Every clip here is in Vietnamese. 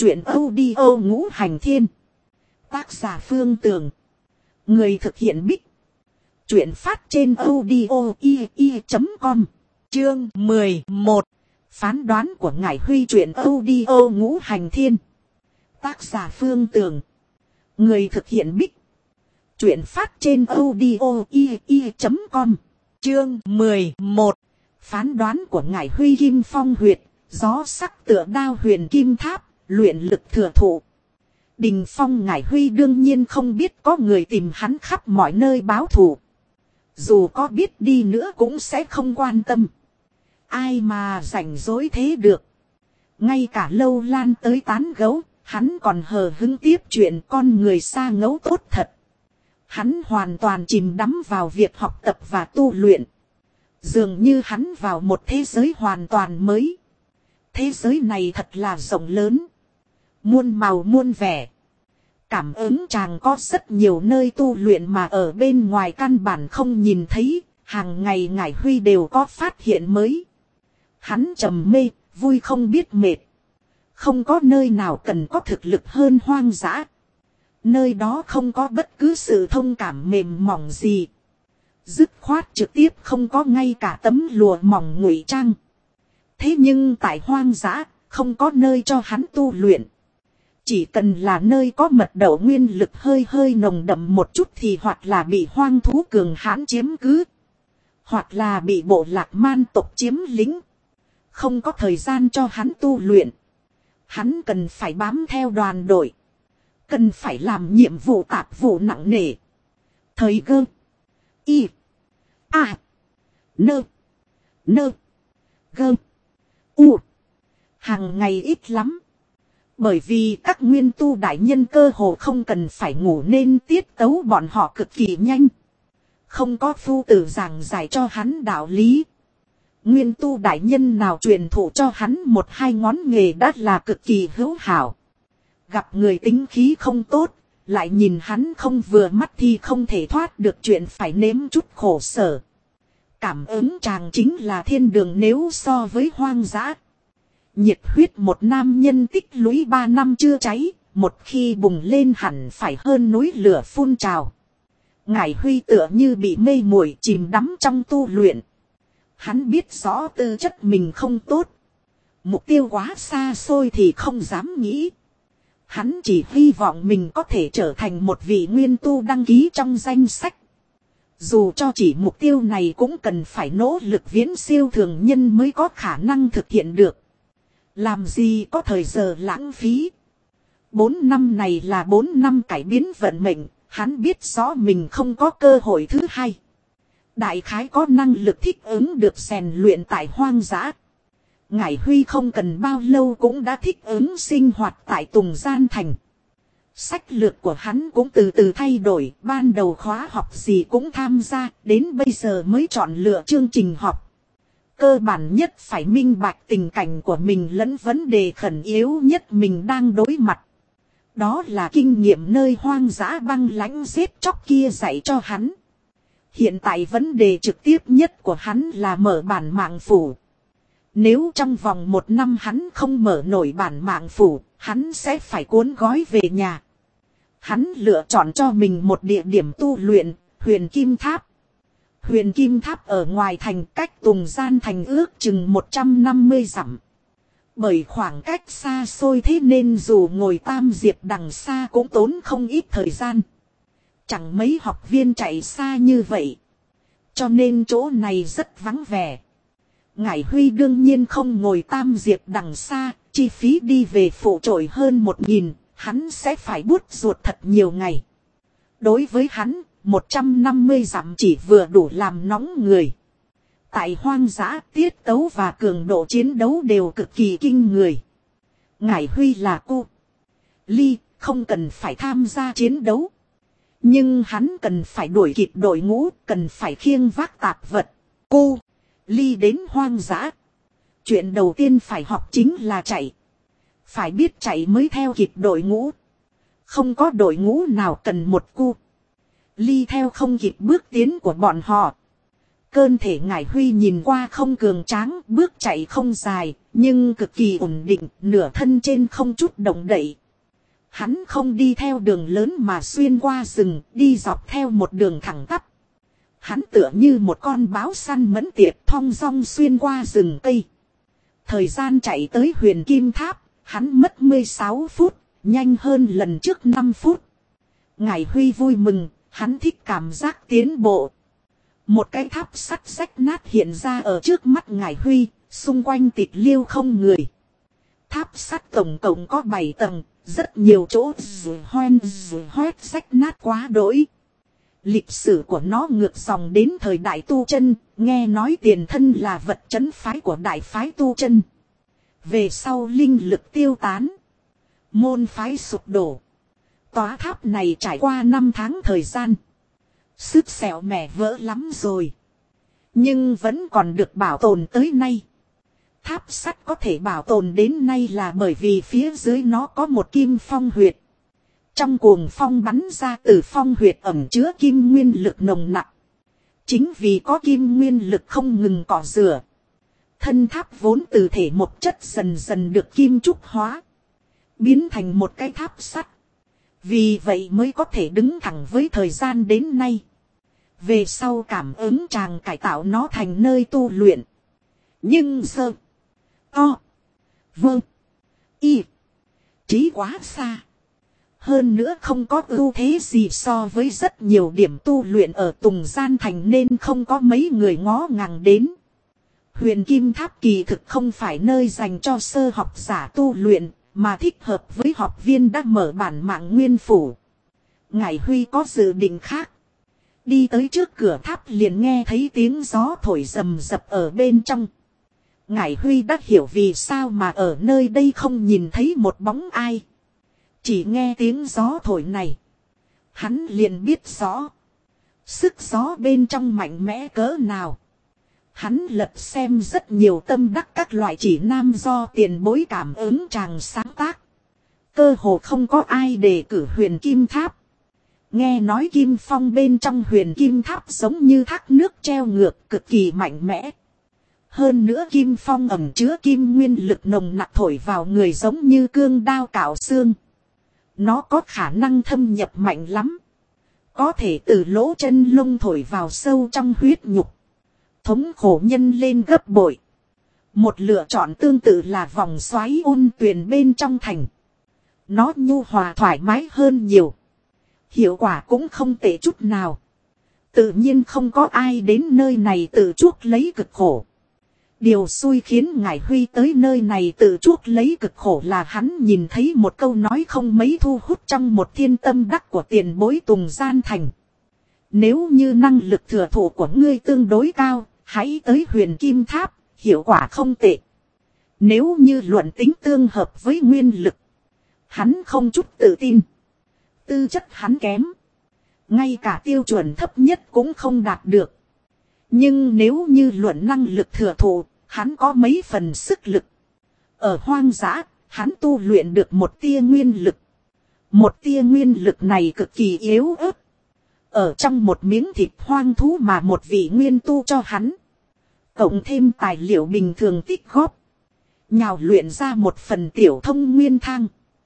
Truyện audio Ngũ Hành Thiên. Tác giả Phương Tường. Người thực hiện Bích. Truyện phát trên audio.com. Chương 11. Phán đoán của Ngải Huy. Truyện audio Ngũ Hành Thiên. Tác giả Phương Tường. Người thực hiện Bích. Truyện phát trên audio.com. Chương 11. Phán đoán của Ngải Huy. Kim phong huyệt, gió sắc tựa đao huyền kim tháp, luyện lực thừa thụ. Đình Phong Ngải Huy đương nhiên không biết có người tìm hắn khắp mọi nơi báo thù. Dù có biết đi nữa cũng sẽ không quan tâm. Ai mà rảnh rỗi thế được. Ngay cả Lâu Lan tới tán gấu, hắn còn hờ hứng tiếp chuyện con người xa ngấu tốt thật. Hắn hoàn toàn chìm đắm vào việc học tập và tu luyện. Dường như hắn vào một thế giới hoàn toàn mới. Thế giới này thật là rộng lớn. Muôn màu muôn vẻ. Cảm ứng chàng có rất nhiều nơi tu luyện mà ở bên ngoài căn bản không nhìn thấy. Hàng ngày Ngải Huy đều có phát hiện mới. Hắn trầm mê, vui không biết mệt. Không có nơi nào cần có thực lực hơn hoang dã. Nơi đó không có bất cứ sự thông cảm mềm mỏng gì. Dứt khoát trực tiếp không có ngay cả tấm lụa mỏng ngụy trang. Thế nhưng tại hoang dã, không có nơi cho hắn tu luyện. Chỉ cần là nơi có mật đậu nguyên lực hơi hơi nồng đậm một chút thì hoặc là bị hoang thú cường hãn chiếm cứ. Hoặc là bị bộ lạc man tộc chiếm lĩnh. Không có thời gian cho hắn tu luyện. Hắn cần phải bám theo đoàn đội. Cần phải làm nhiệm vụ tạp vụ nặng nề. Thời cơ. Y. A. Nơ. Nơ. Gơ. U. Hàng ngày ít lắm. Bởi vì các nguyên tu đại nhân cơ hồ không cần phải ngủ nên tiết tấu bọn họ cực kỳ nhanh. Không có phu tử giảng giải cho hắn đạo lý. Nguyên tu đại nhân nào truyền thụ cho hắn một hai ngón nghề đã là cực kỳ hữu hảo. Gặp người tính khí không tốt, lại nhìn hắn không vừa mắt thì không thể thoát được chuyện phải nếm chút khổ sở. Cảm ứng chàng chính là thiên đường nếu so với hoang dã. Nhiệt huyết một nam nhân tích lũy 3 năm chưa cháy, một khi bùng lên hẳn phải hơn núi lửa phun trào. Ngải Huy tựa như bị mê muội chìm đắm trong tu luyện. Hắn biết rõ tư chất mình không tốt. Mục tiêu quá xa xôi thì không dám nghĩ. Hắn chỉ hy vọng mình có thể trở thành một vị nguyên tu đăng ký trong danh sách. Dù cho chỉ mục tiêu này cũng cần phải nỗ lực viễn siêu thường nhân mới có khả năng thực hiện được. Làm gì có thời giờ lãng phí. 4 năm này là 4 năm cải biến vận mệnh. Hắn biết rõ mình không có cơ hội thứ hai. Đại khái có năng lực thích ứng được rèn luyện tại hoang dã. Ngải Huy không cần bao lâu cũng đã thích ứng sinh hoạt tại Tùng Gian Thành. Sách lược của hắn cũng từ từ thay đổi. Ban đầu khóa học gì cũng tham gia. Đến bây giờ mới chọn lựa chương trình học. Cơ bản nhất phải minh bạch tình cảnh của mình lẫn vấn đề khẩn yếu nhất mình đang đối mặt. Đó là kinh nghiệm nơi hoang dã băng lãnh giết chóc kia dạy cho hắn. Hiện tại vấn đề trực tiếp nhất của hắn là mở bản mạng phủ. Nếu trong vòng 1 năm hắn không mở nổi bản mạng phủ, hắn sẽ phải cuốn gói về nhà. Hắn lựa chọn cho mình một địa điểm tu luyện, Huyền Kim Tháp. Huyền Kim Tháp ở ngoài thành cách Tùng Gian Thành ước chừng 150 dặm. Bởi khoảng cách xa xôi thế nên dù ngồi tam diệp đằng xa cũng tốn không ít thời gian. Chẳng mấy học viên chạy xa như vậy. Cho nên chỗ này rất vắng vẻ. Ngải Huy đương nhiên không ngồi tam diệp đằng xa, chi phí đi về phụ trội hơn 1.000, hắn sẽ phải bút ruột thật nhiều ngày. Đối với hắn, 150 dặm chỉ vừa đủ làm nóng người. Tại hoang dã, tiết tấu và cường độ chiến đấu đều cực kỳ kinh người. Ngải Huy là cu Ly, không cần phải tham gia chiến đấu. Nhưng hắn cần phải đuổi kịp đội ngũ, cần phải khiêng vác tạp vật. Cu Ly đến hoang dã. Chuyện đầu tiên phải học chính là chạy. Phải biết chạy mới theo kịp đội ngũ. Không có đội ngũ nào cần một cu Ly theo không kịp bước tiến của bọn họ. Cơ thể Ngải Huy nhìn qua không cường tráng, bước chạy không dài, nhưng cực kỳ ổn định, nửa thân trên không chút động đậy. Hắn không đi theo đường lớn mà xuyên qua rừng, đi dọc theo một đường thẳng tắp. Hắn tựa như một con báo săn mẫn tiệp thong dong xuyên qua rừng cây. Thời gian chạy tới Huyền Kim Tháp, hắn mất 16 phút, nhanh hơn lần trước 5 phút. Ngải Huy vui mừng, hắn thích cảm giác tiến bộ. Một cái tháp sắt rách nát hiện ra ở trước mắt Ngải Huy, xung quanh tịt liêu không người. Tháp sắt tổng cộng có 7 tầng, rất nhiều chỗ hoét rách nát quá đỗi. Lịch sử của nó ngược dòng đến thời đại Tu Chân, nghe nói tiền thân là vật trấn phái của đại phái Tu Chân. Về sau linh lực tiêu tán, môn phái sụp đổ. Tòa tháp này trải qua 5 tháng thời gian, sức xẻo mẻ vỡ lắm rồi, nhưng vẫn còn được bảo tồn tới nay. Tháp sắt có thể bảo tồn đến nay là bởi vì phía dưới nó có một kim phong huyệt. Trong cuồng phong bắn ra từ phong huyệt ẩn chứa kim nguyên lực nồng nặng. Chính vì có kim nguyên lực không ngừng cọ rửa, thân tháp vốn từ thể một chất dần dần được kim trúc hóa, biến thành một cái tháp sắt. Vì vậy mới có thể đứng thẳng với thời gian đến nay. Về sau cảm ứng chàng cải tạo nó thành nơi tu luyện. Nhưng sơ, to, vơ, y, trí quá xa. Hơn nữa không có ưu thế gì so với rất nhiều điểm tu luyện ở Tùng Gian Thành nên không có mấy người ngó ngàng đến. Huyền Kim Tháp kỳ thực không phải nơi dành cho sơ học giả tu luyện, mà thích hợp với học viên đã mở bản mạng nguyên phủ. Ngải Huy có dự định khác. Đi tới trước cửa tháp liền nghe thấy tiếng gió thổi rầm rập ở bên trong. Ngải Huy đã hiểu vì sao mà ở nơi đây không nhìn thấy một bóng ai. Chỉ nghe tiếng gió thổi này, hắn liền biết rõ sức gió bên trong mạnh mẽ cỡ nào. Hắn lật xem rất nhiều tâm đắc các loại chỉ nam do tiền bối cảm ứng chàng sáng tác. Cơ hồ không có ai đề cử Huyền Kim Tháp. Nghe nói kim phong bên trong Huyền Kim Tháp giống như thác nước treo ngược, cực kỳ mạnh mẽ. Hơn nữa kim phong ẩn chứa kim nguyên lực nồng nặc thổi vào người giống như cương đao cạo xương. Nó có khả năng thâm nhập mạnh lắm. Có thể từ lỗ chân lông thổi vào sâu trong huyết nhục, thống khổ nhân lên gấp bội. Một lựa chọn tương tự là vòng xoáy ôn tuyền bên trong thành. Nó nhu hòa thoải mái hơn nhiều. Hiệu quả cũng không tệ chút nào. Tự nhiên không có ai đến nơi này tự chuốc lấy cực khổ. Điều xui khiến Ngải Huy tới nơi này tự chuốc lấy cực khổ là hắn nhìn thấy một câu nói không mấy thu hút trong một thiên tâm đắc của tiền bối Tùng Gian Thành. Nếu như năng lực thừa thụ của ngươi tương đối cao, hãy tới Huyền Kim Tháp, hiệu quả không tệ. Nếu như luận tính tương hợp với nguyên lực, hắn không chút tự tin. Tư chất hắn kém, ngay cả tiêu chuẩn thấp nhất cũng không đạt được. Nhưng nếu như luận năng lực thừa thụ, hắn có mấy phần sức lực. Ở hoang dã, hắn tu luyện được một tia nguyên lực. Một tia nguyên lực này cực kỳ yếu ớt. Ở trong một miếng thịt hoang thú mà một vị nguyên tu cho hắn, cộng thêm tài liệu bình thường tích góp, nhào luyện ra một phần tiểu thông nguyên thang,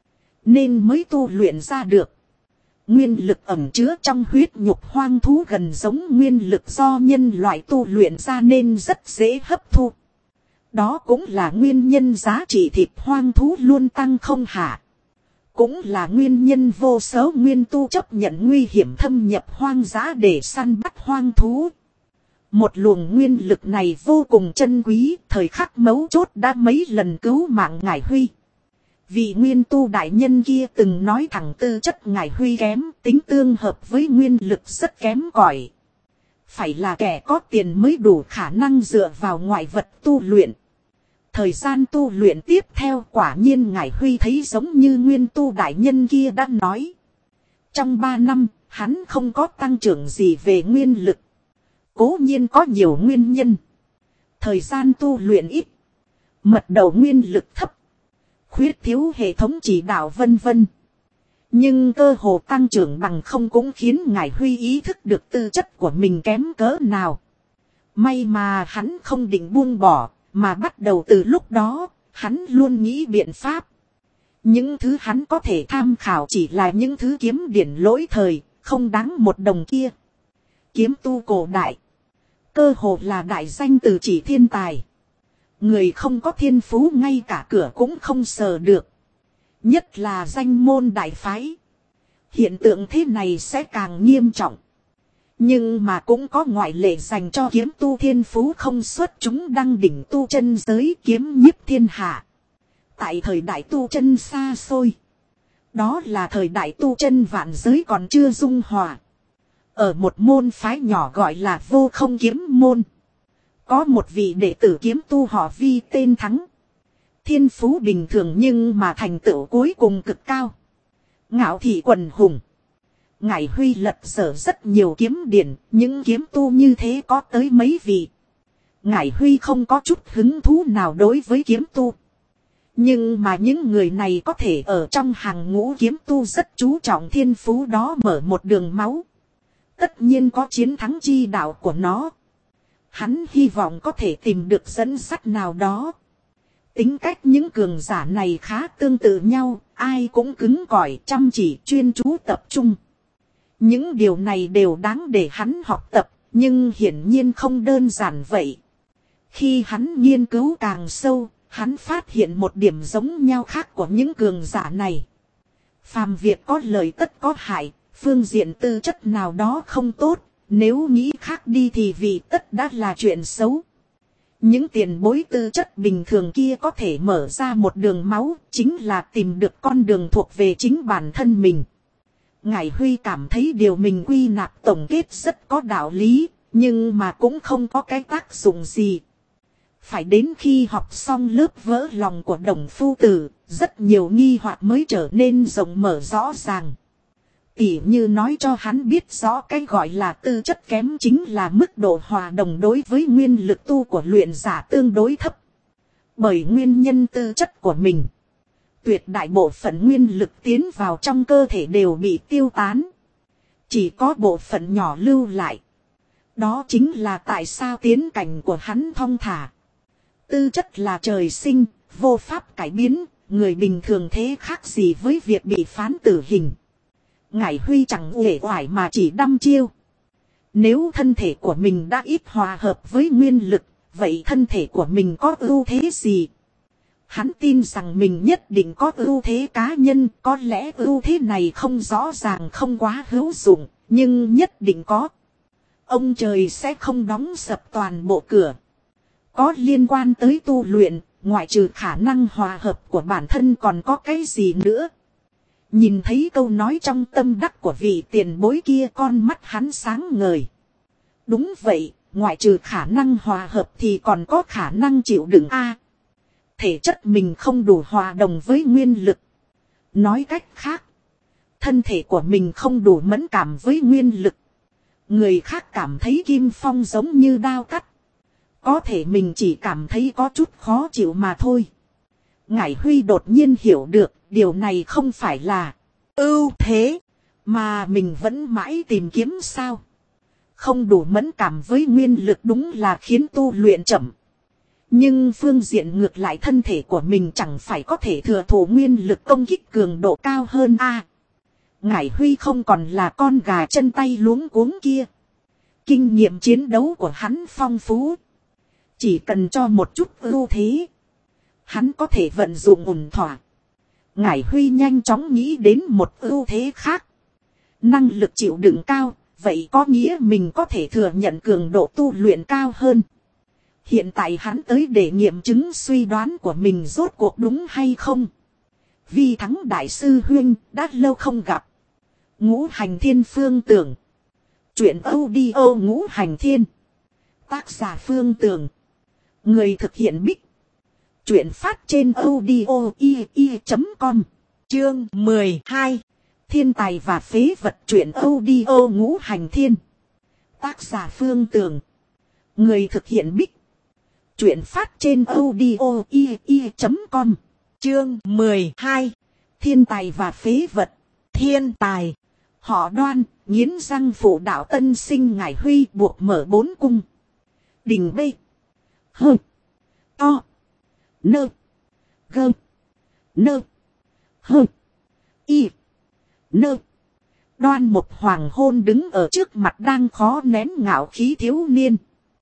nên mới tu luyện ra được. Nguyên lực ẩn chứa trong huyết nhục hoang thú gần giống nguyên lực do nhân loại tu luyện ra nên rất dễ hấp thu. Đó cũng là nguyên nhân giá trị thịt hoang thú luôn tăng không hạ. Cũng là nguyên nhân vô số nguyên tu chấp nhận nguy hiểm thâm nhập hoang dã để săn bắt hoang thú. Một luồng nguyên lực này vô cùng chân quý, thời khắc mấu chốt đã mấy lần cứu mạng Ngải Huy. Vị nguyên tu đại nhân kia từng nói thẳng tư chất Ngải Huy kém, tính tương hợp với nguyên lực rất kém cỏi. Phải là kẻ có tiền mới đủ khả năng dựa vào ngoại vật tu luyện. Thời gian tu luyện tiếp theo quả nhiên Ngải Huy thấy giống như nguyên tu đại nhân kia đã nói. Trong 3 năm, hắn không có tăng trưởng gì về nguyên lực. Cố nhiên có nhiều nguyên nhân. Thời gian tu luyện ít, mật độ nguyên lực thấp, khuyết thiếu hệ thống chỉ đạo vân vân. Nhưng cơ hồ tăng trưởng bằng không cũng khiến Ngải Huy ý thức được tư chất của mình kém cỡ nào. May mà hắn không định buông bỏ, mà bắt đầu từ lúc đó, Hắn luôn nghĩ biện pháp. Những thứ hắn có thể tham khảo chỉ là những thứ kiếm điển lỗi thời, không đáng một đồng kia. Kiếm tu cổ đại. Cơ hồ là đại danh từ chỉ thiên tài. Người không có thiên phú ngay cả cửa cũng không sờ được. Nhất là danh môn đại phái. Hiện tượng thế này sẽ càng nghiêm trọng. Nhưng mà cũng có ngoại lệ dành cho kiếm tu thiên phú không xuất chúng đăng đỉnh tu chân giới kiếm nhiếp thiên hạ. Tại thời đại tu chân xa xôi. Đó là thời đại tu chân vạn giới còn chưa dung hòa. Ở một môn phái nhỏ gọi là Vô Không Kiếm Môn. Có một vị đệ tử kiếm tu họ Vi tên Thắng. Thiên phú bình thường nhưng mà thành tựu cuối cùng cực cao. Ngạo thị quần hùng. Ngải Huy lật dở rất nhiều kiếm điển, những kiếm tu như thế có tới mấy vị. Ngải Huy không có chút hứng thú nào đối với kiếm tu. Nhưng mà những người này có thể ở trong hàng ngũ kiếm tu rất chú trọng thiên phú đó mở một đường máu. Tất nhiên có chiến thắng chi đạo của nó. Hắn hy vọng có thể tìm được dẫn dắt nào đó. Tính cách những cường giả này khá tương tự nhau, ai cũng cứng cỏi chăm chỉ chuyên chú tập trung. Những điều này đều đáng để hắn học tập, nhưng hiển nhiên không đơn giản vậy. Khi hắn nghiên cứu càng sâu, hắn phát hiện một điểm giống nhau khác của những cường giả này. Phàm việc có lợi tất có hại, phương diện tư chất nào đó không tốt, nếu nghĩ khác đi thì vì tất đã là chuyện xấu. Những tiền bối tư chất bình thường kia có thể mở ra một đường máu, chính là tìm được con đường thuộc về chính bản thân mình. Ngải Huy cảm thấy điều mình quy nạp tổng kết rất có đạo lý, nhưng mà cũng không có cái tác dụng gì. Phải đến khi học xong lớp vỡ lòng của Đồng Phu Tử, rất nhiều nghi hoặc mới trở nên rộng mở rõ ràng. Tỉ như nói cho hắn biết rõ cái gọi là tư chất kém chính là mức độ hòa đồng đối với nguyên lực tu của luyện giả tương đối thấp. Bởi nguyên nhân tư chất của mình, tuyệt đại bộ phận nguyên lực tiến vào trong cơ thể đều bị tiêu tán. Chỉ có bộ phận nhỏ lưu lại. Đó chính là tại sao tiến cảnh của hắn thong thả. Tư chất là trời sinh, vô pháp cải biến, người bình thường thế khác gì với việc bị phán tử hình. Ngải Huy chẳng uể oải mà chỉ đăm chiêu. Nếu thân thể của mình đã ít hòa hợp với nguyên lực, vậy thân thể của mình có ưu thế gì? Hắn tin rằng mình nhất định có ưu thế cá nhân, có lẽ ưu thế này không rõ ràng không quá hữu dụng, nhưng nhất định có. Ông trời sẽ không đóng sập toàn bộ cửa. Có liên quan tới tu luyện, ngoại trừ khả năng hòa hợp của bản thân còn có cái gì nữa? Nhìn thấy câu nói trong tâm đắc của vị tiền bối kia, con mắt hắn sáng ngời. Đúng vậy, ngoại trừ khả năng hòa hợp thì còn có khả năng chịu đựng a. Thể chất mình không đủ hòa đồng với nguyên lực. Nói cách khác, thân thể của mình không đủ mẫn cảm với nguyên lực. Người khác cảm thấy kim phong giống như đao cắt. Có thể mình chỉ cảm thấy có chút khó chịu mà thôi. Ngải Huy đột nhiên hiểu được, điều này không phải là ưu thế, mà mình vẫn mãi tìm kiếm sao. Không đủ mẫn cảm với nguyên lực đúng là khiến tu luyện chậm. Nhưng phương diện ngược lại thân thể của mình chẳng phải có thể thừa thụ nguyên lực công kích cường độ cao hơn a. Ngải Huy không còn là con gà chân tay luống cuống kia. Kinh nghiệm chiến đấu của hắn phong phú. Chỉ cần cho một chút ưu thế, hắn có thể vận dụng ổn thỏa. Ngải Huy nhanh chóng nghĩ đến một ưu thế khác. Năng lực chịu đựng cao, vậy có nghĩa mình có thể thừa nhận cường độ tu luyện cao hơn. Hiện tại hắn tới để nghiệm chứng suy đoán của mình rốt cuộc đúng hay không. Vi Thắng đại sư huynh đã lâu không gặp. Ngũ Hành Thiên Phương Tưởng. Chuyện audio Ngũ Hành Thiên. Tác giả Phương Tưởng. Người thực hiện Bích. Chuyện phát trên audio.com. Chương 12. Thiên tài và phế vật. Chuyện audio Ngũ Hành Thiên. Tác giả Phương Tưởng. Người thực hiện Bích. Chuyện phát trên audio.com. Chương 12. Thiên tài và phế vật. Thiên tài. Họ Đoan, nghiến răng phụ đạo tân sinh Ngải Huy buộc mở 4 cung. Đình B. Hơ. To. Nơ. Gơ. Nơ. Hơ. Y. Nơ. Đoan Mục Hoàng Hôn đứng ở trước mặt đang khó nén ngạo khí thiếu niên.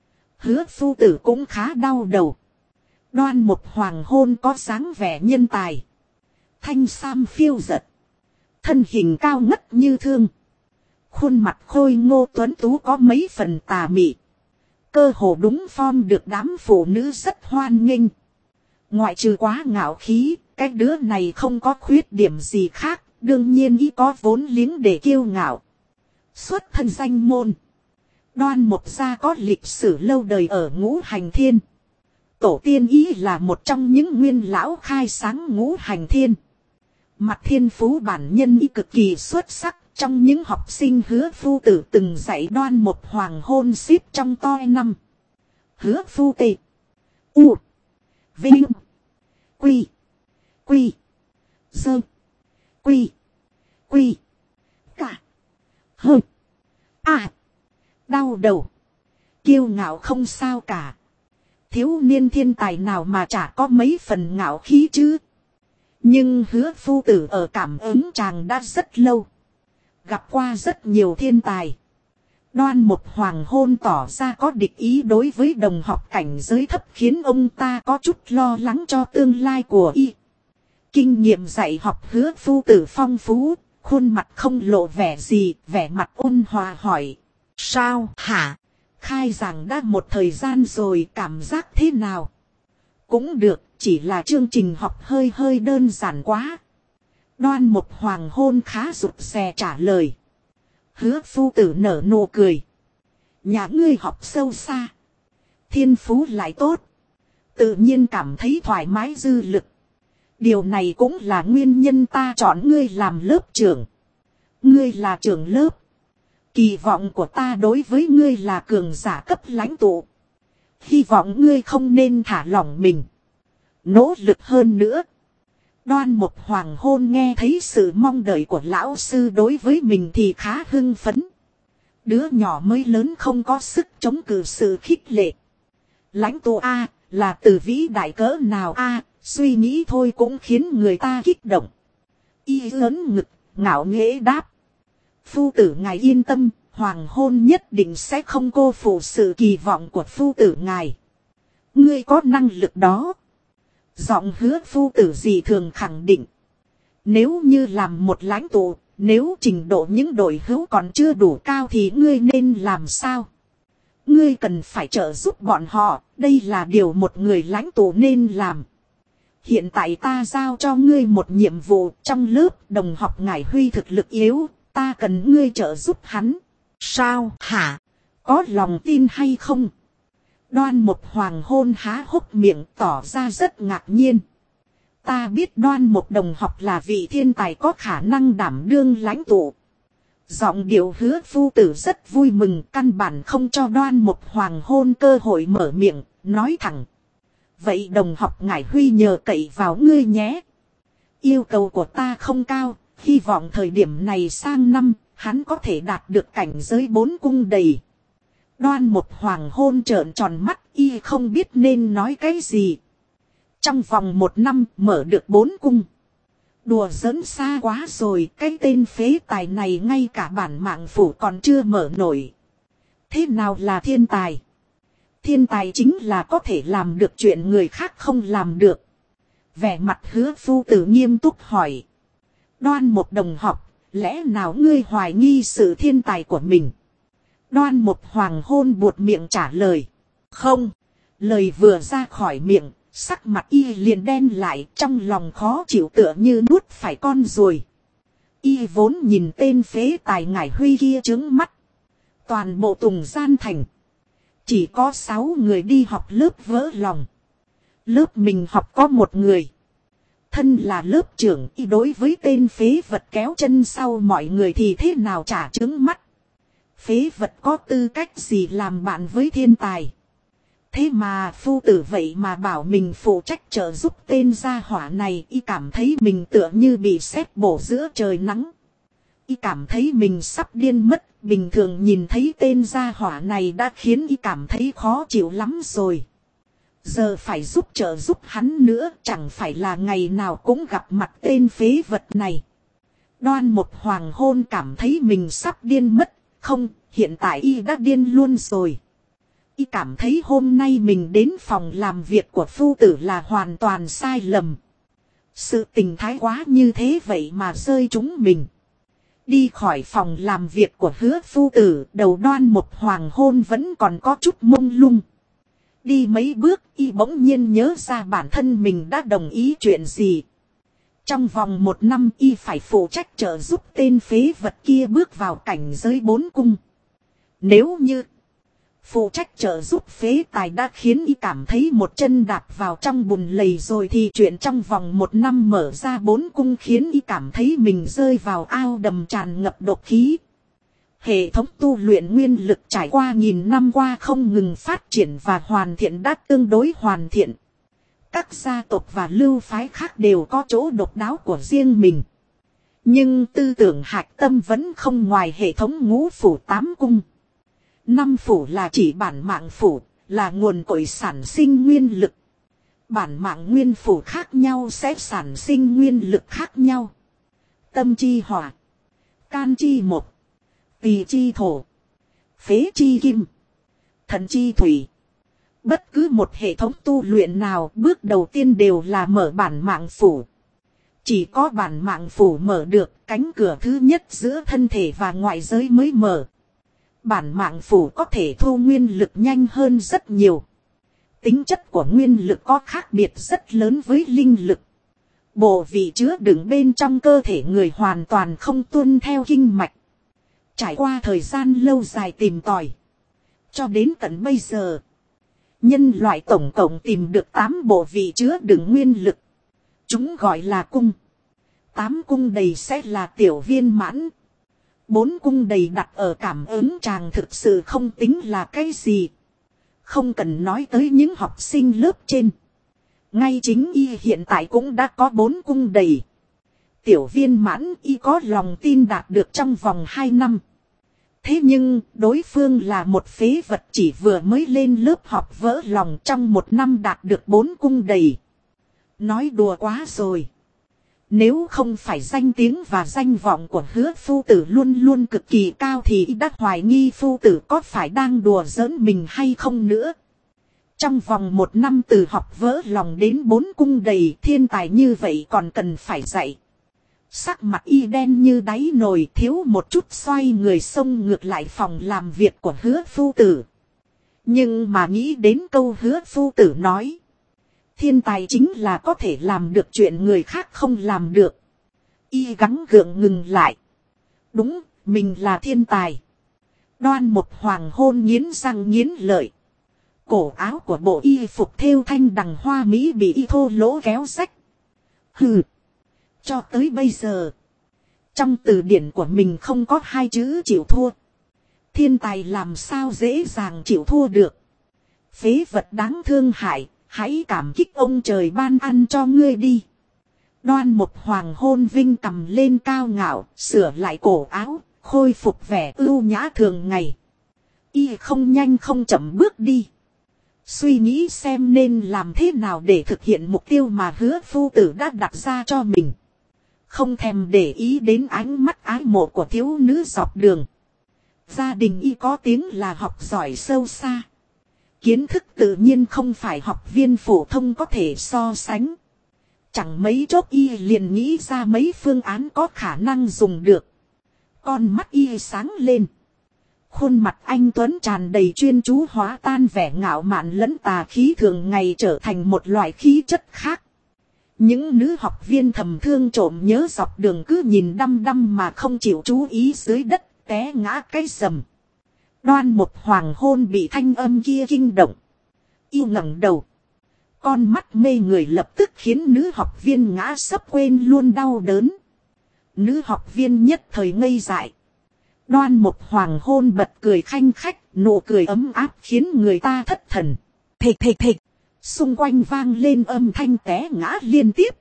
Hứa phu tử cũng khá đau đầu. Đoan Mục Hoàng Hôn có dáng vẻ nhân tài. Thanh sam phiêu dật. Thân hình cao ngất như thương. Khuôn mặt khôi ngô tuấn tú có mấy phần tà mị. Cơ hồ đúng form được đám phụ nữ rất hoan nghênh. Ngoại trừ quá ngạo khí, cái đứa này không có khuyết điểm gì khác. Đương nhiên ý có vốn liếng để kiêu ngạo. Xuất thân danh môn. Đoan Mục gia có lịch sử lâu đời ở Ngũ Hành Thiên. Tổ tiên ý là một trong những nguyên lão khai sáng Ngũ Hành Thiên. Mặt thiên phú bản nhân ý cực kỳ xuất sắc. Trong những học sinh hứa phu tử từng dạy Đoan Mục Hoàng Hôn xếp trong toi năm. Hứa phu tê. U. Vinh. Quy. Quy. Dơ. Quy. Quy. Cả. Hơ. À. Đau đầu. Kiêu ngạo không sao cả. Thiếu niên thiên tài nào mà chả có mấy phần ngạo khí chứ. Nhưng hứa phu tử ở cảm ứng chàng đã rất lâu. Gặp qua rất nhiều thiên tài. Đoan Mục Hoàng Hôn tỏ ra có địch ý đối với đồng học cảnh giới thấp khiến ông ta có chút lo lắng cho tương lai của y. Kinh nghiệm dạy học hứa phu tử phong phú, khuôn mặt không lộ vẻ gì, vẻ mặt ôn hòa hỏi. Sao hả? Khai giảng đã một thời gian rồi, cảm giác thế nào? Cũng được, chỉ là chương trình học hơi đơn giản quá. Đoan Mục Hoàng Hôn khá rụt rè trả lời. Hứa phu tử nở nụ cười. Nhà ngươi học sâu xa. Thiên phú lại tốt. Tự nhiên cảm thấy thoải mái dư lực. Điều này cũng là nguyên nhân ta chọn ngươi làm lớp trưởng. Ngươi là trưởng lớp. Kỳ vọng của ta đối với ngươi là cường giả cấp lãnh tụ. Hy vọng ngươi không nên thả lỏng mình. Nỗ lực hơn nữa. Đoan Mục Hoàng Hôn nghe thấy sự mong đợi của lão sư đối với mình thì khá hưng phấn. Đứa nhỏ mới lớn không có sức chống cự sự khích lệ. Lãnh tụ A là từ vĩ đại cỡ nào A, suy nghĩ thôi cũng khiến người ta kích động. Y lớn ngực, ngạo nghễ đáp. Phu tử ngài yên tâm, Hoàng Hôn nhất định sẽ không cô phụ sự kỳ vọng của phu tử ngài. Ngươi có năng lực đó. Giọng hứa phu tử gì thường khẳng định. Nếu như làm một lãnh tụ, nếu trình độ những đội hữu còn chưa đủ cao thì ngươi nên làm sao? Ngươi cần phải trợ giúp bọn họ, đây là điều một người lãnh tụ nên làm. Hiện tại ta giao cho ngươi một nhiệm vụ, trong lớp đồng học Ngải Huy thực lực yếu, ta cần ngươi trợ giúp hắn. Sao hả? Có lòng tin hay không? Đoan Mục Hoàng Hôn há hốc miệng tỏ ra rất ngạc nhiên. Ta biết Đoan Mục đồng học là vị thiên tài có khả năng đảm đương lãnh tụ. Giọng điệu hứa phu tử rất vui mừng, căn bản không cho Đoan Mục Hoàng Hôn cơ hội mở miệng, nói thẳng. Vậy đồng học Ngải Huy nhờ cậy vào ngươi nhé. Yêu cầu của ta không cao, hy vọng thời điểm này sang năm, hắn có thể đạt được cảnh giới 4 cung đầy. Đoan Mục Hoàng Hôn trợn tròn mắt, y không biết nên nói cái gì. Trong vòng 1 năm mở được 4 cung. Đùa giỡn xa quá rồi, cái tên phế tài này ngay cả bản mạng phủ còn chưa mở nổi. Thế nào là thiên tài? Thiên tài chính là có thể làm được chuyện người khác không làm được. Vẻ mặt hứa phu tử nghiêm túc hỏi. Đoan Mục đồng học, lẽ nào ngươi hoài nghi sự thiên tài của mình? Đoan Mục Hoàng Hôn buột miệng trả lời. Không. Lời vừa ra khỏi miệng, sắc mặt y liền đen lại, trong lòng khó chịu tựa như nuốt phải con ruồi. Y vốn nhìn tên phế tài Ngải Huy kia trướng mắt. Toàn bộ Tùng Gian Thành. Chỉ có 6 người đi học lớp vỡ lòng. Lớp mình học có 1 người. Thân là lớp trưởng, y đối với tên phế vật kéo chân sau mọi người thì thế nào chả trướng mắt. Phế vật có tư cách gì làm bạn với thiên tài. Thế mà phu tử vậy mà bảo mình phụ trách trợ giúp tên gia hỏa này, y cảm thấy mình tựa như bị sét bổ giữa trời nắng. Y cảm thấy mình sắp điên mất, bình thường nhìn thấy tên gia hỏa này đã khiến y cảm thấy khó chịu lắm rồi. Giờ phải trợ giúp hắn nữa, chẳng phải là ngày nào cũng gặp mặt tên phế vật này. Đoan Mục Hoàng Hôn cảm thấy mình sắp điên mất, không, hiện tại y đã điên luôn rồi. Y cảm thấy hôm nay mình đến phòng làm việc của phu tử là hoàn toàn sai lầm. Sự tình thái quá như thế vậy mà rơi trúng mình. Đi khỏi phòng làm việc của Hứa phu tử, đầu Đoan Mục Hoàng Hôn vẫn còn có chút mông lung. Đi mấy bước, y bỗng nhiên nhớ ra bản thân mình đã đồng ý chuyện gì. Trong vòng 1 năm y phải phụ trách trợ giúp tên phế vật kia bước vào cảnh giới 4 cung. Nếu như phụ trách trợ giúp phế tài đã khiến y cảm thấy một chân đạp vào trong bùn lầy rồi, thì chuyện trong vòng 1 năm mở ra 4 cung khiến y cảm thấy mình rơi vào ao đầm tràn ngập độc khí. Hệ thống tu luyện nguyên lực trải qua nghìn năm qua không ngừng phát triển và hoàn thiện đã tương đối hoàn thiện. Các gia tộc và lưu phái khác đều có chỗ độc đáo của riêng mình. Nhưng tư tưởng hạch tâm vẫn không ngoài hệ thống ngũ phủ 8 cung. 5 phủ là chỉ bản mạng phủ, là nguồn cội sản sinh nguyên lực. Bản mạng nguyên phủ khác nhau sẽ sản sinh nguyên lực khác nhau. Tâm chi hỏa, can chi mộc, tỳ chi thổ, phế chi kim, thần chi thủy. Bất cứ một hệ thống tu luyện nào bước đầu tiên đều là mở bản mạng phủ. Chỉ có bản mạng phủ mở được, cánh cửa thứ nhất giữa thân thể và ngoại giới mới mở. Bản mạng phủ có thể thu nguyên lực nhanh hơn rất nhiều. Tính chất của nguyên lực có khác biệt rất lớn với linh lực. Bộ vị chứa đựng bên trong cơ thể người hoàn toàn không tuân theo kinh mạch. Trải qua thời gian lâu dài tìm tòi, cho đến tận bây giờ, nhân loại tổng cộng tìm được 8 bộ vị chứa đựng nguyên lực. Chúng gọi là cung. 8 cung đầy sẽ là tiểu viên mãn. 4 cung đầy đặt ở cảm ứng tràng thực sự không tính là cái gì. Không cần nói tới những học sinh lớp trên. Ngay chính y hiện tại cũng đã có 4 cung đầy. Tiểu viên mãn y có lòng tin đạt được trong vòng 2 năm. Thế nhưng đối phương là một phế vật chỉ vừa mới lên lớp học vỡ lòng trong 1 năm đạt được 4 cung đầy. Nói đùa quá rồi. Nếu không phải danh tiếng và danh vọng của Hứa phu tử luôn luôn cực kỳ cao thì đã hoài nghi phu tử có phải đang đùa giỡn mình hay không nữa. Trong vòng 1 năm từ học vỡ lòng đến 4 cung đầy, thiên tài như vậy còn cần phải dạy. Sắc mặt y đen như đáy nồi, thiếu một chút xoay người xông ngược lại phòng làm việc của Hứa phu tử. Nhưng mà nghĩ đến câu Hứa phu tử nói, thiên tài chính là có thể làm được chuyện người khác không làm được. Y gắng gượng ngừng lại. Đúng, mình là thiên tài. Đoan Mục Hoàng Hôn nghiến răng nghiến lợi. Cổ áo của bộ y phục thêu thanh đằng hoa mỹ bị y thô lỗ kéo rách. Hừ. Cho tới bây giờ, trong từ điển của mình không có 2 chữ chịu thua. Thiên tài làm sao dễ dàng chịu thua được. Phế vật đáng thương hại, hãy cảm kích ông trời ban ăn cho ngươi đi. Đoan Mục Hoàng Hôn vinh cầm lên cao ngạo, sửa lại cổ áo, khôi phục vẻ ưu nhã thường ngày. Y không nhanh không chậm bước đi. Suy nghĩ xem nên làm thế nào để thực hiện mục tiêu mà Hứa phu tử đã đặt ra cho mình. Không thèm để ý đến ánh mắt ái mộ của thiếu nữ dọc đường. Gia đình y có tiếng là học giỏi sâu xa. Kiến thức tự nhiên không phải học viên phổ thông có thể so sánh. Chẳng mấy chốc y liền nghĩ ra mấy phương án có khả năng dùng được. Con mắt y sáng lên. Khuôn mặt anh tuấn tràn đầy chuyên chú hóa tan vẻ ngạo mạn lẫn tà khí thường ngày trở thành một loại khí chất khác. Những nữ học viên thầm thương trộm nhớ dọc đường cứ nhìn đăm đăm mà không chịu chú ý dưới đất, té ngã cái rầm. Đoan Mục Hoàng Hôn bị thanh âm kia kinh động. Y ngẩng đầu. Con mắt mê người lập tức khiến nữ học viên ngã sấp quên luôn đau đớn. Nữ học viên nhất thời ngây dại. Đoan Mục Hoàng Hôn bật cười khanh khách, nụ cười ấm áp khiến người ta thất thần. Thịch thịch thịch. Xung quanh vang lên âm thanh té ngã liên tiếp.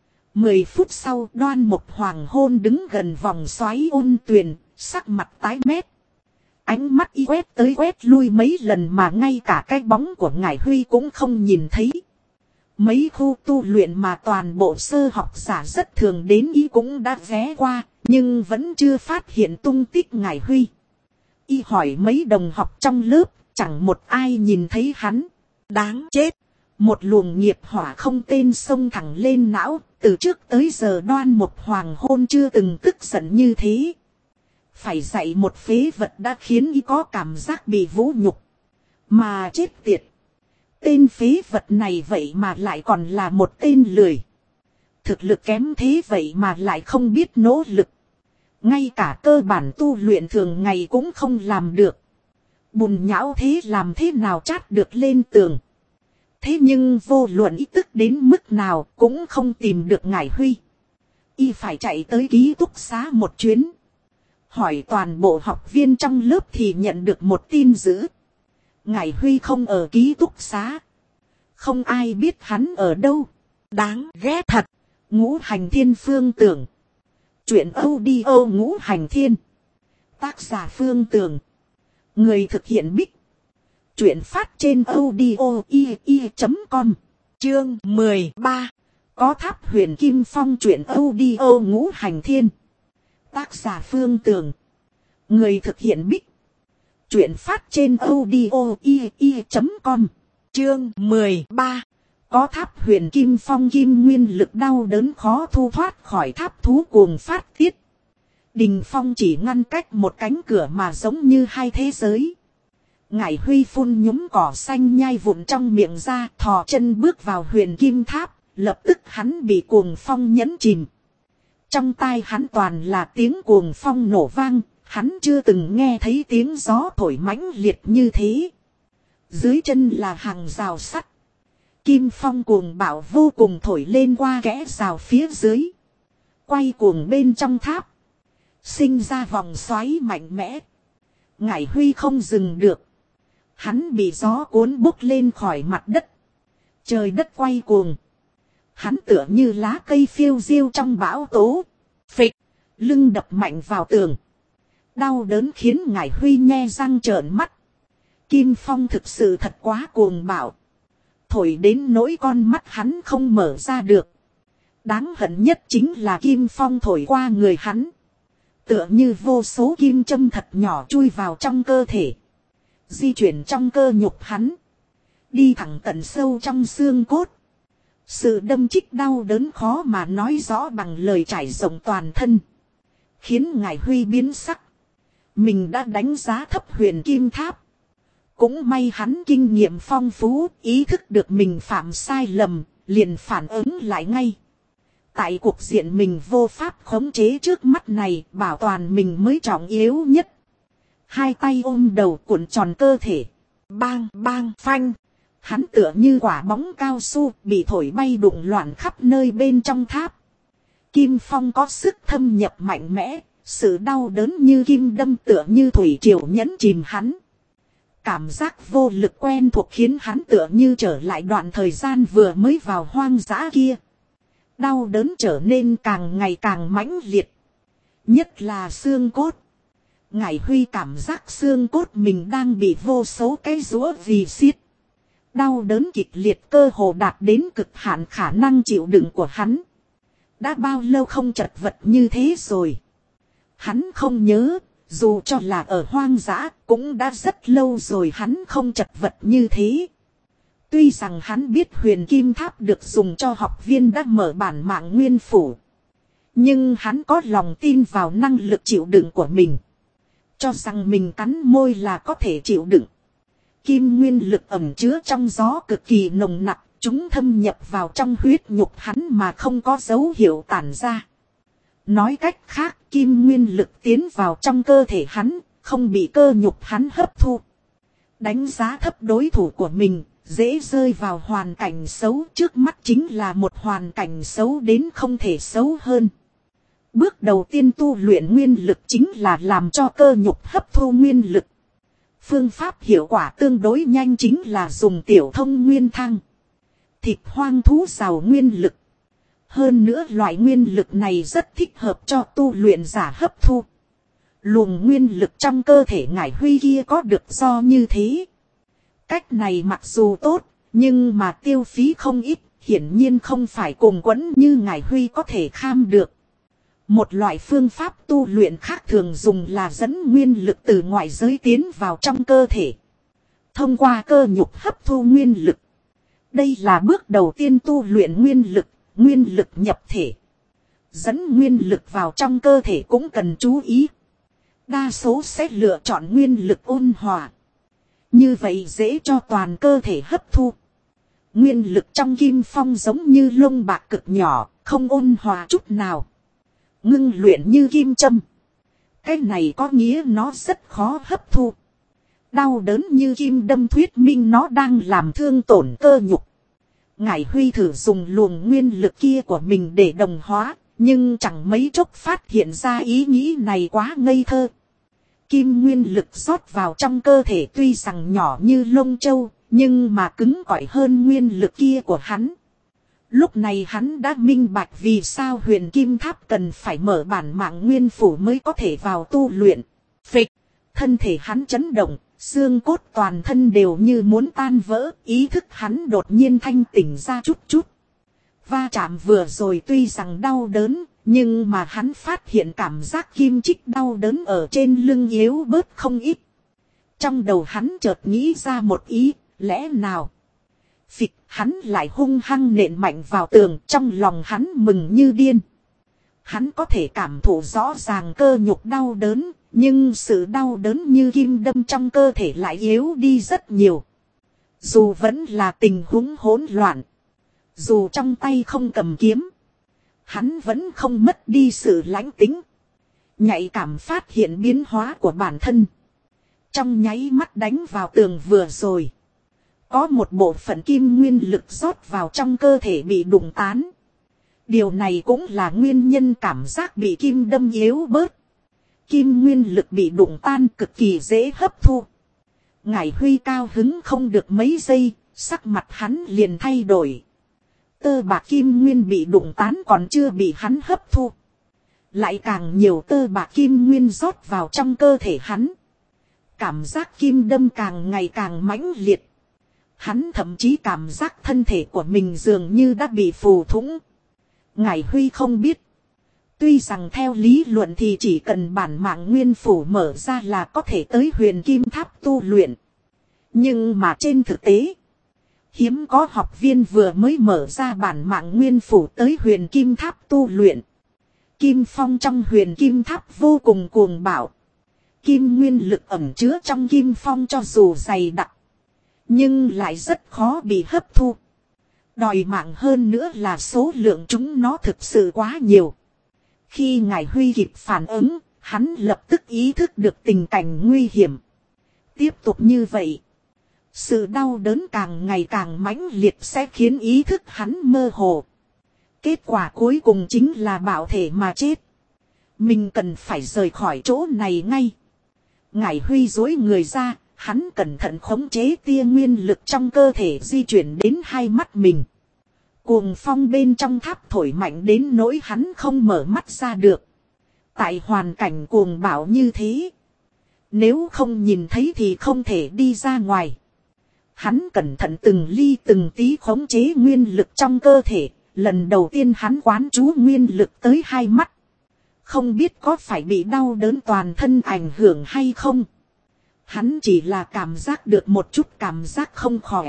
10 phút sau Đoan Mục Hoàng Hôn đứng gần vòng xoáy ôn tuyền, sắc mặt tái mét. Ánh mắt y quét tới quét lui mấy lần mà ngay cả cái bóng của Ngải Huy cũng không nhìn thấy. Mấy khu tu luyện mà toàn bộ sơ học giả rất thường đến y cũng đã ghé qua, nhưng vẫn chưa phát hiện tung tích Ngải Huy. Y hỏi mấy đồng học trong lớp, chẳng một ai nhìn thấy hắn. Đáng chết! Một luồng nghiệp hỏa không tên xông thẳng lên não, từ trước tới giờ Đoan Mục Hoàng hôn chưa từng tức giận như thế. Phải dạy một phế vật đã khiến y có cảm giác bị vũ nhục. Mà chết tiệt! Tên phế vật này vậy mà lại còn là một tên lười. Thực lực kém thế vậy mà lại không biết nỗ lực. Ngay cả cơ bản tu luyện thường ngày cũng không làm được. Bùn nhão thế làm thế nào chát được lên tường. Thế nhưng vô luận ý tức đến mức nào cũng không tìm được Ngải Huy. Y phải chạy tới ký túc xá một chuyến. Hỏi toàn bộ học viên trong lớp thì nhận được một tin dữ. Ngải Huy không ở ký túc xá. Không ai biết hắn ở đâu. Đáng ghét thật. Ngũ Hành Thiên Phương Tưởng. Chuyện audio Ngũ Hành Thiên. Tác giả Phương Tưởng. Người thực hiện Bích. Chuyện phát trên audio i.com. Chương 13. Có tháp huyền kim phong, chuyện audio Ngũ Hành Thiên. Tác giả Phương Tưởng. Người thực hiện Bích. Chuyện phát trên audio i.com. Chương 13. Có tháp huyền kim phong, kim nguyên lực đau đớn khó thu thoát khỏi tháp thú cuồng phát tiết. Đình phong chỉ ngăn cách một cánh cửa mà giống như hai thế giới. Ngải Huy phun nhúm cỏ xanh nhai vụn trong miệng ra, thò chân bước vào huyền kim tháp, lập tức hắn bị cuồng phong nhấn chìm. Trong tai hắn toàn là tiếng cuồng phong nổ vang, hắn chưa từng nghe thấy tiếng gió thổi mãnh liệt như thế. Dưới chân là hàng rào sắt. Kim phong cuồng bạo vô cùng thổi lên qua kẽ rào phía dưới. Quay cuồng bên trong tháp. Sinh ra vòng xoáy mạnh mẽ. Ngải Huy không dừng được. Hắn bị gió cuốn bốc lên khỏi mặt đất. Trời đất quay cuồng. Hắn tựa như lá cây phiêu diêu trong bão tố. Phịch. Lưng đập mạnh vào tường. Đau đớn khiến Ngải Huy nhe răng trợn mắt. Kim phong thực sự thật quá cuồng bạo. Thổi đến nỗi con mắt hắn không mở ra được. Đáng hận nhất chính là kim phong thổi qua người hắn. Tựa như vô số kim châm thật nhỏ chui vào trong cơ thể. Di chuyển trong cơ nhục hắn. Đi thẳng tận sâu trong xương cốt. Sự đâm chích đau đớn khó mà nói rõ bằng lời trải rộng toàn thân. Khiến Ngải Huy biến sắc. Mình đã đánh giá thấp huyền kim tháp. Cũng may hắn kinh nghiệm phong phú, ý thức được mình phạm sai lầm, liền phản ứng lại ngay. Tại cuộc diện mình vô pháp khống chế trước mắt này, bảo toàn mình mới trọng yếu nhất. Hai tay ôm đầu cuộn tròn cơ thể. Bang bang phanh. Hắn tựa như quả bóng cao su bị thổi bay đụng loạn khắp nơi bên trong tháp. Kim phong có sức thâm nhập mạnh mẽ, sự đau đớn như kim đâm tựa như thủy triều nhấn chìm hắn. Cảm giác vô lực quen thuộc khiến hắn tựa như trở lại đoạn thời gian vừa mới vào hoang dã kia. Đau đớn trở nên càng ngày càng mãnh liệt. Nhất là xương cốt. Ngải Huy cảm giác xương cốt mình đang bị vô số cái rũa vì xiết. Đau đớn kịch liệt cơ hồ đạt đến cực hạn khả năng chịu đựng của hắn. Đã bao lâu không chật vật như thế rồi. Hắn không nhớ. Dù cho là ở hoang dã cũng đã rất lâu rồi hắn không chật vật như thế. Tuy rằng hắn biết huyền kim tháp được dùng cho học viên đã mở bản mạng nguyên phủ. Nhưng hắn có lòng tin vào năng lực chịu đựng của mình. Cho rằng mình cắn môi là có thể chịu đựng. Kim nguyên lực ẩn chứa trong gió cực kỳ nồng nặc. Chúng thâm nhập vào trong huyết nhục hắn mà không có dấu hiệu tản ra. Nói cách khác, kim nguyên lực tiến vào trong cơ thể hắn, không bị cơ nhục hắn hấp thu. Đánh giá thấp đối thủ của mình, dễ rơi vào hoàn cảnh xấu, trước mắt chính là một hoàn cảnh xấu đến không thể xấu hơn. Bước đầu tiên tu luyện nguyên lực chính là làm cho cơ nhục hấp thu nguyên lực. Phương pháp hiệu quả tương đối nhanh chính là dùng tiểu thông nguyên thang. Thịt hoang thú giàu nguyên lực. Hơn nữa loại nguyên lực này rất thích hợp cho tu luyện giả hấp thu. luồng nguyên lực trong cơ thể Ngải Huy kia có được do như thế. Cách này mặc dù tốt, nhưng mà tiêu phí không ít, hiển nhiên không phải cùng quẫn như Ngải Huy có thể kham được. Một loại phương pháp tu luyện khác thường dùng là dẫn nguyên lực từ ngoại giới tiến vào trong cơ thể. Thông qua cơ nhục hấp thu nguyên lực. Đây là bước đầu tiên tu luyện nguyên lực nhập thể. Dẫn nguyên lực vào trong cơ thể cũng cần chú ý. Đa số sẽ lựa chọn nguyên lực ôn hòa. Như vậy dễ cho toàn cơ thể hấp thu. Nguyên lực trong kim phong giống như lông bạc cực nhỏ, không ôn hòa chút nào. Ngưng luyện như kim châm. Cái này có nghĩa nó rất khó hấp thu. Đau đớn như kim đâm thuyết minh nó đang làm thương tổn cơ nhục. Ngải Huy thử dùng luồng nguyên lực kia của mình để đồng hóa, nhưng chẳng mấy chốc phát hiện ra ý nghĩ này quá ngây thơ. Kim nguyên lực rót vào trong cơ thể tuy rằng nhỏ như lông châu, nhưng mà cứng cỏi hơn nguyên lực kia của hắn. Lúc này hắn đã minh bạch vì sao Huyền Kim Tháp cần phải mở bản mạng nguyên phủ mới có thể vào tu luyện. Phịch, thân thể hắn chấn động, xương cốt toàn thân đều như muốn tan vỡ, ý thức hắn đột nhiên thanh tỉnh ra chút chút. Va chạm vừa rồi tuy rằng đau đớn, nhưng mà hắn phát hiện cảm giác kim chích đau đớn ở trên lưng yếu bớt không ít. Trong đầu hắn chợt nghĩ ra một ý, lẽ nào? Phịch, hắn lại hung hăng nện mạnh vào tường, trong lòng hắn mừng như điên. Hắn có thể cảm thụ rõ ràng cơ nhục đau đớn, nhưng sự đau đớn như kim đâm trong cơ thể lại yếu đi rất nhiều. Dù vẫn là tình huống hỗn loạn, dù trong tay không cầm kiếm, hắn vẫn không mất đi sự lãnh tính. Nhạy cảm phát hiện biến hóa của bản thân. Trong nháy mắt đánh vào tường vừa rồi. Có một bộ phận kim nguyên lực rót vào trong cơ thể bị đụng tán. Điều này cũng là nguyên nhân cảm giác bị kim đâm yếu bớt. Kim nguyên lực bị đụng tan cực kỳ dễ hấp thu. Ngải Huy cao hứng không được mấy giây, sắc mặt hắn liền thay đổi. Tơ bạc kim nguyên bị đụng tán còn chưa bị hắn hấp thu. Lại càng nhiều tơ bạc kim nguyên rót vào trong cơ thể hắn. Cảm giác kim đâm càng ngày càng mãnh liệt. Hắn thậm chí cảm giác thân thể của mình dường như đã bị phù thủng. Ngải Huy không biết. Tuy rằng theo lý luận thì chỉ cần bản mạng nguyên phủ mở ra là có thể tới Huyền Kim Tháp tu luyện. Nhưng mà trên thực tế, hiếm có học viên vừa mới mở ra bản mạng nguyên phủ tới Huyền Kim Tháp tu luyện. Kim phong trong Huyền Kim Tháp vô cùng cuồng bạo. Kim nguyên lực ẩn chứa trong kim phong cho dù dày đặc, nhưng lại rất khó bị hấp thu. Đòi mạng hơn nữa là số lượng chúng nó thực sự quá nhiều. Khi Ngải Huy kịp phản ứng, hắn lập tức ý thức được tình cảnh nguy hiểm. Tiếp tục như vậy, sự đau đớn càng ngày càng mãnh liệt sẽ khiến ý thức hắn mơ hồ. Kết quả cuối cùng chính là bạo thể mà chết. Mình cần phải rời khỏi chỗ này ngay. Ngải Huy duỗi người ra, hắn cẩn thận khống chế tia nguyên lực trong cơ thể di chuyển đến hai mắt mình. Cuồng phong bên trong tháp thổi mạnh đến nỗi hắn không mở mắt ra được. Tại hoàn cảnh cuồng bạo như thế, nếu không nhìn thấy thì không thể đi ra ngoài. Hắn cẩn thận từng ly từng tí khống chế nguyên lực trong cơ thể. Lần đầu tiên hắn quán chú nguyên lực tới hai mắt. Không biết có phải bị đau đớn toàn thân ảnh hưởng hay không. Hắn chỉ là cảm giác được một chút cảm giác không khỏe.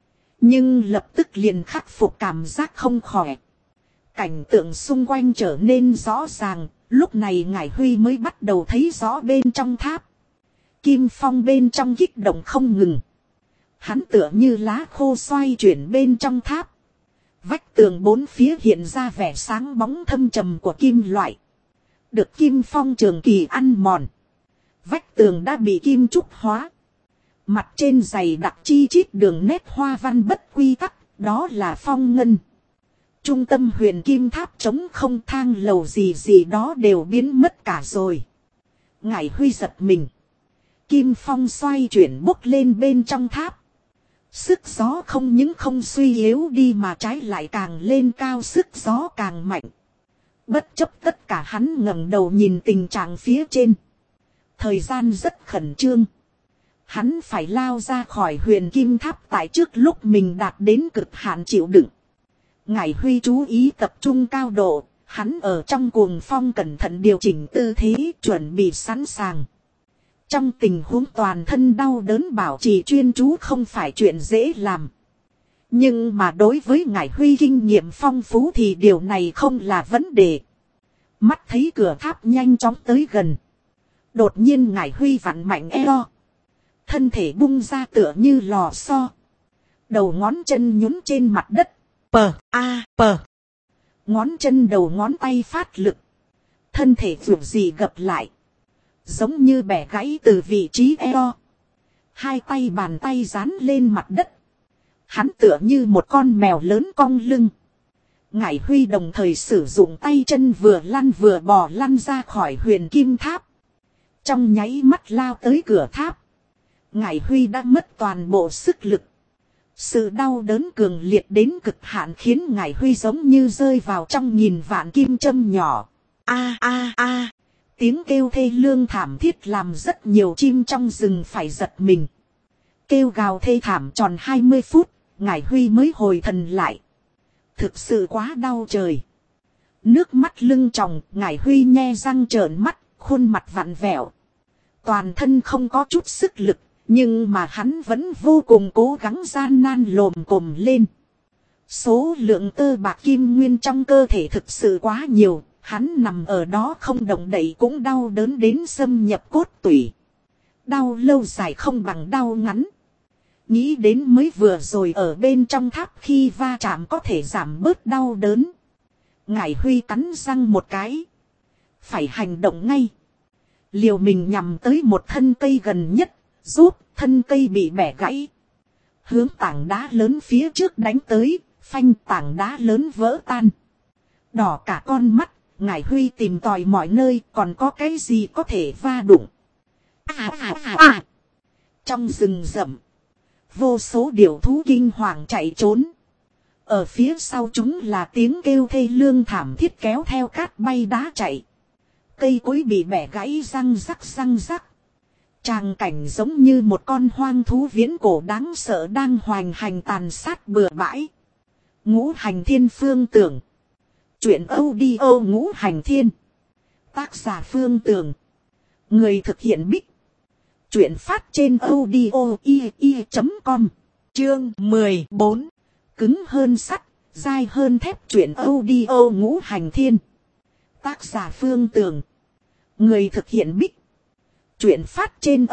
Nhưng lập tức liền khắc phục cảm giác không khỏe. Cảnh tượng xung quanh trở nên rõ ràng. Lúc này Ngải Huy mới bắt đầu thấy rõ bên trong tháp. Kim phong bên trong kích động không ngừng. Hắn tựa như lá khô xoay chuyển bên trong tháp. Vách tường bốn phía hiện ra vẻ sáng bóng thâm trầm của kim loại. Được kim phong trường kỳ ăn mòn. Vách tường đã bị kim trúc hóa. Mặt trên dày đặc chi chít đường nét hoa văn bất quy tắc, đó là phong ngân. Trung tâm Huyền Kim Tháp trống không, thang lầu gì gì đó đều biến mất cả rồi. Ngải Huy giật mình. Kim phong xoay chuyển bốc lên bên trong tháp. Sức gió không những không suy yếu đi mà trái lại càng lên cao, sức gió càng mạnh. Bất chấp tất cả hắn ngẩng đầu nhìn tình trạng phía trên. Thời gian rất khẩn trương. Hắn phải lao ra khỏi huyền kim tháp tại trước lúc mình đạt đến cực hạn chịu đựng. Ngải Huy chú ý tập trung cao độ. Hắn ở trong cuồng phong cẩn thận điều chỉnh tư thế, chuẩn bị sẵn sàng. Trong tình huống toàn thân đau đớn bảo trì chuyên chú không phải chuyện dễ làm. Nhưng mà đối với Ngải Huy kinh nghiệm phong phú thì điều này không là vấn đề. Mắt thấy cửa tháp nhanh chóng tới gần. Đột nhiên Ngải Huy vặn mạnh eo. Thân thể bung ra tựa như lò xo. Đầu ngón chân nhún trên mặt đất. Pờ. Ngón chân đầu ngón tay phát lực. Thân thể vượt gì gập lại. Giống như bẻ gãy từ vị trí eo. Hai tay bàn tay dán lên mặt đất. Hắn tựa như một con mèo lớn cong lưng. Ngải Huy đồng thời sử dụng tay chân vừa lăn vừa bò lăn ra khỏi huyền kim tháp. Trong nháy mắt lao tới cửa tháp. Ngải Huy đã mất toàn bộ sức lực. Sự đau đớn cường liệt đến cực hạn khiến Ngải Huy giống như rơi vào trong nghìn vạn kim châm nhỏ. A. Tiếng kêu thê lương thảm thiết làm rất nhiều chim trong rừng phải giật mình. Kêu gào thê thảm tròn 20 phút, Ngải Huy mới hồi thần lại. Thực sự quá đau trời. Nước mắt lưng tròng, Ngải Huy nhe răng trợn mắt, khuôn mặt vặn vẹo. Toàn thân không có chút sức lực, nhưng mà hắn vẫn vô cùng cố gắng gian nan lồm cồm lên. Số lượng tơ bạc kim nguyên trong cơ thể thực sự quá nhiều, hắn nằm ở đó không động đậy cũng đau đớn đến xâm nhập cốt tủy. Đau lâu dài không bằng đau ngắn. Nghĩ đến mới vừa rồi ở bên trong tháp khi va chạm có thể giảm bớt đau đớn. Ngải Huy cắn răng một cái. Phải hành động ngay. Liều mình nhằm tới một thân cây gần nhất, giúp thân cây bị bẻ gãy. Hướng tảng đá lớn phía trước đánh tới, phanh tảng đá lớn vỡ tan. Đỏ cả con mắt, Ngải Huy tìm tòi mọi nơi còn có cái gì có thể va đụng. Trong rừng rậm, vô số điểu thú kinh hoàng chạy trốn. Ở phía sau chúng là tiếng kêu thê lương thảm thiết kéo theo cát bay đá chạy. Cây cối bị bẻ gãy răng rắc. Tràng cảnh giống như một con hoang thú viễn cổ đáng sợ đang hoành hành tàn sát bừa bãi. Ngũ Hành Thiên Phương Tưởng. Chuyện audio Ngũ Hành Thiên. Tác giả Phương Tưởng. Người thực hiện Bích. Chuyện phát trên audio.com. Chương 14. Cứng hơn sắt, dai hơn thép. Chuyện audio Ngũ Hành Thiên. Tác giả Phương Tưởng. Người thực hiện Bích. Chuyện phát trên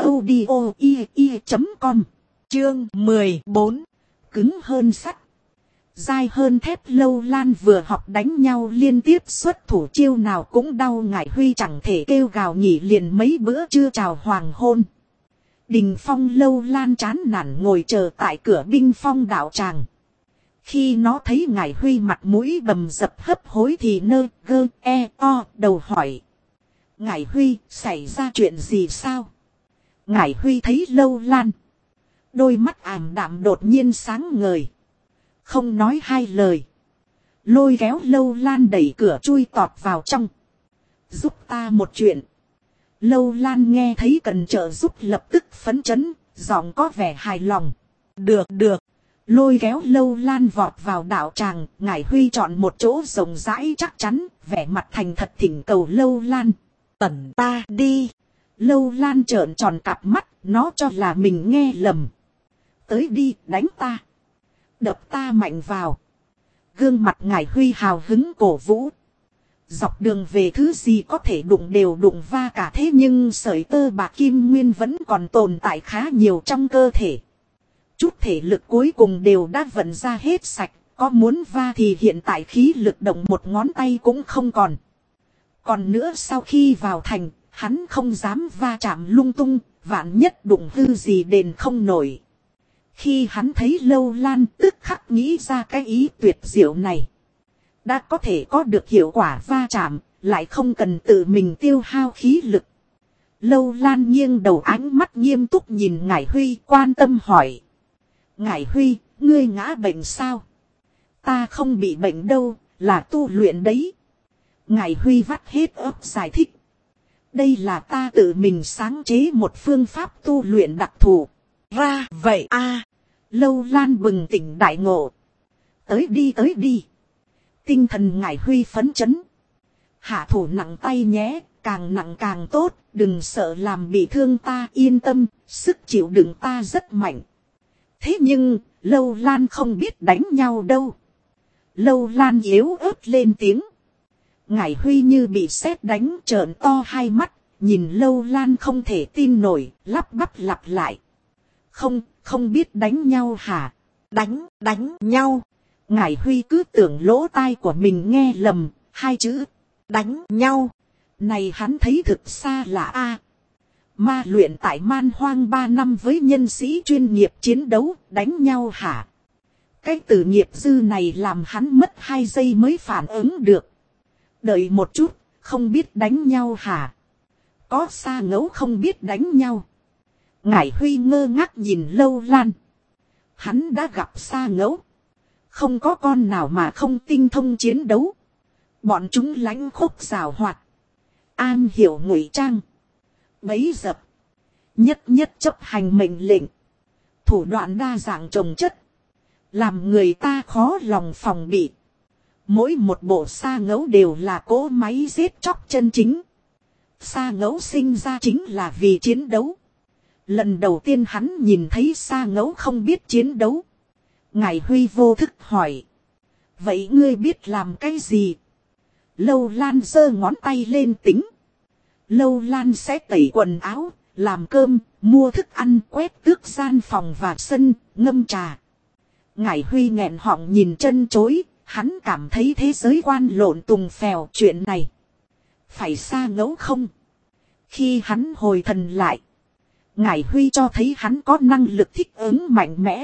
audio.com. Chương 14. Cứng hơn sắt, dai hơn thép. Lâu Lan vừa học đánh nhau liên tiếp xuất thủ chiêu nào cũng đau. Ngải Huy chẳng thể kêu gào nghỉ liền mấy bữa chưa chào hoàng hôn. Đình Phong Lâu Lan chán nản ngồi chờ tại cửa binh phong đạo tràng. Khi nó thấy Ngải Huy mặt mũi bầm dập hấp hối thì đầu hỏi. Ngải Huy, xảy ra chuyện gì sao? Ngải Huy thấy Lâu Lan. Đôi mắt ảm đạm đột nhiên sáng ngời. Không nói hai lời. Lôi kéo Lâu Lan đẩy cửa chui tọt vào trong. Giúp ta một chuyện. Lâu Lan nghe thấy cần trợ giúp lập tức phấn chấn, giọng có vẻ hài lòng. Được. Lôi kéo Lâu Lan vọt vào đạo tràng, Ngải Huy chọn một chỗ rộng rãi chắc chắn, vẻ mặt thành thật thỉnh cầu Lâu Lan. Tẩn ta đi. Lâu Lan trợn tròn cặp mắt, nó cho là mình nghe lầm. Tới đi, đánh ta. Đập ta mạnh vào. Gương mặt Ngải Huy hào hứng cổ vũ. Dọc đường về thứ gì có thể đụng đều đụng va cả, thế nhưng sợi tơ bạc kim nguyên vẫn còn tồn tại khá nhiều trong cơ thể. Chút thể lực cuối cùng đều đã vận ra hết sạch, có muốn va thì hiện tại khí lực động một ngón tay cũng không còn. Còn nữa sau khi vào thành, hắn không dám va chạm lung tung, vạn nhất đụng hư gì đền không nổi. Khi hắn thấy Lâu Lan tức khắc nghĩ ra cái ý tuyệt diệu này. Đã có thể có được hiệu quả va chạm, lại không cần tự mình tiêu hao khí lực. Lâu Lan nghiêng đầu ánh mắt nghiêm túc nhìn Ngải Huy quan tâm hỏi. Ngải Huy, ngươi ngã bệnh sao? Ta không bị bệnh đâu, là tu luyện đấy. Ngải Huy vắt hết óc giải thích. Đây là ta tự mình sáng chế một phương pháp tu luyện đặc thù. Ra vậy a. Lâu Lan bừng tỉnh đại ngộ. Tới đi. Tinh thần Ngải Huy phấn chấn. Hạ thủ nặng tay nhé, càng nặng càng tốt, đừng sợ làm bị thương ta, yên tâm, sức chịu đựng ta rất mạnh. Thế nhưng, Lâu Lan không biết đánh nhau đâu. Lâu Lan yếu ớt lên tiếng. Ngải Huy như bị sét đánh, trợn to hai mắt, nhìn Lâu Lan không thể tin nổi, lắp bắp lặp lại. Không biết đánh nhau hả? Đánh nhau. Ngải Huy cứ tưởng lỗ tai của mình nghe lầm, hai chữ đánh nhau. Này hắn thấy thực xa là a. Ma luyện tại Man Hoang 3 năm với nhân sĩ chuyên nghiệp chiến đấu, đánh nhau hả? Cái từ nghiệp dư này làm hắn mất 2 giây mới phản ứng được. Đợi một chút, không biết đánh nhau hả? Có Sa Ngẫu không biết đánh nhau. Ngải Huy ngơ ngác nhìn Lâu Lan. Hắn đã gặp Sa Ngẫu. Không có con nào mà không tinh thông chiến đấu. Bọn chúng lãnh khốc giàu hoạt. An hiểu ngụy trang. Bấy dập. Nhất chấp hành mệnh lệnh. Thủ đoạn đa dạng chồng chất. Làm người ta khó lòng phòng bị. Mỗi một bộ Sa Ngẫu đều là cỗ máy giết chóc chân chính. Sa Ngẫu sinh ra chính là vì chiến đấu. Lần đầu tiên hắn nhìn thấy Sa Ngẫu không biết chiến đấu. Ngải Huy vô thức hỏi. Vậy ngươi biết làm cái gì? Lâu Lan giơ ngón tay lên tính. Lâu Lan sẽ tẩy quần áo, làm cơm, mua thức ăn, quét tước gian phòng và sân, ngâm trà. Ngải Huy nghẹn họng nhìn chân chối, hắn cảm thấy thế giới quan lộn tùng phèo chuyện này. Phải Sa Ngẫu không? Khi hắn hồi thần lại, Ngải Huy cho thấy hắn có năng lực thích ứng mạnh mẽ.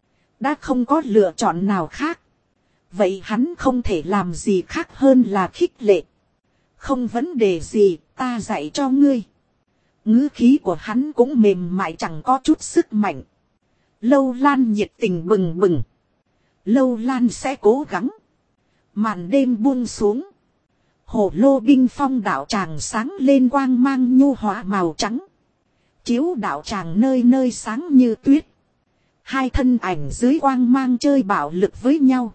Đã không có lựa chọn nào khác. Vậy hắn không thể làm gì khác hơn là khích lệ. Không vấn đề gì, ta dạy cho ngươi. Ngữ khí của hắn cũng mềm mại chẳng có chút sức mạnh. Lâu Lan nhiệt tình bừng bừng. Lâu Lan sẽ cố gắng. Màn đêm buông xuống. Hồ lô binh phong đạo tràng sáng lên quang mang nhu hòa màu trắng. Chiếu đạo tràng nơi nơi sáng như tuyết. Hai thân ảnh dưới quang mang chơi bạo lực với nhau.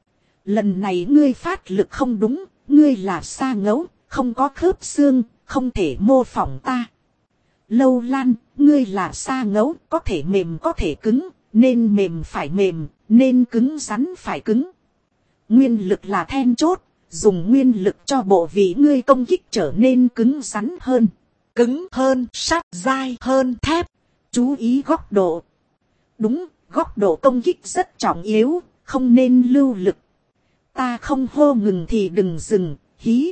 Lần này ngươi phát lực không đúng, ngươi là Sa Ngẫu, không có khớp xương, không thể mô phỏng ta. Lâu Lan, ngươi là Sa Ngẫu, có thể mềm có thể cứng, nên mềm phải mềm, nên cứng rắn phải cứng. Nguyên lực là then chốt, dùng nguyên lực cho bộ vị ngươi công kích trở nên cứng rắn hơn. Cứng hơn, sắt dai hơn thép. Chú ý góc độ. Đúng, góc độ công kích rất trọng yếu, không nên lưu lực. Ta không hô ngừng thì đừng dừng, hí.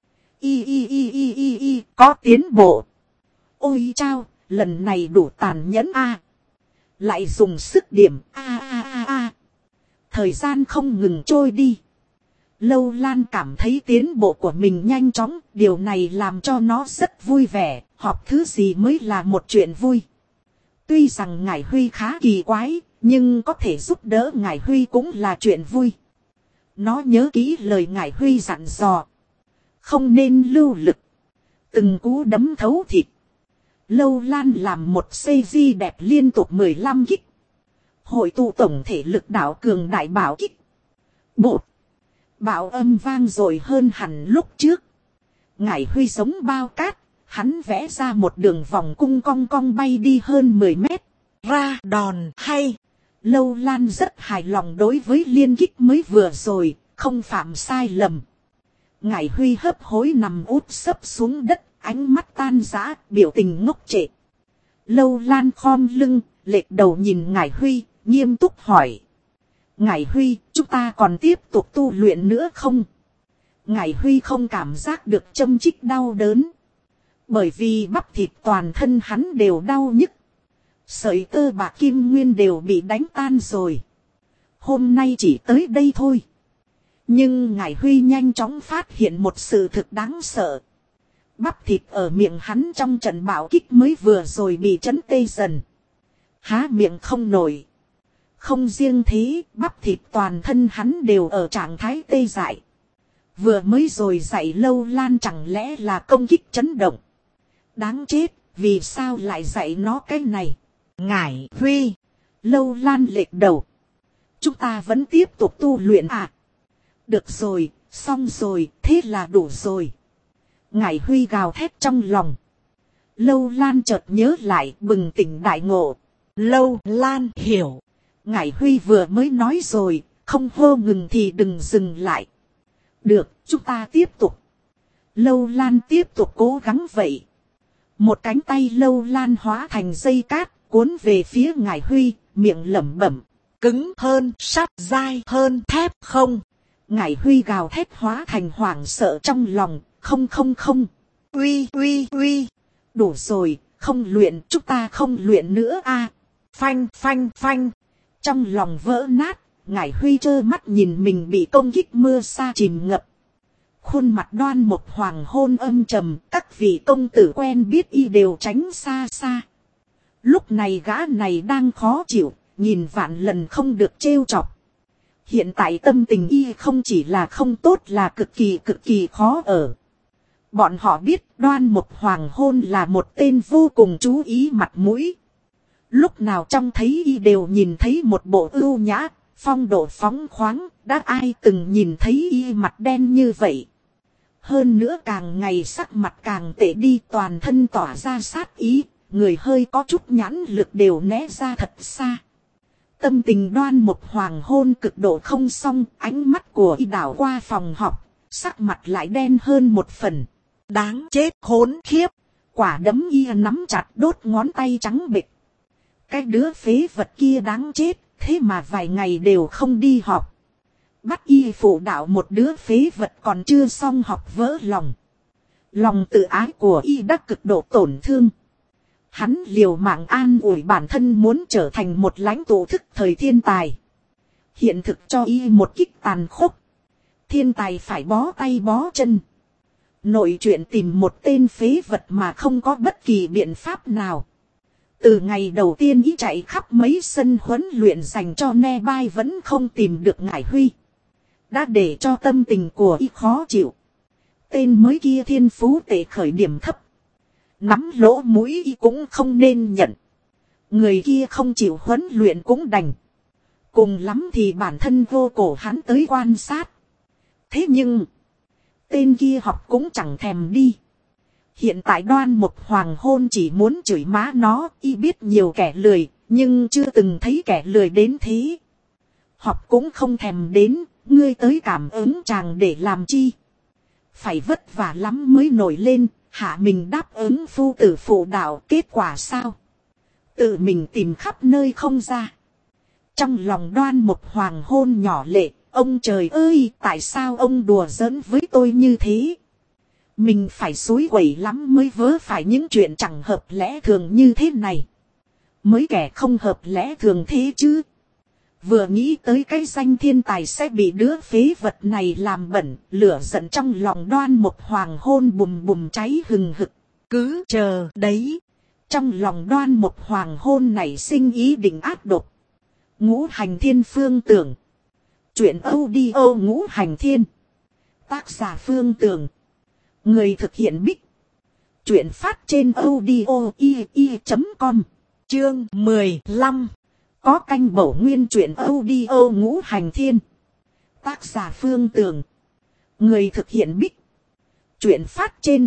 Có tiến bộ. Ôi chao, lần này đủ tàn nhẫn a. Lại dùng sức điểm a. Thời gian không ngừng trôi đi. Lâu Lan cảm thấy tiến bộ của mình nhanh chóng, điều này làm cho nó rất vui vẻ, học thứ gì mới là một chuyện vui. Tuy rằng Ngải Huy khá kỳ quái, nhưng có thể giúp đỡ Ngải Huy cũng là chuyện vui. Nó nhớ kỹ lời Ngải Huy dặn dò. Không nên lưu lực. Từng cú đấm thấu thịt. Lâu Lan làm một CG đẹp liên tục 15 kích. Hội tụ tổng thể lực đạo cường đại bảo kích. Bột. Bạo âm vang rồi hơn hẳn lúc trước. Ngải Huy giống bao cát. Hắn vẽ ra một đường vòng cung cong cong bay đi hơn 10 mét. Ra đòn hay. Lâu Lan rất hài lòng đối với liên kích mới vừa rồi. Không phạm sai lầm. Ngải Huy hấp hối nằm úp sấp xuống đất. Ánh mắt tan rã, biểu tình ngốc trệ. Lâu Lan khom lưng, lệch đầu nhìn Ngải Huy, nghiêm túc hỏi. Ngải Huy, chúng ta còn tiếp tục tu luyện nữa không? Ngải Huy không cảm giác được châm chích đau đớn. Bởi vì bắp thịt toàn thân hắn đều đau nhức. Sợi tơ bạc kim nguyên đều bị đánh tan rồi. Hôm nay chỉ tới đây thôi. Nhưng Ngải Huy nhanh chóng phát hiện một sự thực đáng sợ. Bắp thịt ở miệng hắn trong trận bạo kích mới vừa rồi bị chấn tê dần. Há miệng không nổi. Không riêng thế, bắp thịt toàn thân hắn đều ở trạng thái tê dại. Vừa mới rồi dạy Lâu Lan chẳng lẽ là công kích chấn động. Đáng chết, vì sao lại dạy nó cái này? Ngải Huy. Lâu Lan lệch đầu. Chúng ta vẫn tiếp tục tu luyện à? Được rồi, xong rồi, thế là đủ rồi. Ngải Huy gào thét trong lòng. Lâu Lan chợt nhớ lại, bừng tỉnh đại ngộ. Lâu Lan hiểu. Ngải Huy vừa mới nói rồi, không hô ngừng thì đừng dừng lại. Được, chúng ta tiếp tục. Lâu Lan tiếp tục cố gắng vậy. Một cánh tay Lâu Lan hóa thành dây cát, cuốn về phía Ngải Huy, miệng lẩm bẩm. Cứng hơn, sắt, dai hơn, thép không. Ngải Huy gào thét hóa thành hoảng sợ trong lòng. Không không không. Uy uy uy. Đủ rồi, không luyện, chúng ta không luyện nữa a. Phanh phanh phanh. Trong lòng vỡ nát, Ngải Huy trơ mắt nhìn mình bị công kích mưa sa chìm ngập. Khuôn mặt Đoan Mộc Hoàng hôn âm trầm, các vị công tử quen biết y đều tránh xa xa. Lúc này gã này đang khó chịu, nhìn vạn lần không được trêu chọc. Hiện tại tâm tình y không chỉ là không tốt là cực kỳ khó ở. Bọn họ biết Đoan Mộc Hoàng hôn là một tên vô cùng chú ý mặt mũi. Lúc nào trông thấy y đều nhìn thấy một bộ ưu nhã, phong độ phóng khoáng, đã ai từng nhìn thấy y mặt đen như vậy. Hơn nữa càng ngày sắc mặt càng tệ đi, toàn thân tỏa ra sát ý, người hơi có chút nhãn lực đều né ra thật xa. Tâm tình Đoan Mộc Hoàng hôn cực độ không xong, ánh mắt của y đảo qua phòng họp, sắc mặt lại đen hơn một phần. Đáng chết khốn khiếp. Quả đấm y nắm chặt đốt ngón tay trắng bệch. Cái đứa phế vật kia đáng chết, thế mà vài ngày đều không đi học. Bắt y phụ đạo một đứa phế vật còn chưa xong học vỡ lòng. Lòng tự ái của y đã cực độ tổn thương. Hắn liều mạng an ủi bản thân muốn trở thành một lãnh tụ thức thời thiên tài. Hiện thực cho y một kích tàn khốc. Thiên tài phải bó tay bó chân. Nội chuyện tìm một tên phế vật mà không có bất kỳ biện pháp nào. Từ ngày đầu tiên y chạy khắp mấy sân huấn luyện dành cho Nebai vẫn không tìm được Ngải Huy. Đã để cho tâm tình của y khó chịu. Tên mới kia thiên phú tệ khởi điểm thấp. Nắm lỗ mũi y cũng không nên nhận. Người kia không chịu huấn luyện cũng đành. Cùng lắm thì bản thân vô cổ hắn tới quan sát. Thế nhưng tên kia học cũng chẳng thèm đi. Hiện tại Đoan Mộc Hoàng hôn chỉ muốn chửi má nó, y biết nhiều kẻ lười, nhưng chưa từng thấy kẻ lười đến thế. Học cũng không thèm đến, ngươi tới cảm ứng chàng để làm chi. Phải vất vả lắm mới nổi lên, hạ mình đáp ứng phu tử phụ đạo, kết quả sao? Tự mình tìm khắp nơi không ra. Trong lòng Đoan Mộc Hoàng hôn nhỏ lệ, ông trời ơi, tại sao ông đùa giỡn với tôi như thế? Mình phải xúi quẩy lắm mới vớ phải những chuyện chẳng hợp lẽ thường như thế này. Mới kẻ không hợp lẽ thường thế chứ. Vừa nghĩ tới cái danh thiên tài sẽ bị đứa phế vật này làm bẩn, lửa giận trong lòng Đoan Mộc Hoàng hôn bùm bùm cháy hừng hực. Cứ chờ đấy. Trong lòng Đoan Mộc Hoàng hôn nảy sinh ý định ác độc. Ngũ Hành Thiên Phương Tưởng. Chuyện audio Ngũ Hành Thiên. Tác giả Phương Tưởng. Người thực hiện Bích. Chuyện phát trên audio.com. Chương 15. Có canh bổ nguyên truyện audio Ngũ Hành Thiên. Tác giả Phương Tưởng. Người thực hiện Bích. Chuyện phát trên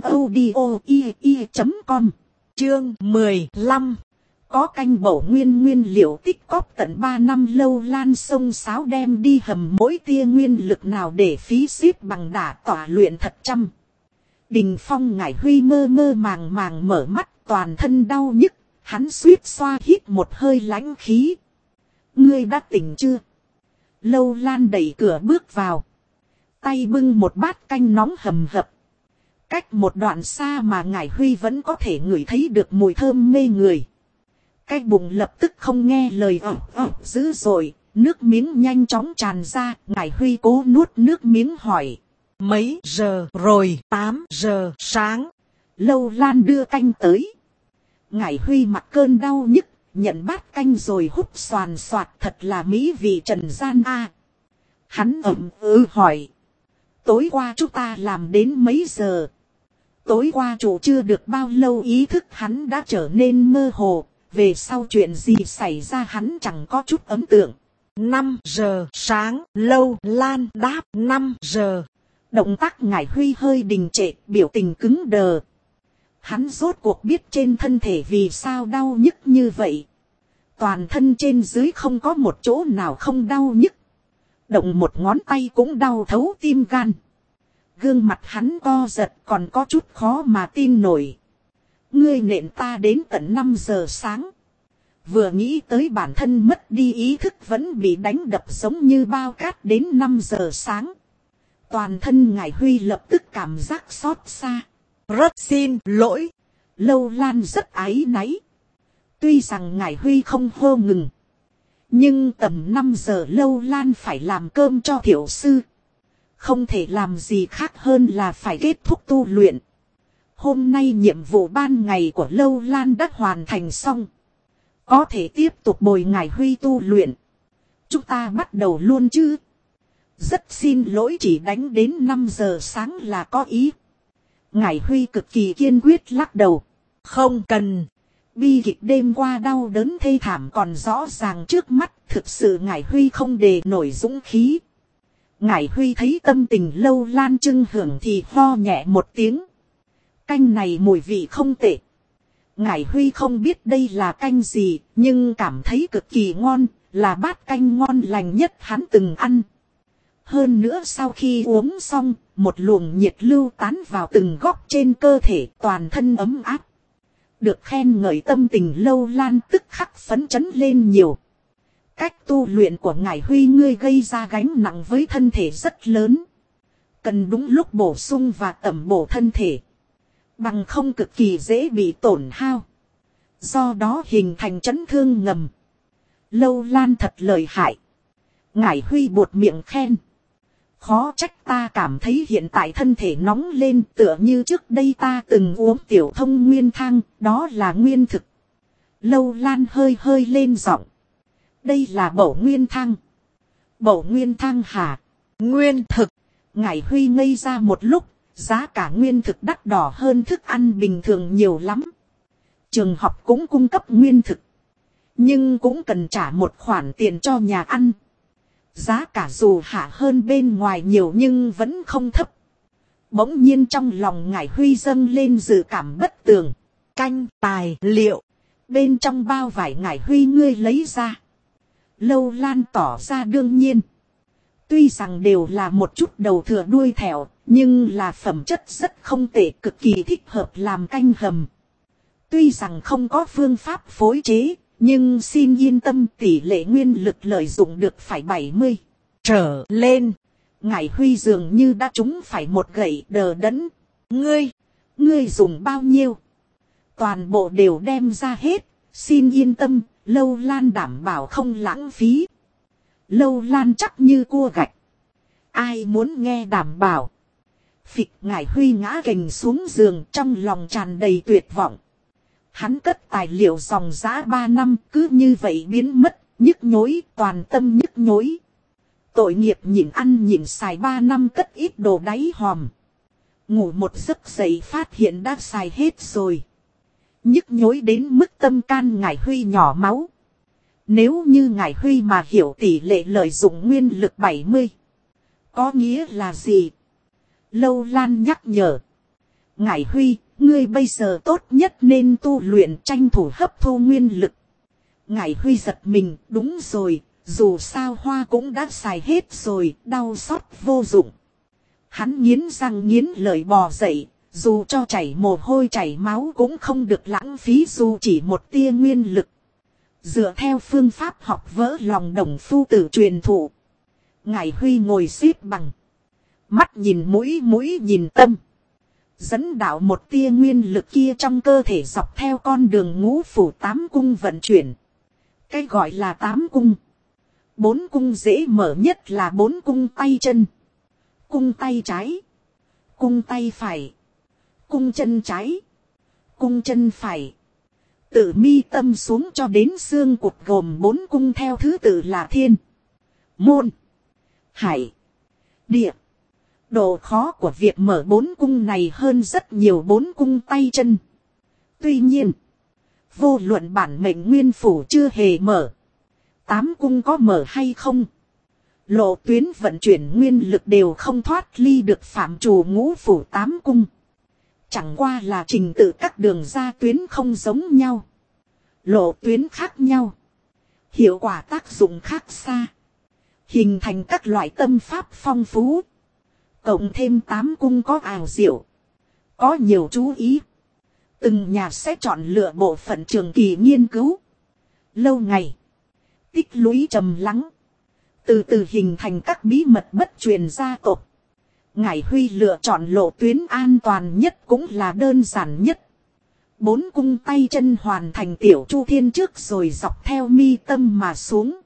audio.com. Chương 15. Có canh bổ nguyên liệu tích cóp tận 3 năm Lâu Lan sông sáo đem đi hầm mỗi tia nguyên lực nào để phí ship bằng đả tỏa luyện thật chăm. Đình Phong Ngải Huy mơ màng mở mắt, toàn thân đau nhức, hắn suýt xoa hít một hơi lãnh khí. Ngươi đã tỉnh chưa? Lâu Lan đẩy cửa bước vào. Tay bưng một bát canh nóng hầm hập. Cách một đoạn xa mà Ngải Huy vẫn có thể ngửi thấy được mùi thơm mê người. Cái bụng lập tức không nghe lời dữ dội, nước miếng nhanh chóng tràn ra. Ngải Huy cố nuốt nước miếng hỏi. Mấy giờ rồi? 8 giờ sáng. Lâu Lan đưa canh tới. Ngải Huy mặc cơn đau nhức, nhận bát canh rồi húp xoàn xoạt, thật là mỹ vị trần gian a. Hắn hỏi. Tối qua chúng ta làm đến mấy giờ? Tối qua chủ chưa được bao lâu ý thức hắn đã trở nên mơ hồ, về sau chuyện gì xảy ra hắn chẳng có chút ấn tượng. 5 giờ sáng, Lâu Lan đáp 5 giờ. Động tác Ngải Huy hơi đình trệ, biểu tình cứng đờ. Hắn rốt cuộc biết trên thân thể vì sao đau nhức như vậy. Toàn thân trên dưới không có một chỗ nào không đau nhức. Động một ngón tay cũng đau thấu tim gan. Gương mặt hắn co giật, còn có chút khó mà tin nổi. Ngươi nện ta đến tận 5 giờ sáng. Vừa nghĩ tới bản thân mất đi ý thức vẫn bị đánh đập giống như bao cát đến 5 giờ sáng. Toàn thân Ngải Huy lập tức cảm giác xót xa. Rất xin lỗi. Lâu Lan rất áy náy. Tuy rằng Ngải Huy không hô ngừng. Nhưng tầm 5 giờ Lâu Lan phải làm cơm cho thiểu sư. Không thể làm gì khác hơn là phải kết thúc tu luyện. Hôm nay nhiệm vụ ban ngày của Lâu Lan đã hoàn thành xong. Có thể tiếp tục bồi Ngải Huy tu luyện. Chúng ta bắt đầu luôn chứ. Rất xin lỗi, chỉ đánh đến 5 giờ sáng là có ý. Ngải Huy cực kỳ kiên quyết lắc đầu. Không cần. Bi kịch đêm qua đau đớn thê thảm còn rõ ràng trước mắt. Thực sự Ngải Huy không đề nổi dũng khí. Ngải Huy thấy tâm tình Lâu Lan chưng hưởng thì ho nhẹ một tiếng. Canh này mùi vị không tệ. Ngải Huy không biết đây là canh gì, nhưng cảm thấy cực kỳ ngon, là bát canh ngon lành nhất hắn từng ăn. Hơn nữa sau khi uống xong, một luồng nhiệt lưu tán vào từng góc trên cơ thể, toàn thân ấm áp. Được khen ngợi tâm tình Lâu Lan tức khắc phấn chấn lên nhiều. Cách tu luyện của Ngải Huy ngươi gây ra gánh nặng với thân thể rất lớn. Cần đúng lúc bổ sung và tẩm bổ thân thể. Bằng không cực kỳ dễ bị tổn hao. Do đó hình thành chấn thương ngầm. Lâu Lan thật lợi hại. Ngải Huy buột miệng khen. Khó trách ta cảm thấy hiện tại thân thể nóng lên, tựa như trước đây ta từng uống tiểu thông nguyên thang, đó là nguyên thực. Lâu Lan hơi hơi lên giọng. Đây là bổ nguyên thang. Bổ nguyên thang hả? Nguyên thực. Ngải Huy ngây ra một lúc, giá cả nguyên thực đắt đỏ hơn thức ăn bình thường nhiều lắm. Trường học cũng cung cấp nguyên thực, nhưng cũng cần trả một khoản tiền cho nhà ăn. Giá cả dù hạ hơn bên ngoài nhiều nhưng vẫn không thấp. Bỗng nhiên trong lòng Ngải Huy dâng lên dự cảm bất tường. Canh tài liệu. Bên trong bao vải Ngải Huy ngươi lấy ra. Lâu Lan tỏ ra đương nhiên. Tuy rằng đều là một chút đầu thừa đuôi thẻo, nhưng là phẩm chất rất không tệ, cực kỳ thích hợp làm canh hầm. Tuy rằng không có phương pháp phối chế, nhưng xin yên tâm tỷ lệ nguyên lực lợi dụng được phải 70 trở lên. Ngải Huy dường như đã trúng phải một gậy đờ đẫn. Ngươi dùng bao nhiêu? Toàn bộ đều đem ra hết, xin yên tâm, Lâu Lan đảm bảo không lãng phí. Lâu Lan chắc như cua gạch. Ai muốn nghe đảm bảo? Phịch, Ngải Huy ngã gềnh xuống giường, trong lòng tràn đầy tuyệt vọng. Hắn cất tài liệu dòng dã 3 năm cứ như vậy biến mất, nhức nhối, toàn tâm nhức nhối. Tội nghiệp nhịn ăn nhịn xài 3 năm cất ít đồ đáy hòm. Ngủ một giấc dậy phát hiện đã xài hết rồi. Nhức nhối đến mức tâm can Ngải Huy nhỏ máu. Nếu như Ngải Huy mà hiểu tỷ lệ lợi dụng nguyên lực 70. Có nghĩa là gì? Lâu Lan nhắc nhở. Ngải Huy, ngươi bây giờ tốt nhất nên tu luyện tranh thủ hấp thu nguyên lực. Ngải Huy giật mình, đúng rồi, dù sao hoa cũng đã xài hết rồi, đau xót vô dụng. Hắn nghiến răng nghiến lợi bò dậy, dù cho chảy mồ hôi chảy máu cũng không được lãng phí dù chỉ một tia nguyên lực. Dựa theo phương pháp học vỡ lòng đồng phu tử truyền thụ. Ngải Huy ngồi xếp bằng. Mắt nhìn mũi nhìn tâm. Dẫn đạo một tia nguyên lực kia trong cơ thể dọc theo con đường ngũ phủ 8 cung vận chuyển. Cái gọi là 8 cung. 4 cung dễ mở nhất là 4 cung tay chân. Cung tay trái. Cung tay phải. Cung chân trái. Cung chân phải. Từ mi tâm xuống cho đến xương cụt gồm 4 cung theo thứ tự là thiên, môn, hải, địa, Độ khó của việc mở 4 cung này hơn rất nhiều 4 cung tay chân. Tuy nhiên, vô luận bản mệnh nguyên phủ chưa hề mở, 8 cung có mở hay không, lộ tuyến vận chuyển nguyên lực đều không thoát ly được phạm trù ngũ phủ 8 cung. Chẳng qua là trình tự các đường ra tuyến không giống nhau, lộ tuyến khác nhau, hiệu quả tác dụng khác xa, hình thành các loại tâm pháp phong phú. Cộng thêm 8 cung có ảo diệu, có nhiều chú ý. Từng nhà sẽ chọn lựa bộ phận trường kỳ nghiên cứu. Lâu ngày, tích lũy trầm lắng, từ từ hình thành các bí mật bất truyền gia tộc. Ngải Huy lựa chọn lộ tuyến an toàn nhất cũng là đơn giản nhất. 4 cung tay chân hoàn thành tiểu chu thiên trước rồi dọc theo mi tâm mà xuống,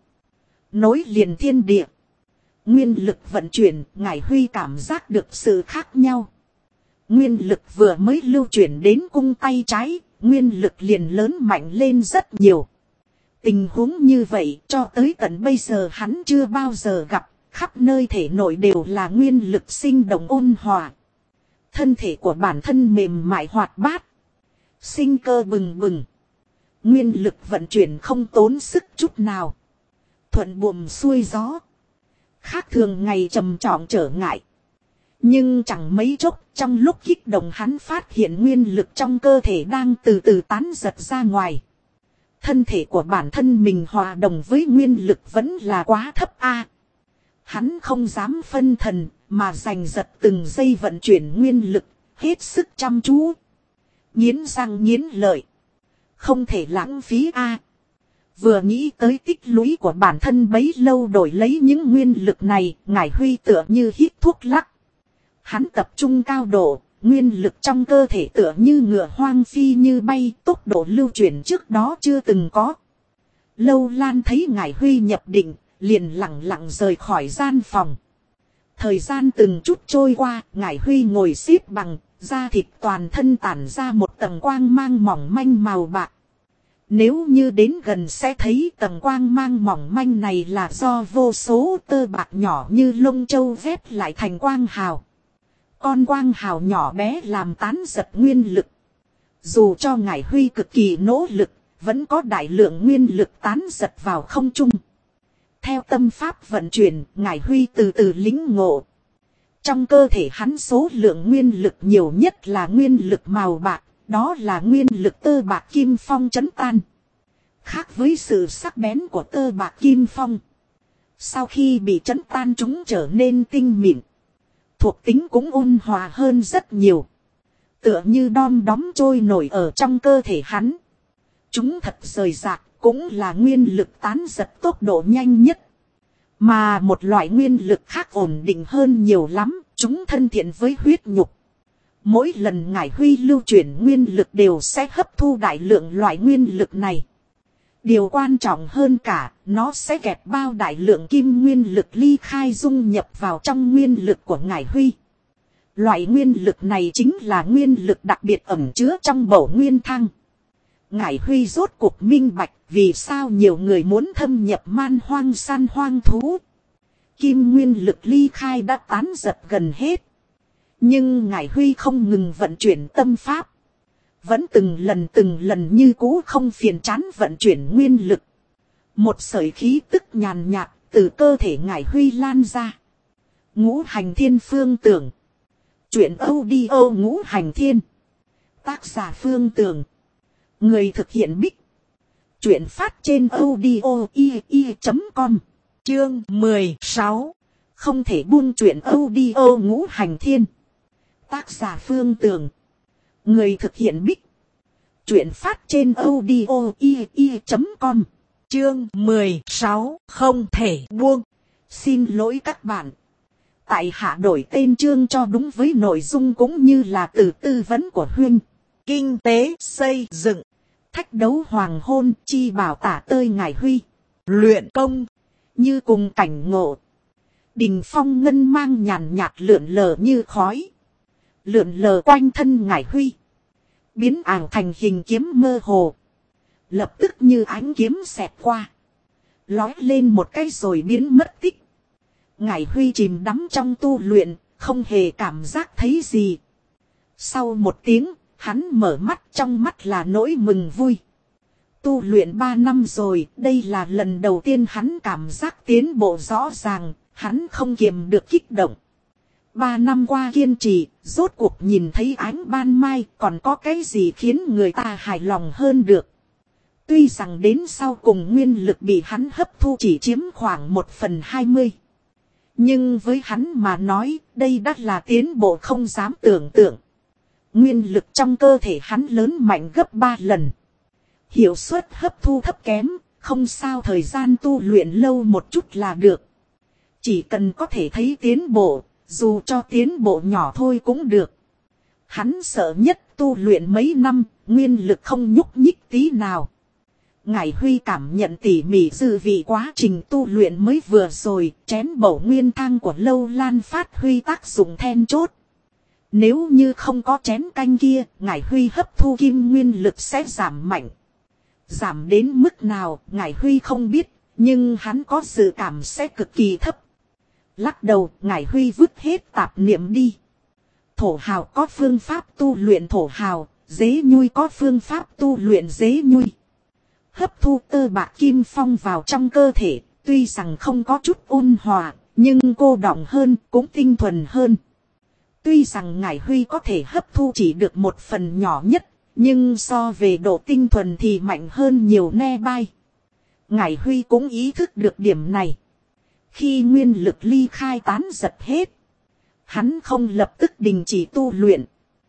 nối liền thiên địa. Nguyên lực vận chuyển, Ngải Huy cảm giác được sự khác nhau. Nguyên lực vừa mới lưu chuyển đến cung tay trái, nguyên lực liền lớn mạnh lên rất nhiều. Tình huống như vậy cho tới tận bây giờ hắn chưa bao giờ gặp, khắp nơi thể nội đều là nguyên lực sinh động ôn hòa. Thân thể của bản thân mềm mại hoạt bát, sinh cơ bừng bừng. Nguyên lực vận chuyển không tốn sức chút nào, thuận buồm xuôi gió. Khác thường ngày trầm trọng trở ngại. Nhưng chẳng mấy chốc, trong lúc kích động hắn phát hiện nguyên lực trong cơ thể đang từ từ tán giật ra ngoài. Thân thể của bản thân mình hòa đồng với nguyên lực vẫn là quá thấp a. Hắn không dám phân thần, mà giành giật từng giây vận chuyển nguyên lực, hết sức chăm chú. Nghiến răng nghiến lợi. Không thể lãng phí a. Vừa nghĩ tới tích lũy của bản thân bấy lâu đổi lấy những nguyên lực này, Ngải Huy tựa như hít thuốc lắc. Hắn tập trung cao độ, nguyên lực trong cơ thể tựa như ngựa hoang phi như bay, tốc độ lưu chuyển trước đó chưa từng có. Lâu Lan thấy Ngải Huy nhập định, liền lặng lặng rời khỏi gian phòng. Thời gian từng chút trôi qua, Ngải Huy ngồi xếp bằng, da thịt toàn thân tản ra một tầng quang mang mỏng manh màu bạc. Nếu như đến gần sẽ thấy tầng quang mang mỏng manh này là do vô số tơ bạc nhỏ như lông châu vép lại thành quang hào. Con quang hào nhỏ bé làm tán giật nguyên lực. Dù cho Ngải Huy cực kỳ nỗ lực, vẫn có đại lượng nguyên lực tán giật vào không trung. Theo tâm pháp vận chuyển, Ngải Huy từ từ lĩnh ngộ. Trong cơ thể hắn số lượng nguyên lực nhiều nhất là nguyên lực màu bạc. Đó là nguyên lực tơ bạc kim phong chấn tan. Khác với sự sắc bén của tơ bạc kim phong, sau khi bị chấn tan chúng trở nên tinh mịn. Thuộc tính cũng ôn hòa hơn rất nhiều. Tựa như đom đóm trôi nổi ở trong cơ thể hắn. Chúng thật rời rạc, cũng là nguyên lực tán giật tốc độ nhanh nhất. Mà một loại nguyên lực khác ổn định hơn nhiều lắm, chúng thân thiện với huyết nhục. Mỗi lần Ngải Huy lưu chuyển nguyên lực đều sẽ hấp thu đại lượng loại nguyên lực này. Điều quan trọng hơn cả, nó sẽ kẹp bao đại lượng kim nguyên lực ly khai dung nhập vào trong nguyên lực của Ngải Huy. Loại nguyên lực này chính là nguyên lực đặc biệt ẩn chứa trong bổ nguyên thăng. Ngải Huy rốt cuộc minh bạch vì sao nhiều người muốn thâm nhập man hoang săn hoang thú. Kim nguyên lực ly khai đã tán giật gần hết. Nhưng Ngải Huy không ngừng vận chuyển tâm pháp. Vẫn từng lần như cũ không phiền chán vận chuyển nguyên lực. Một sợi khí tức nhàn nhạt từ cơ thể Ngải Huy lan ra. Ngũ hành thiên phương tưởng. Chuyện audio ngũ hành thiên. Tác giả Phương Tường. Người thực hiện Bích. Chuyện phát trên audio.com. Chương 16. Không thể buông chuyện audio ngũ hành thiên. Tác giả Phương Tường. Người thực hiện Bích. Chuyện phát trên audio.com. Chương 16. Không thể buông. Xin lỗi các bạn. Tại hạ đổi tên chương cho đúng với nội dung cũng như là từ tư vấn của Huynh. Kinh tế xây dựng. Thách đấu hoàng hôn chi bảo tả tơi Ngải Huy. Luyện công. Như cùng cảnh ngộ. Đình phong ngân mang nhàn nhạt lượn lờ như khói. Lượn lờ quanh thân Ngải Huy. Biến ảo thành hình kiếm mơ hồ. Lập tức như ánh kiếm xẹt qua. Lói lên một cái rồi biến mất tích. Ngải Huy chìm đắm trong tu luyện. không hề cảm giác thấy gì. Sau một tiếng, hắn mở mắt, trong mắt là nỗi mừng vui. Tu luyện 3 năm rồi, đây là lần đầu tiên hắn cảm giác tiến bộ rõ ràng, hắn không kiềm được kích động. 3 năm qua kiên trì, rốt cuộc nhìn thấy ánh ban mai, còn có cái gì khiến người ta hài lòng hơn được. Tuy rằng đến sau cùng nguyên lực bị hắn hấp thu chỉ chiếm khoảng 1/20. Nhưng với hắn mà nói, đây đã là tiến bộ không dám tưởng tượng. Nguyên lực trong cơ thể hắn lớn mạnh gấp 3 lần. Hiệu suất hấp thu thấp kém, không sao, thời gian tu luyện lâu một chút là được. Chỉ cần có thể thấy tiến bộ, dù cho tiến bộ nhỏ thôi cũng được. Hắn sợ nhất tu luyện mấy năm, nguyên lực không nhúc nhích tí nào. Ngải Huy cảm nhận tỉ mỉ dư vị quá trình tu luyện mới vừa rồi, chén bổ nguyên thang của Lâu Lan phát huy tác dụng then chốt. Nếu như không có chén canh kia, Ngải Huy hấp thu kim nguyên lực sẽ giảm mạnh. Giảm đến mức nào, Ngải Huy không biết, nhưng hắn có dự cảm sẽ cực kỳ thấp. Lắc đầu, Ngải Huy vứt hết tạp niệm đi. Thổ hào có phương pháp tu luyện thổ hào, dế nhui có phương pháp tu luyện dế nhui. Hấp thu tơ bạc kim phong vào trong cơ thể, tuy rằng không có chút ôn hòa, nhưng cô đọng hơn, cũng tinh thuần hơn. Tuy rằng Ngải Huy có thể hấp thu chỉ được một phần nhỏ nhất, nhưng so về độ tinh thuần thì mạnh hơn nhiều ne bai. Ngải Huy cũng ý thức được điểm này. Khi nguyên lực ly khai tán giật hết, hắn không lập tức đình chỉ tu luyện.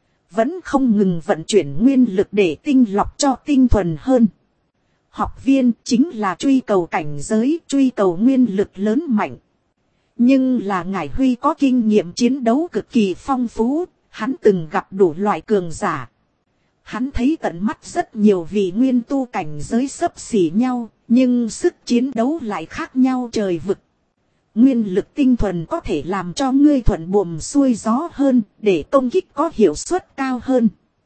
Vẫn không ngừng vận chuyển nguyên lực để tinh lọc cho tinh thuần hơn. Học viên chính là truy cầu cảnh giới, truy cầu nguyên lực lớn mạnh. Nhưng là Ngải Huy có kinh nghiệm chiến đấu cực kỳ phong phú, hắn từng gặp đủ loại cường giả. Hắn thấy tận mắt rất nhiều vị nguyên tu cảnh giới xấp xỉ nhau, nhưng sức chiến đấu lại khác nhau trời vực. Nguyên lực tinh thuần có thể làm cho ngươi thuận buồm xuôi gió hơn, để công kích có hiệu suất cao hơn.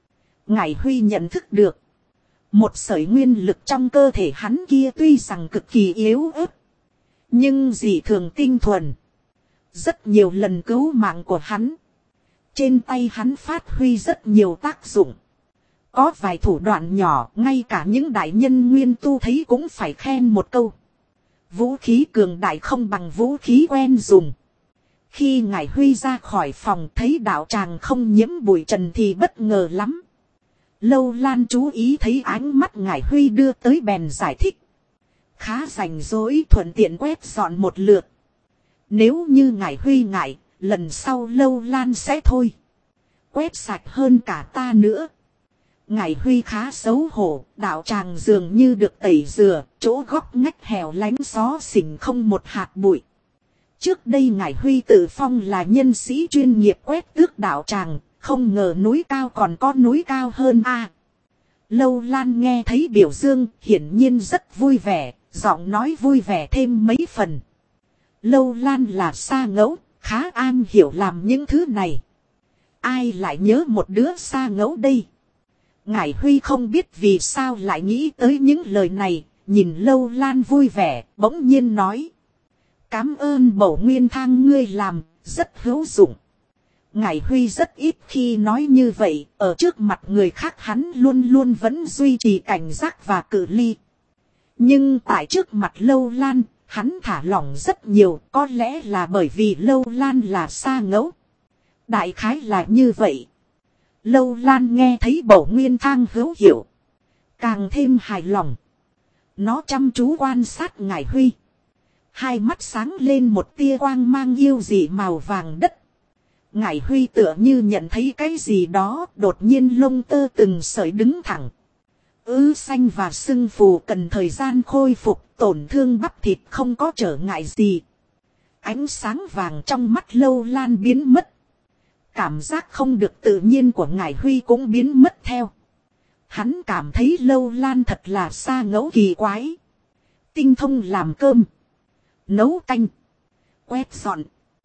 Ngải Huy nhận thức được. Một sợi nguyên lực trong cơ thể hắn kia tuy rằng cực kỳ yếu ớt, nhưng dị thường tinh thuần. Rất nhiều lần cứu mạng của hắn. Trên tay hắn phát huy rất nhiều tác dụng. Có vài thủ đoạn nhỏ, ngay cả những đại nhân nguyên tu thấy cũng phải khen một câu. Vũ khí cường đại không bằng vũ khí quen dùng. Khi Ngải Huy ra khỏi phòng thấy đạo tràng không nhiễm bụi trần thì bất ngờ lắm. Lâu Lan chú ý thấy ánh mắt Ngải Huy đưa tới bèn giải thích. Khá rảnh rỗi, thuận tiện quét dọn một lượt. Nếu như Ngải Huy ngại, lần sau Lâu Lan sẽ thôi. Quét sạch hơn cả ta nữa. Ngải Huy khá xấu hổ, đạo tràng dường như được tẩy rửa, chỗ góc ngách hẻo lánh xó xỉnh không một hạt bụi. Trước đây Ngải Huy tự phong là nhân sĩ chuyên nghiệp quét tước đạo tràng, không ngờ núi cao còn có núi cao hơn a. Lâu Lan nghe thấy biểu dương, hiển nhiên rất vui vẻ, giọng nói vui vẻ thêm mấy phần. Lâu Lan là sa ngẫu, khá am hiểu làm những thứ này. Ai lại nhớ một đứa sa ngẫu đây? Ngải Huy không biết vì sao lại nghĩ tới những lời này, nhìn Lâu Lan vui vẻ, bỗng nhiên nói. Cám ơn bổ nguyên thang ngươi làm, rất hữu dụng. Ngải Huy rất ít khi nói như vậy, ở trước mặt người khác hắn luôn luôn vẫn duy trì cảnh giác và cự ly. Nhưng tại trước mặt Lâu Lan, hắn thả lỏng rất nhiều, có lẽ là bởi vì Lâu Lan là sa ngẫu. Đại khái là như vậy. Lâu Lan nghe thấy bổ nguyên thang hữu hiệu, càng thêm hài lòng. Nó chăm chú quan sát Ngải Huy. Hai mắt sáng lên một tia quang mang yêu dị màu vàng đất. Ngải Huy tựa như nhận thấy cái gì đó, đột nhiên lông tơ từng sợi đứng thẳng. Xanh và sưng phù cần thời gian khôi phục, tổn thương bắp thịt không có trở ngại gì. Ánh sáng vàng trong mắt Lâu Lan biến mất. Cảm giác không được tự nhiên của Ngải Huy cũng biến mất theo. Hắn cảm thấy Lâu Lan thật là sa ngẫu kỳ quái. Tinh thông làm cơm, nấu canh, quét dọn.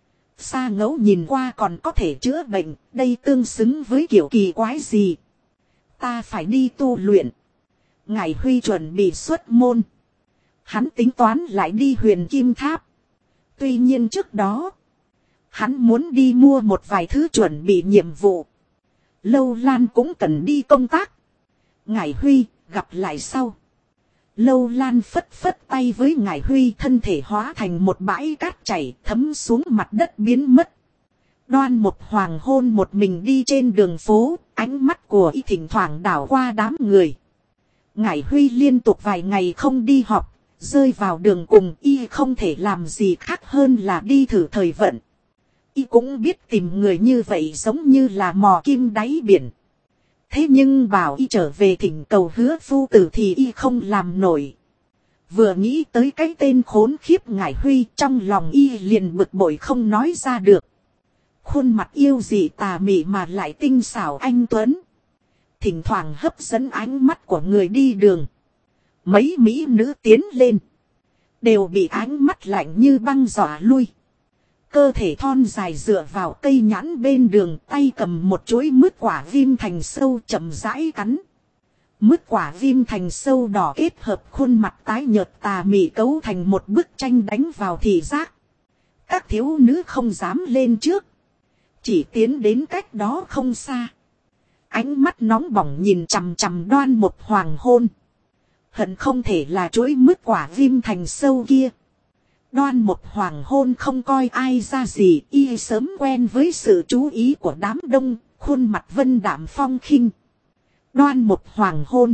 Sa ngẫu nhìn qua còn có thể chữa bệnh, đây tương xứng với kiểu kỳ quái gì? Ta phải đi tu luyện. Ngải Huy chuẩn bị xuất môn. Hắn tính toán lại đi Huyền Kim Tháp. Tuy nhiên trước đó, Hắn muốn đi mua một vài thứ chuẩn bị nhiệm vụ. Lâu Lan cũng cần đi công tác. Ngải Huy, gặp lại sau. Lâu Lan phất phất tay với Ngải Huy, thân thể hóa thành một bãi cát chảy thấm xuống mặt đất biến mất. Đoan Mục Hoàng Hôn một mình đi trên đường phố, ánh mắt của y thỉnh thoảng đảo qua đám người. Ngải Huy liên tục vài ngày không đi học, rơi vào đường cùng, y không thể làm gì khác hơn là đi thử thời vận. Y cũng biết tìm người như vậy giống như là mò kim đáy biển. Thế nhưng bảo y trở về thỉnh cầu Hứa phu tử thì y không làm nổi. Vừa nghĩ tới cái tên khốn khiếp Ngải Huy, trong lòng y liền bực bội không nói ra được. Khuôn mặt yêu dị tà mị mà lại tinh xảo anh tuấn, thỉnh thoảng hấp dẫn ánh mắt của người đi đường. Mấy mỹ nữ tiến lên, đều bị ánh mắt lạnh như băng dọa lui. Cơ thể thon dài dựa vào cây nhãn bên đường, tay cầm một chuỗi mứt quả viêm thành sâu chậm rãi cắn. Mứt quả viêm thành sâu đỏ kết hợp khuôn mặt tái nhợt tà mị cấu thành một bức tranh đánh vào thị giác. Các thiếu nữ không dám lên trước, chỉ tiến đến cách đó không xa. Ánh mắt nóng bỏng nhìn chằm chằm Đoan Mục Hoàng Hôn. Hận không thể là chuỗi mứt quả viêm thành sâu kia. Đoan Mục Hoàng Hôn không coi ai ra gì, y sớm quen với sự chú ý của đám đông, khuôn mặt vân đạm phong khinh. Đoan Mục Hoàng Hôn,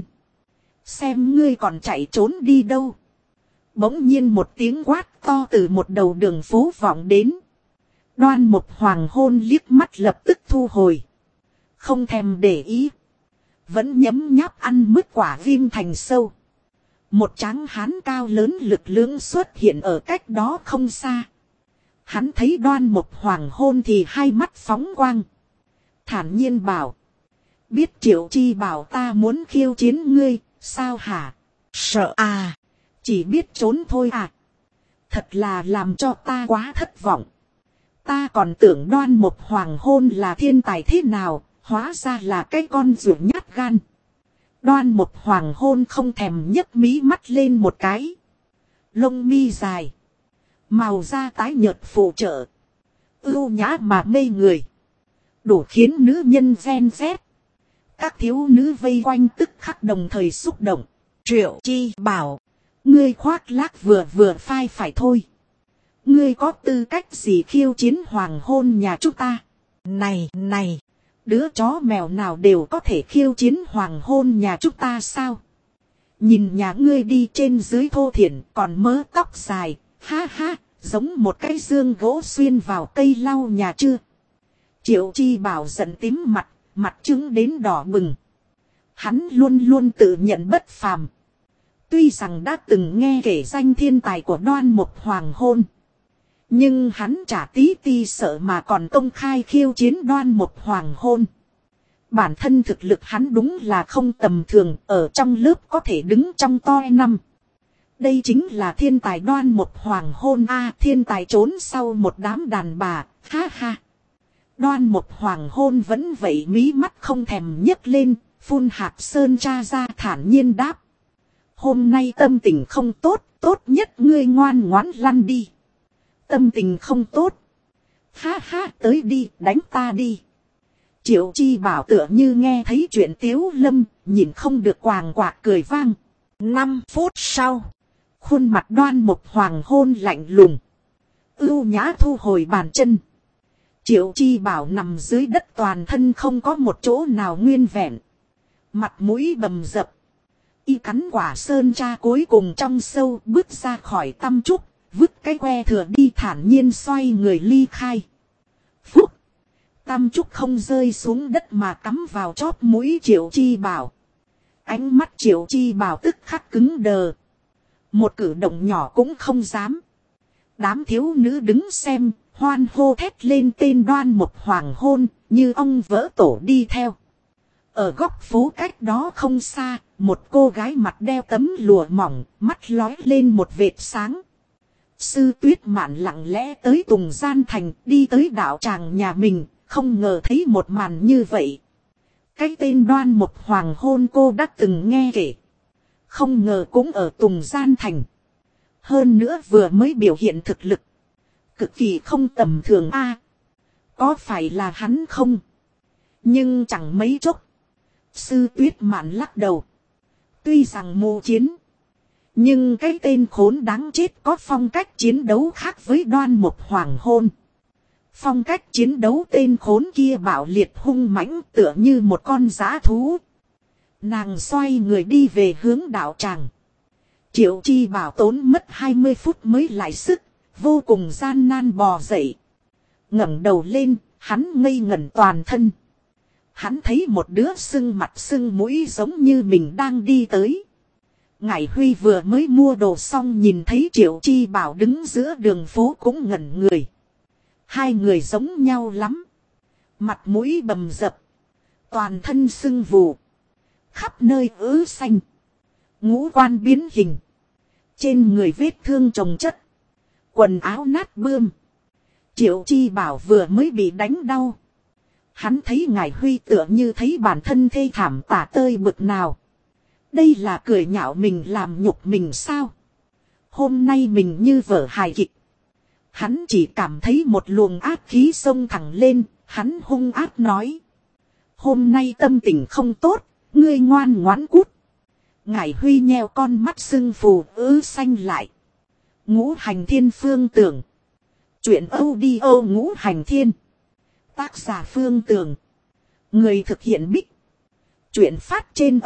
xem ngươi còn chạy trốn đi đâu. Bỗng nhiên một tiếng quát to từ một đầu đường phố vọng đến. Đoan Mục Hoàng Hôn liếc mắt lập tức thu hồi, không thèm để ý, vẫn nhấm nháp ăn mứt quả viêm thành sâu. Một tráng hán cao lớn lực lưỡng xuất hiện ở cách đó không xa. Hắn thấy Đoan Mục Hoàng Hôn thì hai mắt phóng quang, thản nhiên bảo: biết Triệu Chi bảo ta muốn khiêu chiến ngươi, sao hả? Sợ à? Chỉ biết trốn thôi à? Thật là làm cho ta quá thất vọng. Ta còn tưởng Đoan Mục Hoàng Hôn là thiên tài thế nào, hóa ra là cái con ruột nhát gan. Đoan Mục Hoàng Hôn không thèm nhấc mí mắt lên một cái. Lông mi dài, màu da tái nhợt phụ trợ, ưu nhã mà mê người, đủ khiến nữ nhân ven vét. Các thiếu nữ vây quanh tức khắc đồng thời xúc động. Triệu Chi bảo: ngươi khoác lác vừa vừa phai phải thôi. Ngươi có tư cách gì khiêu chiến Hoàng Hôn nhà chúng ta? Này, đứa chó mèo nào đều có thể khiêu chiến Hoàng Hôn nhà chúng ta sao? Nhìn nhà ngươi đi trên dưới thô thiển, còn mớ tóc dài, ha ha, giống một cái dương gỗ xuyên vào cây lau nhà chưa? Triệu Chi bảo giận tím mặt, mặt trứng đến đỏ bừng. Hắn luôn luôn tự nhận bất phàm. Tuy rằng đã từng nghe kể danh thiên tài của Đoan Mục Hoàng Hôn, nhưng hắn chả tí ti sợ mà còn công khai khiêu chiến Đoan Mục Hoàng Hôn. Bản thân thực lực hắn đúng là không tầm thường, ở trong lớp có thể đứng trong toi năm. Đây chính là thiên tài Đoan Mục Hoàng Hôn a, thiên tài trốn sau một đám đàn bà, ha ha. Đoan Mục Hoàng Hôn vẫn vậy mí mắt không thèm nhấc lên, phun hạt sơn tra ra thản nhiên đáp: hôm nay tâm tình không tốt, tốt nhất ngươi ngoan ngoãn lăn đi. Tâm tình không tốt? Ha ha, tới đi, đánh ta đi. Triệu Chi bảo tựa như nghe thấy chuyện tiếu lâm, nhìn không được quàng quạc cười vang. 5 phút sau, khuôn mặt Đoan Mục Hoàng Hôn lạnh lùng, ưu nhã thu hồi bàn chân. Triệu Chi bảo nằm dưới đất toàn thân không có một chỗ nào nguyên vẹn, mặt mũi bầm dập. Y cắn quả sơn tra cuối cùng trong sâu, bước ra khỏi tăm trúc, vứt cái que thừa đi, thản nhiên xoay người ly khai. Phúc! Tăm trúc không rơi xuống đất mà cắm vào chóp mũi Triệu Chi bảo. Ánh mắt Triệu Chi bảo tức khắc cứng đờ, một cử động nhỏ cũng không dám. Đám thiếu nữ đứng xem, hoan hô thét lên tên Đoan Mục Hoàng Hôn, như ong vỡ tổ đi theo. Ở góc phố cách đó không xa, một cô gái mặt đeo tấm lụa mỏng, mắt lóe lên một vệt sáng. Sư Tuyết Mạn lặng lẽ tới Tùng Gian Thành, đi tới đạo tràng nhà mình, không ngờ thấy một màn như vậy. Cái tên Đoan Mục Hoàng Hôn cô đã từng nghe kể, không ngờ cũng ở Tùng Gian Thành. Hơn nữa vừa mới biểu hiện thực lực cực kỳ không tầm thường a. Có phải là hắn không? Nhưng chẳng mấy chốc. Sư Tuyết Mạn lắc đầu. Tuy rằng mù chiến. Nhưng cái tên khốn đáng chết có phong cách chiến đấu khác với Đoan Mục Hoàng Hôn. Phong cách chiến đấu tên khốn kia bạo liệt hung mãnh tựa như một con dã thú. Nàng xoay người đi về hướng đạo tràng. Triệu Chi Bảo tốn mất 20 phút mới lại sức, vô cùng gian nan bò dậy. Ngẩng đầu lên, hắn ngây ngẩn toàn thân. Hắn thấy một đứa sưng mặt sưng mũi giống như mình đang đi tới. Ngải Huy vừa mới mua đồ xong nhìn thấy Triệu Chi Bảo đứng giữa đường phố cũng ngẩn người. Hai người giống nhau lắm. Mặt mũi bầm dập. Toàn thân sưng vù. Khắp nơi ứ xanh. Ngũ quan biến hình. Trên người vết thương chồng chất. Quần áo nát bươm. Triệu Chi Bảo vừa mới bị đánh đau. Hắn thấy Ngải Huy tựa như thấy bản thân thê thảm tả tơi bực nào. Đây là cười nhạo mình làm nhục mình sao? Hôm nay mình như vở hài kịch. Hắn chỉ cảm thấy một luồng ác khí xông thẳng lên. Hắn hung ác nói. Hôm nay tâm tình không tốt. Ngươi ngoan ngoãn cút. Ngải Huy nheo con mắt sưng phù ứ xanh lại. Ngũ Hành Thiên Phương Tưởng. Chuyện audio Ngũ Hành Thiên. Tác giả Phương Tường. Người thực hiện Bích. Chuyện phát trên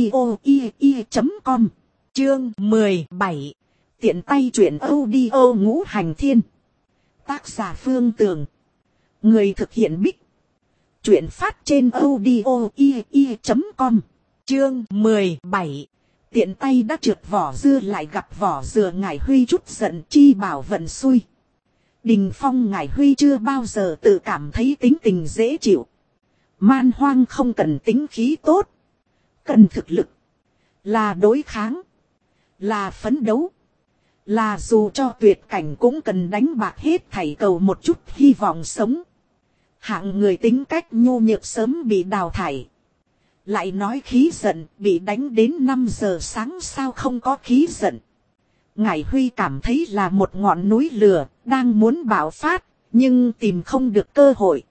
audio.com. Chương 17. Tiện tay chuyện audio Ngũ Hành Thiên. Tác giả Phương Tường. Người thực hiện Bích. Chuyện phát trên audio.com. Chương 17. Tiện tay đã trượt vỏ dưa lại gặp vỏ dừa. Ngải Huy chút giận Chi Bảo vận xui. Đình Phong Ngải Huy chưa bao giờ tự cảm thấy tính tình dễ chịu. Man hoang không cần tính khí tốt. Cần thực lực. Là đối kháng. Là phấn đấu. Là dù cho tuyệt cảnh cũng cần đánh bạc hết thảy cầu một chút hy vọng sống. Hạng người tính cách nhu nhược sớm bị đào thải. Lại nói khí giận bị đánh đến 5 giờ sáng sao không có khí giận. Ngải Huy cảm thấy là một ngọn núi lửa, đang muốn bạo phát, nhưng tìm không được cơ hội.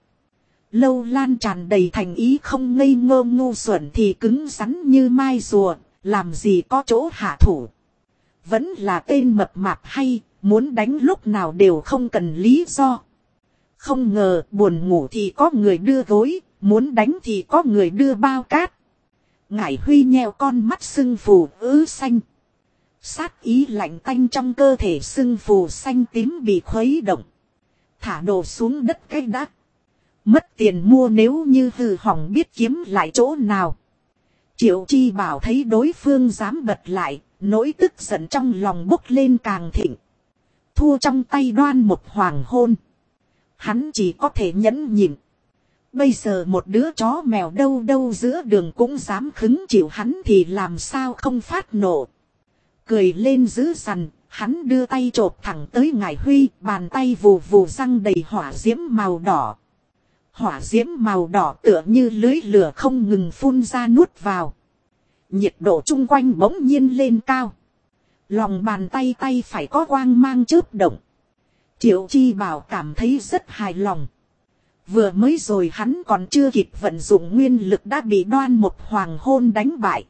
Lâu Lan tràn đầy thành ý không ngây ngơ ngu xuẩn thì cứng rắn như mai rùa, làm gì có chỗ hạ thủ. Vẫn là tên mập mạp hay, muốn đánh lúc nào đều không cần lý do. Không ngờ buồn ngủ thì có người đưa gối, muốn đánh thì có người đưa bao cát. Ngải Huy nheo con mắt sưng phù ứ xanh. Sát ý lạnh tanh trong cơ thể sưng phù xanh tím bị khuấy động. Thả đồ xuống đất cái đắt. Mất tiền mua nếu như hư hỏng biết kiếm lại chỗ nào. Triệu Chi Bảo thấy đối phương dám bật lại, nỗi tức giận trong lòng bốc lên càng thịnh. Thua trong tay Đoan Mục Hoàng Hôn. Hắn chỉ có thể nhẫn nhịn. Bây giờ một đứa chó mèo đâu đâu giữa đường cũng dám khứng chịu hắn thì làm sao không phát nộ. Cười lên dữ dằn, hắn đưa tay chộp thẳng tới Ngải Huy, bàn tay vù vù răng đầy hỏa diễm màu đỏ. Hỏa diễm màu đỏ tựa như lưới lửa không ngừng phun ra nuốt vào. Nhiệt độ chung quanh bỗng nhiên lên cao. Lòng bàn tay phải có quang mang chớp động. Triệu Chi Bảo cảm thấy rất hài lòng. Vừa mới rồi hắn còn chưa kịp vận dụng nguyên lực đã bị Đoan Mục Hoàng Hôn đánh bại.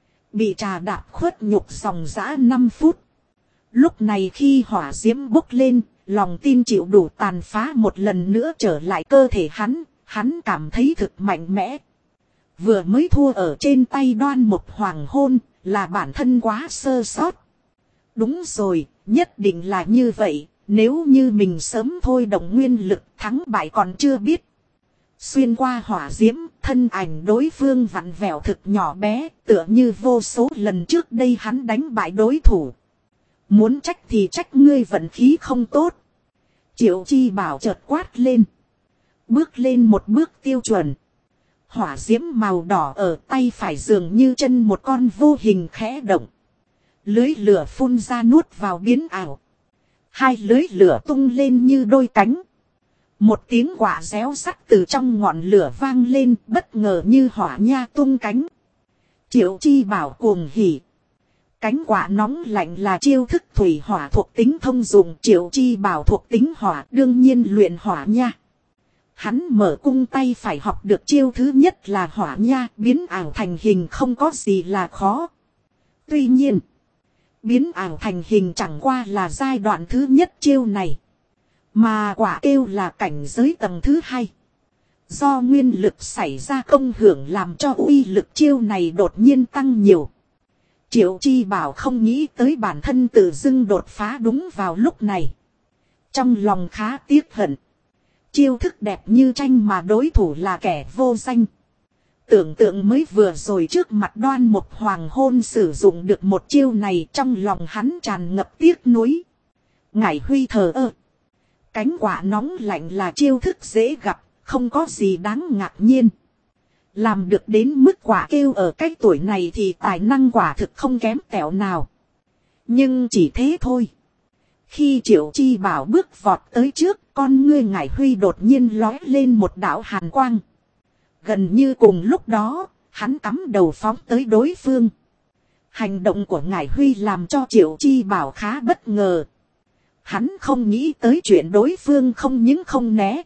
Bị trà đạp khuất nhục dòng dã 5 phút. Lúc này khi hỏa diễm bốc lên, lòng tin chịu đủ tàn phá một lần nữa trở lại cơ thể hắn cảm thấy thực mạnh mẽ. Vừa mới thua ở trên tay Đoan Mục Hoàng Hôn, là bản thân quá sơ sót. Đúng rồi, nhất định là như vậy, nếu như mình sớm thôi động nguyên lực thắng bại còn chưa biết. Xuyên qua hỏa diễm, thân ảnh đối phương vặn vẹo thực nhỏ bé, tựa như vô số lần trước đây hắn đánh bại đối thủ. Muốn trách thì trách ngươi vận khí không tốt. Triệu Chi Bảo chợt quát lên. Bước lên một bước tiêu chuẩn. Hỏa diễm màu đỏ ở tay phải dường như chân một con vô hình khẽ động. Lưới lửa phun ra nuốt vào biến ảo. Hai lưới lửa tung lên như đôi cánh. Một tiếng quả réo sắt từ trong ngọn lửa vang lên bất ngờ như hỏa nha tung cánh. Triệu Chi Bảo cuồng hỉ. Cánh quả nóng lạnh là chiêu thức thủy hỏa thuộc tính thông dụng. Triệu Chi Bảo thuộc tính hỏa đương nhiên luyện hỏa nha. Hắn mở cung tay phải học được chiêu thứ nhất là hỏa nha, biến ảo thành hình không có gì là khó. Tuy nhiên, biến ảo thành hình chẳng qua là giai đoạn thứ nhất chiêu này. Mà quả kêu là cảnh giới tầng thứ hai. Do nguyên lực xảy ra công hưởng làm cho uy lực chiêu này đột nhiên tăng nhiều. Triệu Chi Bảo không nghĩ tới bản thân tự dưng đột phá đúng vào lúc này. Trong lòng khá tiếc hận. Chiêu thức đẹp như tranh mà đối thủ là kẻ vô danh. Tưởng tượng mới vừa rồi trước mặt Đoan Mục Hoàng Hôn sử dụng được một chiêu này, trong lòng hắn tràn ngập tiếc nuối. Ngải Huy thờ ơ. Cánh quả nóng lạnh là chiêu thức dễ gặp, không có gì đáng ngạc nhiên. Làm được đến mức quả kêu ở cái tuổi này thì tài năng quả thực không kém tẹo nào. Nhưng chỉ thế thôi. Khi Triệu Chi Bảo bước vọt tới trước, con ngươi Ngải Huy đột nhiên lói lên một đạo hàn quang. Gần như cùng lúc đó, hắn cắm đầu phóng tới đối phương. Hành động của Ngải Huy làm cho Triệu Chi Bảo khá bất ngờ. Hắn không nghĩ tới chuyện đối phương không những không né,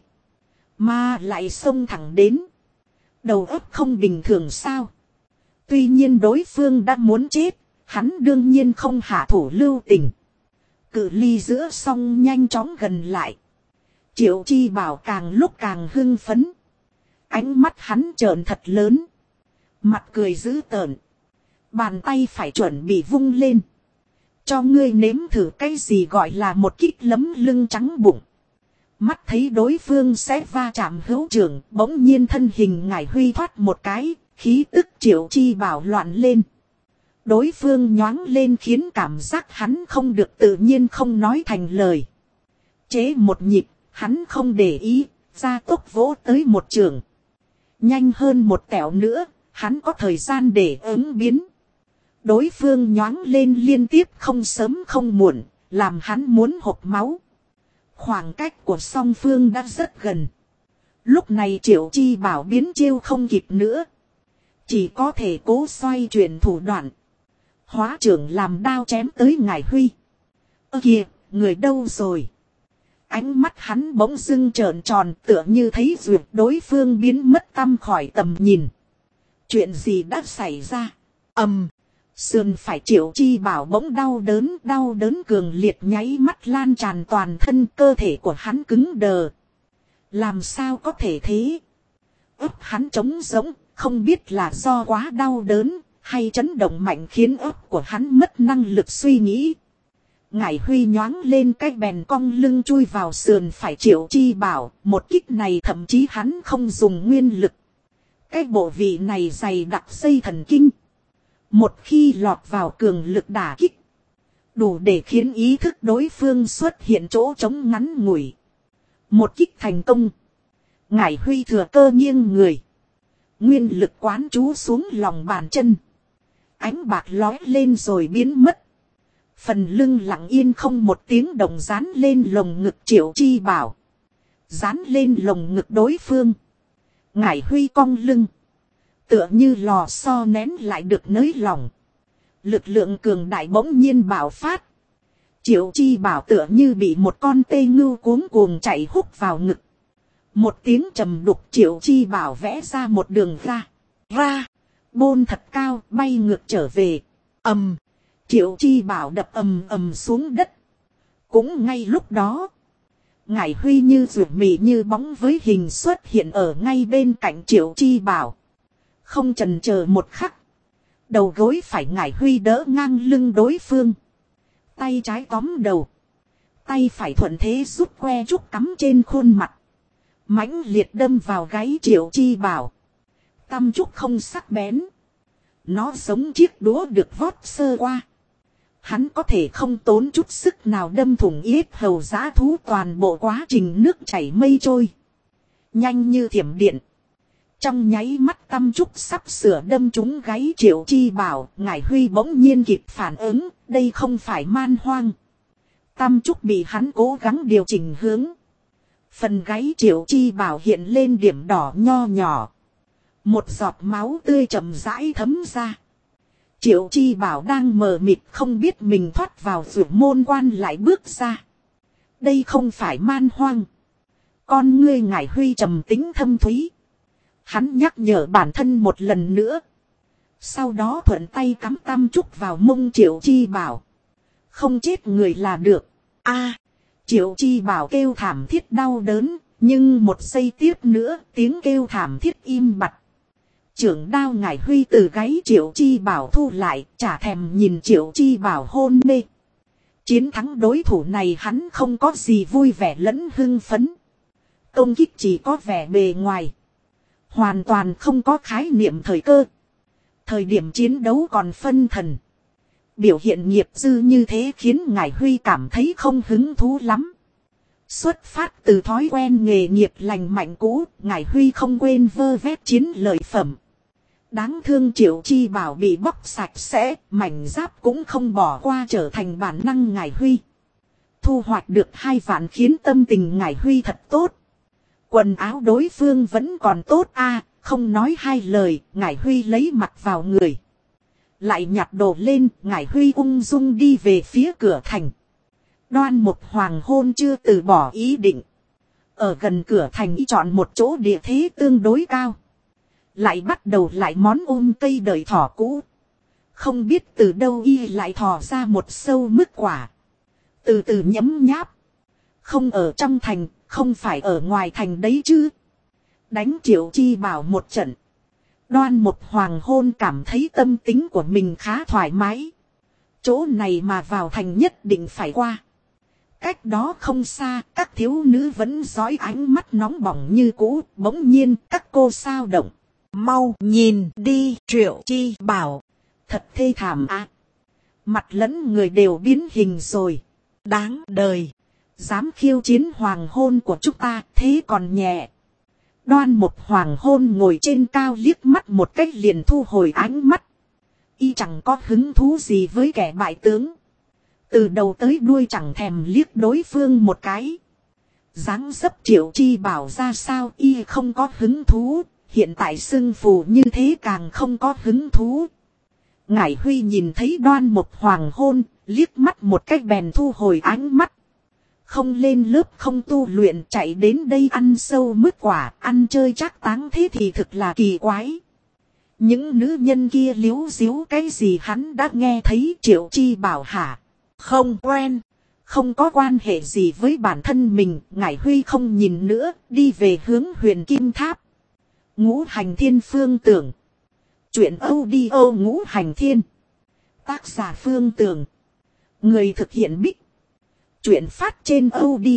mà lại xông thẳng đến. Đầu óc không bình thường sao? Tuy nhiên đối phương đã muốn chết, hắn đương nhiên không hạ thủ lưu tình. Cự ly giữa song nhanh chóng gần lại. Triệu Chi Bảo càng lúc càng hưng phấn. Ánh mắt hắn trợn thật lớn. Mặt cười dữ tợn. Bàn tay phải chuẩn bị vung lên. Cho ngươi nếm thử cái gì gọi là một kích lấm lưng trắng bụng. Mắt thấy đối phương sẽ va chạm hữu trường, bỗng nhiên thân hình Ngải Huy thoát một cái, khí tức Triệu Chi Bảo loạn lên. Đối phương nhoáng lên khiến cảm giác hắn không được tự nhiên không nói thành lời. Chế một nhịp, hắn không để ý, gia tốc vỗ tới một trường. Nhanh hơn một tẹo nữa, hắn có thời gian để ứng biến. Đối phương nhoáng lên liên tiếp không sớm không muộn, làm hắn muốn hộc máu. Khoảng cách của song phương đã rất gần. Lúc này Triệu Chi Bảo biến chiêu không kịp nữa. Chỉ có thể cố xoay chuyển thủ đoạn. Hóa trưởng làm đao chém tới Ngải Huy. Ơ kìa, người đâu rồi? Ánh mắt hắn bỗng dưng trợn tròn tựa như thấy duyệt đối phương biến mất tăm khỏi tầm nhìn. Chuyện gì đã xảy ra? Sườn phải Triệu Chi Bảo bỗng đau đớn cường liệt nháy mắt lan tràn toàn thân, cơ thể của hắn cứng đờ. Làm sao có thể thế? Ấp hắn trống rỗng, không biết là do quá đau đớn, hay chấn động mạnh khiến ấp của hắn mất năng lực suy nghĩ. Ngải Huy nhoáng lên cái bèn cong lưng chui vào sườn phải Triệu Chi Bảo, một kích này thậm chí hắn không dùng nguyên lực. Cái bộ vị này dày đặc dây thần kinh. Một khi lọt vào cường lực đả kích, đủ để khiến ý thức đối phương xuất hiện chỗ trống ngắn ngủi. Một kích thành công. Ngải Huy thừa cơ nghiêng người. Nguyên lực quán trú xuống lòng bàn chân. Ánh bạc lói lên rồi biến mất. Phần lưng lặng yên không một tiếng động dán lên lồng ngực Triệu Chi Bảo. Dán lên lồng ngực đối phương. Ngải Huy cong lưng. Tựa như lò xo nén lại được nới lỏng. Lực lượng cường đại bỗng nhiên bạo phát. Triệu Chi Bảo tựa như bị một con tê ngưu cuống cuồng chạy húc vào ngực. Một tiếng trầm đục, Triệu Chi Bảo vẽ ra một đường ra. Bôn thật cao, bay ngược trở về. Triệu Chi Bảo đập ầm xuống đất. Cũng ngay lúc đó, Ngải Huy như ruột mì như bóng với hình xuất hiện ở ngay bên cạnh Triệu Chi Bảo. Không chần chờ một khắc, đầu gối phải Ngải Huy đỡ ngang lưng đối phương. Tay trái tóm đầu, tay phải thuận thế rút que trúc cắm trên khuôn mặt. Mãnh liệt đâm vào gáy Triệu Chi Bảo. Tăm trúc không sắc bén. Nó giống chiếc đũa được vót sơ qua. Hắn có thể không tốn chút sức nào đâm thủng yết hầu dã thú, toàn bộ quá trình nước chảy mây trôi. Nhanh như thiểm điện. Trong nháy mắt tăm trúc sắp sửa đâm trúng gáy Triệu Chi Bảo, Ngải Huy bỗng nhiên kịp phản ứng, đây không phải man hoang. Tăm trúc bị hắn cố gắng điều chỉnh hướng. Phần gáy Triệu Chi Bảo hiện lên điểm đỏ nho nhỏ. Một giọt máu tươi chậm rãi thấm ra. Triệu Chi Bảo đang mờ mịt không biết mình thoát vào vượt môn quan lại bước ra. Đây không phải man hoang. Con ngươi Ngải Huy trầm tính thâm thúy. Hắn nhắc nhở bản thân một lần nữa. Sau đó thuận tay cắm tam trúc vào mông Triệu Chi Bảo. Không chết người là được. A, Triệu Chi Bảo kêu thảm thiết đau đớn. Nhưng một giây tiếp nữa tiếng kêu thảm thiết im bặt. Trưởng đao Ngải Huy từ gáy Triệu Chi Bảo thu lại, chả thèm nhìn Triệu Chi Bảo hôn mê. Chiến thắng đối thủ này hắn không có gì vui vẻ lẫn hưng phấn. Công kích chỉ có vẻ bề ngoài. Hoàn toàn không có khái niệm thời cơ. Thời điểm chiến đấu còn phân thần. Biểu hiện nghiệp dư như thế khiến Ngải Huy cảm thấy không hứng thú lắm. Xuất phát từ thói quen nghề nghiệp lành mạnh cũ, Ngải Huy không quên vơ vét chiến lợi phẩm. Đáng thương Triệu Chi Bảo bị bóc sạch sẽ, mảnh giáp cũng không bỏ qua trở thành bản năng Ngải Huy. Thu hoạch được 2 vạn khiến tâm tình Ngải Huy thật tốt. Quần áo đối phương vẫn còn tốt a, không nói hai lời, Ngải Huy lấy mặc vào người. Lại nhặt đồ lên, Ngải Huy ung dung đi về phía cửa thành. Đoan Mục Hoàng Hôn chưa từ bỏ ý định. Ở gần cửa thành y chọn một chỗ địa thế tương đối cao. Lại bắt đầu lại món ôm cây đời thỏ cũ. Không biết từ đâu y lại thò ra một sâu mứt quả. Từ từ nhấm nháp. Không ở trong thành, không phải ở ngoài thành đấy chứ. Đánh Triệu Chi Bảo một trận. Đoan Mục Hoàng Hôn cảm thấy tâm tính của mình khá thoải mái. Chỗ này mà vào thành nhất định phải qua. Cách đó không xa, các thiếu nữ vẫn dõi ánh mắt nóng bỏng như cũ, bỗng nhiên các cô sao động. Mau nhìn đi Triệu Chi Bảo. Thật thê thảm à. Mặt lẫn người đều biến hình rồi. Đáng đời. Dám khiêu chiến hoàng hôn của chúng ta thế còn nhẹ. Đoan Mục Hoàng Hôn ngồi trên cao liếc mắt một cách liền thu hồi ánh mắt. Y chẳng có hứng thú gì với kẻ bại tướng. Từ đầu tới đuôi chẳng thèm liếc đối phương một cái. Dáng dấp Triệu Chi Bảo ra sao y không có hứng thú. Hiện tại xưng phù như thế càng không có hứng thú. Ngải Huy nhìn thấy Đoan Mục Hoàng Hôn, liếc mắt một cách bèn thu hồi ánh mắt. Không lên lớp không tu luyện chạy đến đây ăn sâu mứt quả, ăn chơi trác táng thế thì thực là kỳ quái. Những nữ nhân kia líu díu cái gì hắn đã nghe thấy. Triệu Chi Bảo hả? Không quen. Không có quan hệ gì với bản thân mình. Ngải Huy không nhìn nữa, đi về hướng Huyền Kim Tháp. Ngũ Hành Thiên Phương Tưởng. Chuyện audio Ngũ Hành Thiên. Tác giả Phương Tưởng. Người thực hiện Bích. Chuyện phát trên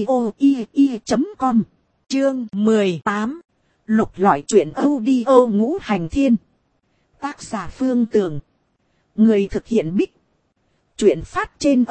audio.com. Chương 18. Lục lọi chuyện audio Ngũ Hành Thiên. Tác giả Phương Tưởng. Người thực hiện Bích. Chuyện phát trên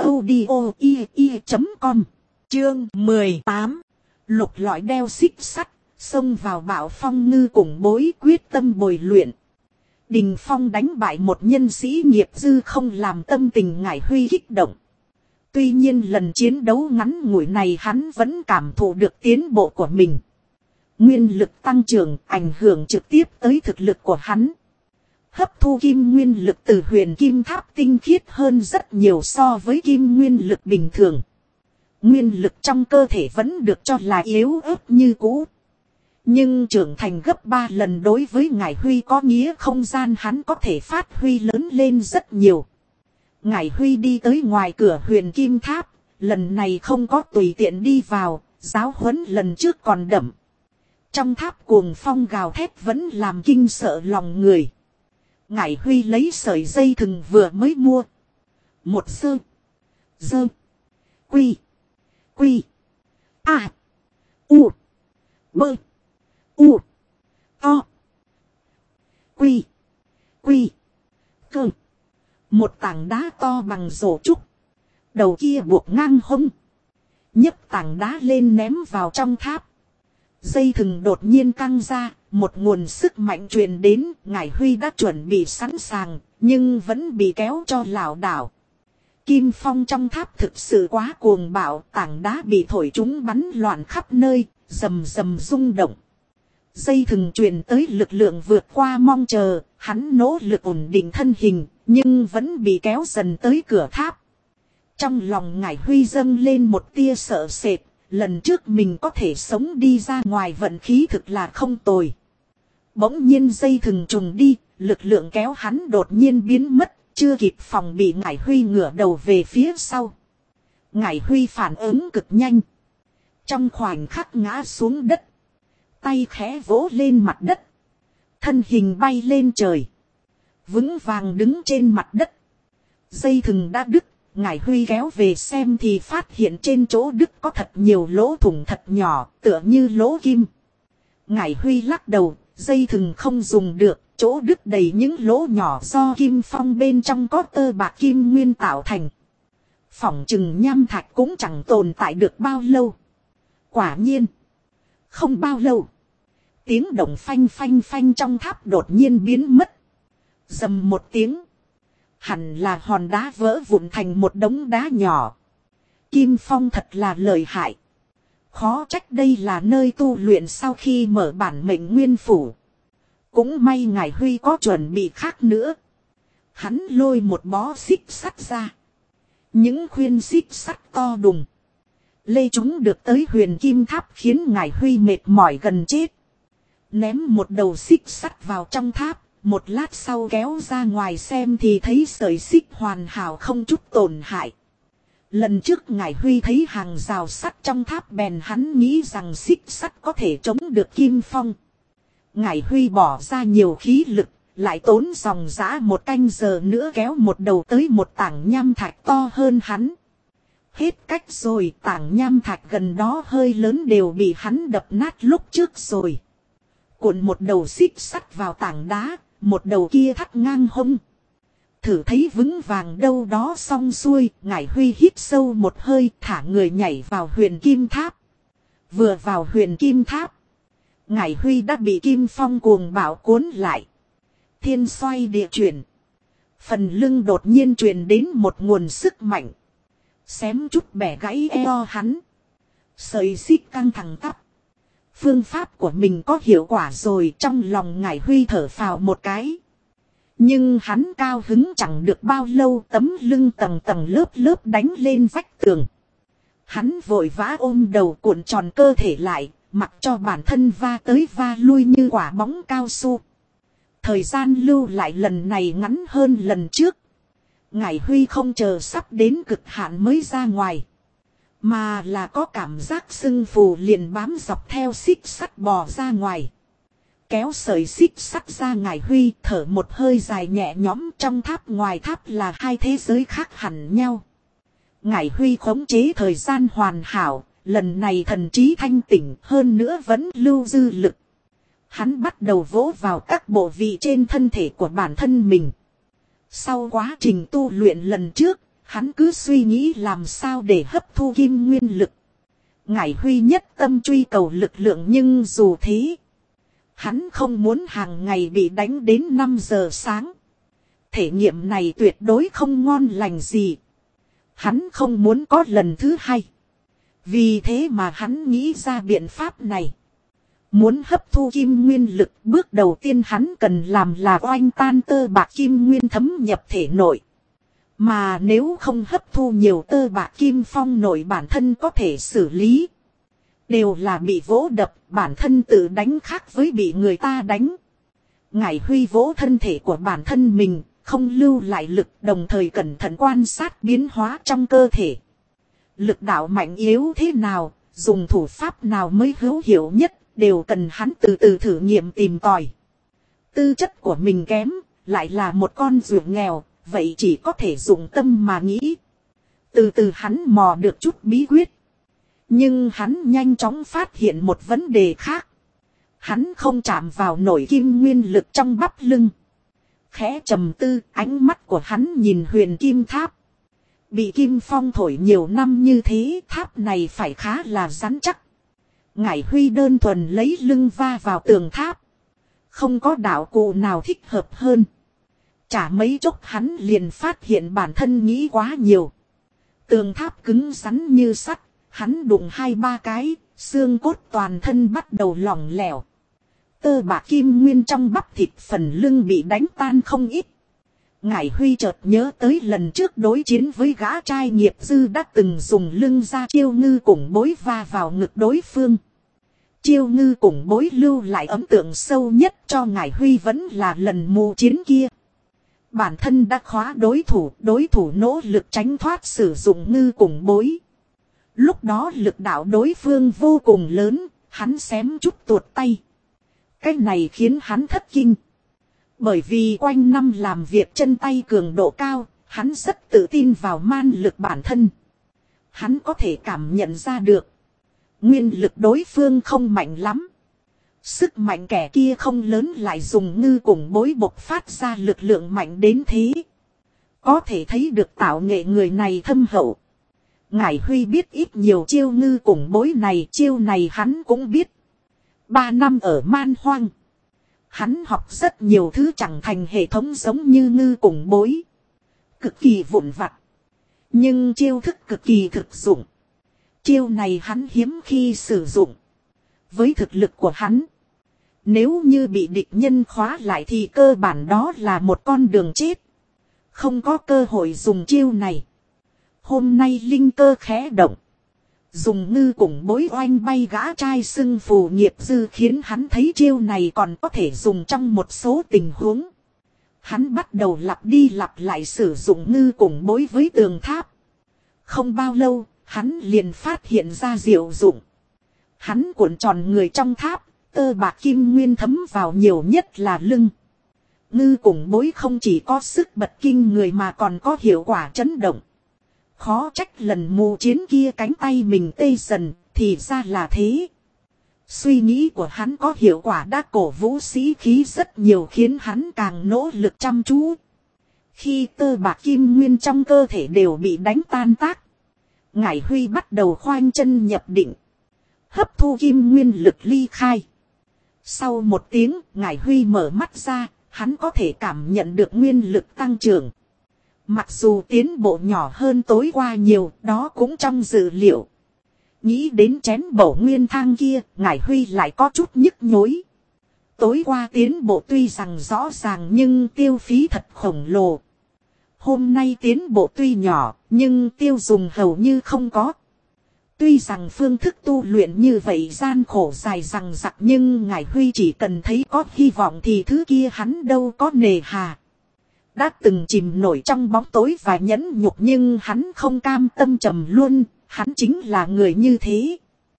audio.com. Chương 18. Lục lọi đeo xích sắt. Xông vào Bạo Phong Ngư cùng bối quyết tâm bồi luyện. Đình Phong đánh bại một nhân sĩ nghiệp dư không làm tâm tình Ngải Huy kích động. Tuy nhiên lần chiến đấu ngắn ngủi này hắn vẫn cảm thụ được tiến bộ của mình. Nguyên lực tăng trưởng ảnh hưởng trực tiếp tới thực lực của hắn. Hấp thu kim nguyên lực từ Huyền Kim Tháp tinh khiết hơn rất nhiều so với kim nguyên lực bình thường. Nguyên lực trong cơ thể vẫn được cho là yếu ớt như cũ. Nhưng trưởng thành gấp 3 lần đối với Ngải Huy có nghĩa không gian hắn có thể phát huy lớn lên rất nhiều. Ngải Huy đi tới ngoài cửa Huyền Kim Tháp, lần này không có tùy tiện đi vào, giáo huấn lần trước còn đậm. Trong tháp cuồng phong gào thét vẫn làm kinh sợ lòng người. Ngải Huy lấy sợi dây thừng vừa mới mua. Một sơ. Dơ. Quy. Quy. A. U. Bơ. U. To. Quy. Quy. Cơ. Một tảng đá to bằng rổ trúc. Đầu kia buộc ngang hông. Nhấc tảng đá lên ném vào trong tháp. Dây thừng đột nhiên căng ra. Một nguồn sức mạnh truyền đến. Ngải Huy đã chuẩn bị sẵn sàng. Nhưng vẫn bị kéo cho lảo đảo. Kim phong trong tháp thực sự quá cuồng bạo. Tảng đá bị thổi chúng bắn loạn khắp nơi. Rầm rầm rung động. Dây thừng truyền tới lực lượng vượt qua mong chờ. Hắn nỗ lực ổn định thân hình. Nhưng vẫn bị kéo dần tới cửa tháp. Trong lòng Ngải Huy dâng lên một tia sợ sệt. lần trước mình có thể sống đi ra ngoài vận khí thực là không tồi. Bỗng nhiên dây thừng trùng đi, lực lượng kéo hắn đột nhiên biến mất, chưa kịp phòng bị Ngải Huy ngửa đầu về phía sau. Ngải Huy phản ứng cực nhanh. Trong khoảnh khắc ngã xuống đất. Tay khẽ vỗ lên mặt đất. Thân hình bay lên trời. Vững vàng đứng trên mặt đất. Dây thừng đã đứt. Ngải Huy kéo về xem thì phát hiện trên chỗ đứt có thật nhiều lỗ thủng thật nhỏ, tựa như lỗ kim. Ngải Huy lắc đầu, dây thừng không dùng được, chỗ đứt đầy những lỗ nhỏ do kim phong bên trong có tơ bạc kim nguyên tạo thành. Phỏng chừng nham thạch cũng chẳng tồn tại được bao lâu. Quả nhiên, không bao lâu, tiếng động phanh phanh phanh trong tháp đột nhiên biến mất. Rầm một tiếng. Hẳn là hòn đá vỡ vụn thành một đống đá nhỏ. Kim phong thật là lợi hại. Khó trách đây là nơi tu luyện sau khi mở bản mệnh nguyên phủ. Cũng may Ngải Huy có chuẩn bị khác nữa. Hắn lôi một bó xích sắt ra. Những khuyên xích sắt to đùng. Lê chúng được tới huyền kim tháp khiến Ngải Huy mệt mỏi gần chết. Ném một đầu xích sắt vào trong tháp. Một lát sau kéo ra ngoài xem thì thấy sợi xích hoàn hảo không chút tổn hại. Lần trước Ngải Huy thấy hàng rào sắt trong tháp bèn hắn nghĩ rằng xích sắt có thể chống được kim phong. Ngải Huy bỏ ra nhiều khí lực, lại tốn dòng dã một canh giờ nữa kéo một đầu tới một tảng nham thạch to hơn hắn. Hết cách rồi, tảng nham thạch gần đó hơi lớn đều bị hắn đập nát lúc trước rồi. Cuộn một đầu xích sắt vào tảng đá, một đầu kia thắt ngang hông. Thử thấy vững vàng đâu đó xong xuôi, Ngải Huy hít sâu một hơi, thả người nhảy vào huyền kim tháp. Vừa vào huyền kim tháp, Ngải Huy đã bị kim phong cuồng bạo cuốn lại. Thiên xoay địa chuyển. Phần lưng đột nhiên truyền đến một nguồn sức mạnh. Xém chút bẻ gãy eo hắn. Sợi xích căng thẳng tắp. Phương pháp của mình có hiệu quả rồi, trong lòng Ngải Huy thở phào một cái. Nhưng hắn cao hứng chẳng được bao lâu, tấm lưng tầng tầng lớp lớp đánh lên vách tường. Hắn vội vã ôm đầu cuộn tròn cơ thể lại, mặc cho bản thân va tới va lui như quả bóng cao su. Thời gian lưu lại lần này ngắn hơn lần trước. Ngải Huy không chờ sắp đến cực hạn mới ra ngoài. Mà là có cảm giác sưng phù liền bám dọc theo xích sắt bò ra ngoài. Kéo sợi xích sắt ra Ngải Huy thở một hơi dài nhẹ nhõm, trong tháp ngoài tháp là hai thế giới khác hẳn nhau. Ngải Huy khống chế thời gian hoàn hảo, lần này thần trí thanh tỉnh hơn nữa vẫn lưu dư lực. Hắn bắt đầu vỗ vào các bộ vị trên thân thể của bản thân mình. Sau quá trình tu luyện lần trước, hắn cứ suy nghĩ làm sao để hấp thu kim nguyên lực. Ngải Huy nhất tâm truy cầu lực lượng, nhưng dù thế, hắn không muốn hàng ngày bị đánh đến 5 giờ sáng. Thể nghiệm này tuyệt đối không ngon lành gì. Hắn không muốn có lần thứ hai. Vì thế mà hắn nghĩ ra biện pháp này. Muốn hấp thu kim nguyên lực, bước đầu tiên hắn cần làm là oanh tan tơ bạc kim nguyên thấm nhập thể nội. Mà nếu không hấp thu nhiều tơ bạc kim phong nội bản thân có thể xử lý. Đều là bị vỗ đập, bản thân tự đánh khác với bị người ta đánh. Ngải Huy vỗ thân thể của bản thân mình, không lưu lại lực, đồng thời cẩn thận quan sát biến hóa trong cơ thể. Lực đạo mạnh yếu thế nào, dùng thủ pháp nào mới hữu hiệu nhất, đều cần hắn từ từ thử nghiệm tìm tòi. Tư chất của mình kém, lại là một con ruột nghèo, vậy chỉ có thể dùng tâm mà nghĩ. Từ từ hắn mò được chút bí quyết. Nhưng hắn nhanh chóng phát hiện một vấn đề khác. Hắn không chạm vào nổi kim nguyên lực trong bắp lưng. Khẽ trầm tư, ánh mắt của hắn nhìn huyền kim tháp. Bị kim phong thổi nhiều năm như thế, tháp này phải khá là rắn chắc. Ngải Huy đơn thuần lấy lưng va vào tường tháp. Không có đạo cụ nào thích hợp hơn. Chả mấy chốc hắn liền phát hiện bản thân nghĩ quá nhiều. Tường tháp cứng rắn như sắt, hắn đụng 2-3 cái, xương cốt toàn thân bắt đầu lỏng lẻo. Tơ bạc kim nguyên trong bắp thịt phần lưng bị đánh tan không ít. Ngải Huy chợt nhớ tới lần trước đối chiến với gã trai nghiệp dư đã từng dùng lưng ra chiêu ngư cùng bối va vào ngực đối phương. Chiêu ngư cùng bối lưu lại ấn tượng sâu nhất cho Ngải Huy vẫn là lần mù chiến kia. Bản thân đã khóa đối thủ nỗ lực tránh thoát sử dụng ngư cùng bối. Lúc đó lực đạo đối phương vô cùng lớn, hắn xém chút tuột tay. Cái này khiến hắn thất kinh. Bởi vì quanh năm làm việc chân tay cường độ cao, hắn rất tự tin vào man lực bản thân. Hắn có thể cảm nhận ra được. Nguyên lực đối phương không mạnh lắm. Sức mạnh kẻ kia không lớn lại dùng ngư cùng bối bộc phát ra lực lượng mạnh đến thế. Có thể thấy được tạo nghệ người này thâm hậu. Ngải Huy biết ít nhiều chiêu ngư cùng bối này, chiêu này hắn cũng biết. 3 năm ở man hoang. Hắn học rất nhiều thứ chẳng thành hệ thống giống như ngư cùng bối. Cực kỳ vụn vặt. Nhưng chiêu thức cực kỳ thực dụng. Chiêu này hắn hiếm khi sử dụng. Với thực lực của hắn, nếu như bị địch nhân khóa lại thì cơ bản đó là một con đường chết. Không có cơ hội dùng chiêu này. Hôm nay linh cơ khẽ động. Dùng ngư cùng bối oanh bay gã trai xưng phù nghiệp dư khiến hắn thấy chiêu này còn có thể dùng trong một số tình huống. Hắn bắt đầu lặp đi lặp lại sử dụng ngư cùng bối với tường tháp. Không bao lâu, hắn liền phát hiện ra diệu dụng. Hắn cuộn tròn người trong tháp, tơ bạc kim nguyên thấm vào nhiều nhất là lưng. Ngư cùng bối không chỉ có sức bật kinh người mà còn có hiệu quả chấn động. Khó trách lần mù chiến kia cánh tay mình tê dần, thì ra là thế. Suy nghĩ của hắn có hiệu quả đã cổ vũ sĩ khí rất nhiều khiến hắn càng nỗ lực chăm chú. Khi tơ bạc kim nguyên trong cơ thể đều bị đánh tan tác, Ngải Huy bắt đầu khoanh chân nhập định. Hấp thu kim nguyên lực ly khai. Sau một tiếng, Ngải Huy mở mắt ra, hắn có thể cảm nhận được nguyên lực tăng trưởng. Mặc dù tiến bộ nhỏ hơn tối qua nhiều, đó cũng trong dự liệu. Nghĩ đến chén bổ nguyên thang kia, Ngải Huy lại có chút nhức nhối. Tối qua tiến bộ tuy rằng rõ ràng nhưng tiêu phí thật khổng lồ. Hôm nay tiến bộ tuy nhỏ, nhưng tiêu dùng hầu như không có. Tuy rằng phương thức tu luyện như vậy gian khổ dài dằng dặc nhưng Ngải Huy chỉ cần thấy có hy vọng thì thứ kia hắn đâu có nề hà. Đã từng chìm nổi trong bóng tối và nhẫn nhục nhưng hắn không cam tâm trầm luôn, hắn chính là người như thế.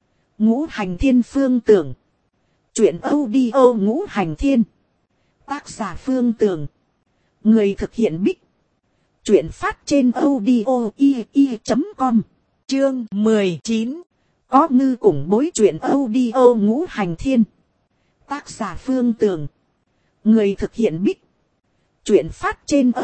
Ngũ Hành Thiên Phương Tưởng. Chuyện audio Ngũ Hành Thiên. Tác giả Phương Tưởng. Người thực hiện Bích. Chuyện phát trên audio.com. Chương 19. Có ngư cùng bối chuyện audio Ngũ Hành Thiên. Tác giả Phương Tưởng. Người thực hiện Bích. Chuyện phát trên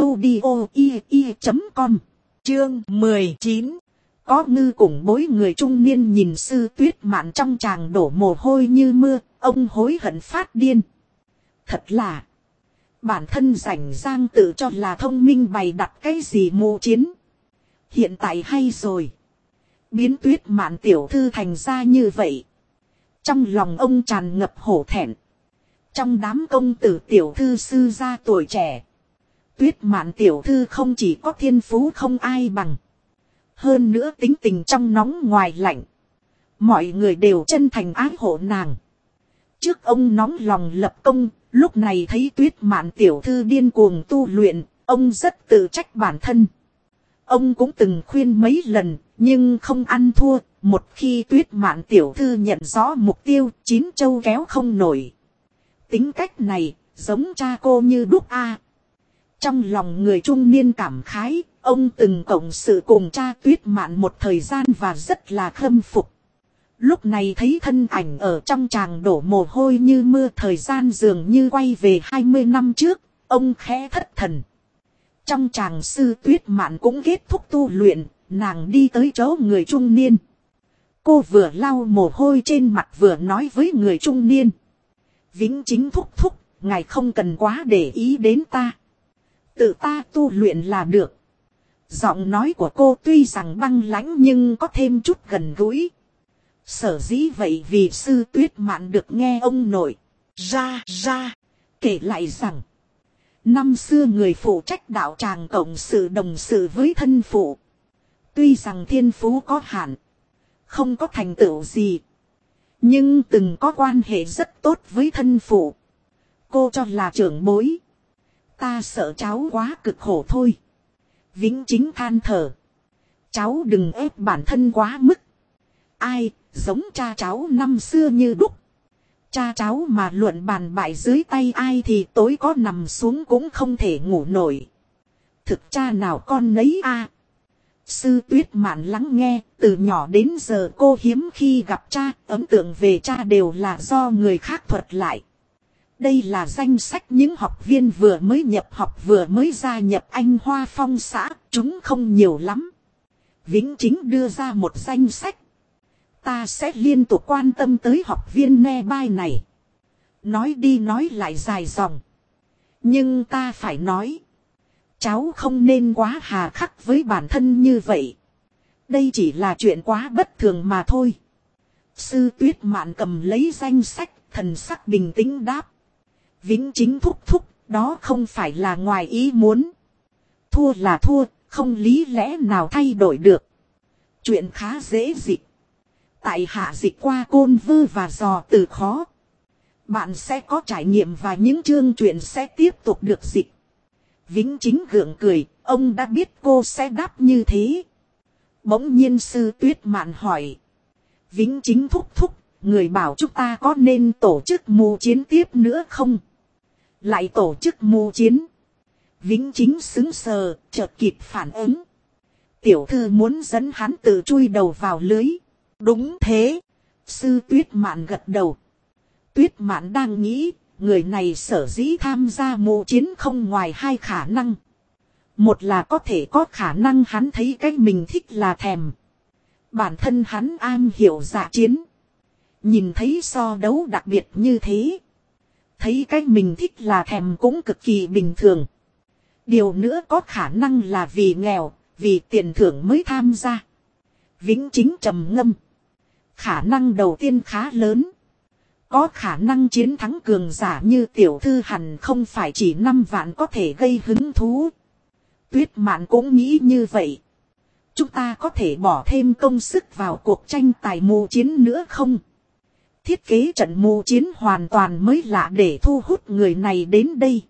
audio.com. Chương 19. Có ngư cùng bối người trung niên nhìn Sư Tuyết Mạn trong tràng đổ mồ hôi như mưa, ông hối hận phát điên. Thật là, bản thân rảnh rang tự cho là thông minh bày đặt cái gì mù chiến. Hiện tại hay rồi. Biến Tuyết Mạn tiểu thư thành ra như vậy. Trong lòng ông tràn ngập hổ thẹn. Trong đám công tử tiểu thư sư gia tuổi trẻ, Tuyết Mạn tiểu thư không chỉ có thiên phú không ai bằng. Hơn nữa tính tình trong nóng ngoài lạnh. Mọi người đều chân thành ái hộ nàng. Trước ông nóng lòng lập công, lúc này thấy Tuyết Mạn tiểu thư điên cuồng tu luyện, ông rất tự trách bản thân. Ông cũng từng khuyên mấy lần, nhưng không ăn thua, một khi Tuyết Mạn tiểu thư nhận rõ mục tiêu, chín châu kéo không nổi. Tính cách này, giống cha cô như đúc a. Trong lòng người trung niên cảm khái, ông từng cộng sự cùng cha Tuyết Mạn một thời gian và rất là khâm phục. Lúc này thấy thân ảnh ở trong tràng đổ mồ hôi như mưa, thời gian dường như quay về 20 năm trước, ông khẽ thất thần. Trong tràng Sư Tuyết Mạn cũng kết thúc tu luyện, nàng đi tới chỗ người trung niên. Cô vừa lau mồ hôi trên mặt vừa nói với người trung niên. Vĩnh Chính thúc thúc, ngài không cần quá để ý đến ta. Tự ta tu luyện là được. Giọng nói của cô tuy rằng băng lãnh nhưng có thêm chút gần gũi. Sở dĩ vậy vì Sư Tuyết Mạn được nghe ông nội ra kể lại rằng, Năm xưa người phụ trách đạo tràng cộng sự đồng sự với thân phụ. Tuy rằng thiên phú có hạn, không có thành tựu gì, nhưng từng có quan hệ rất tốt với thân phụ. Cô cho là trưởng bối. Ta sợ cháu quá cực khổ thôi. Vĩnh Chính than thở. Cháu đừng ép bản thân quá mức. Ai, giống cha cháu năm xưa như đúc. Cha cháu mà luận bàn bại dưới tay ai thì tối có nằm xuống cũng không thể ngủ nổi. Thực cha nào con nấy a. Sư Tuyết Mạn lắng nghe, từ nhỏ đến giờ cô hiếm khi gặp cha, ấn tượng về cha đều là do người khác thuật lại. Đây là danh sách những học viên vừa mới nhập học vừa mới gia nhập Anh Hoa Phong xã, chúng không nhiều lắm. Vĩnh Chính đưa ra một danh sách. Ta sẽ liên tục quan tâm tới học viên nearby này. Nói đi nói lại dài dòng. Nhưng ta phải nói. Cháu không nên quá hà khắc với bản thân như vậy. Đây chỉ là chuyện quá bất thường mà thôi. Sư Tuyết Mạn cầm lấy danh sách, thần sắc bình tĩnh đáp. Vĩnh Chính thúc thúc, đó không phải là ngoài ý muốn. Thua là thua, không lý lẽ nào thay đổi được. Chuyện khá dễ dịch. Tại hạ dịch qua Côn Vư và Dò Từ khó. Bạn sẽ có trải nghiệm và những chương truyện sẽ tiếp tục được dịch. Vĩnh Chính gượng cười, ông đã biết cô sẽ đáp như thế. Bỗng nhiên Sư Tuyết Mạn hỏi. Vĩnh Chính thúc thúc, người bảo chúng ta có nên tổ chức mưu chiến tiếp nữa không? Lại tổ chức mưu chiến. Vĩnh Chính sững sờ, chợt kịp phản ứng. Tiểu thư muốn dẫn hắn tự chui đầu vào lưới. Đúng thế. Sư Tuyết Mạn gật đầu. Tuyết Mạn đang nghĩ, người này sở dĩ tham gia mưu chiến không ngoài hai khả năng. Một là có thể có khả năng hắn thấy cái mình thích là thèm. Bản thân hắn am hiểu dạ chiến. Nhìn thấy so đấu đặc biệt như thế. Thấy cái mình thích là thèm cũng cực kỳ bình thường. Điều nữa có khả năng là vì nghèo, vì tiền thưởng mới tham gia. Vĩnh Chính trầm ngâm. Khả năng đầu tiên khá lớn. Có khả năng chiến thắng cường giả như tiểu thư hẳn không phải chỉ 5 vạn có thể gây hứng thú. Tuyết Mạn cũng nghĩ như vậy. Chúng ta có thể bỏ thêm công sức vào cuộc tranh tài mưu chiến nữa không? Thiết kế trận mưu chiến hoàn toàn mới lạ để thu hút người này đến đây.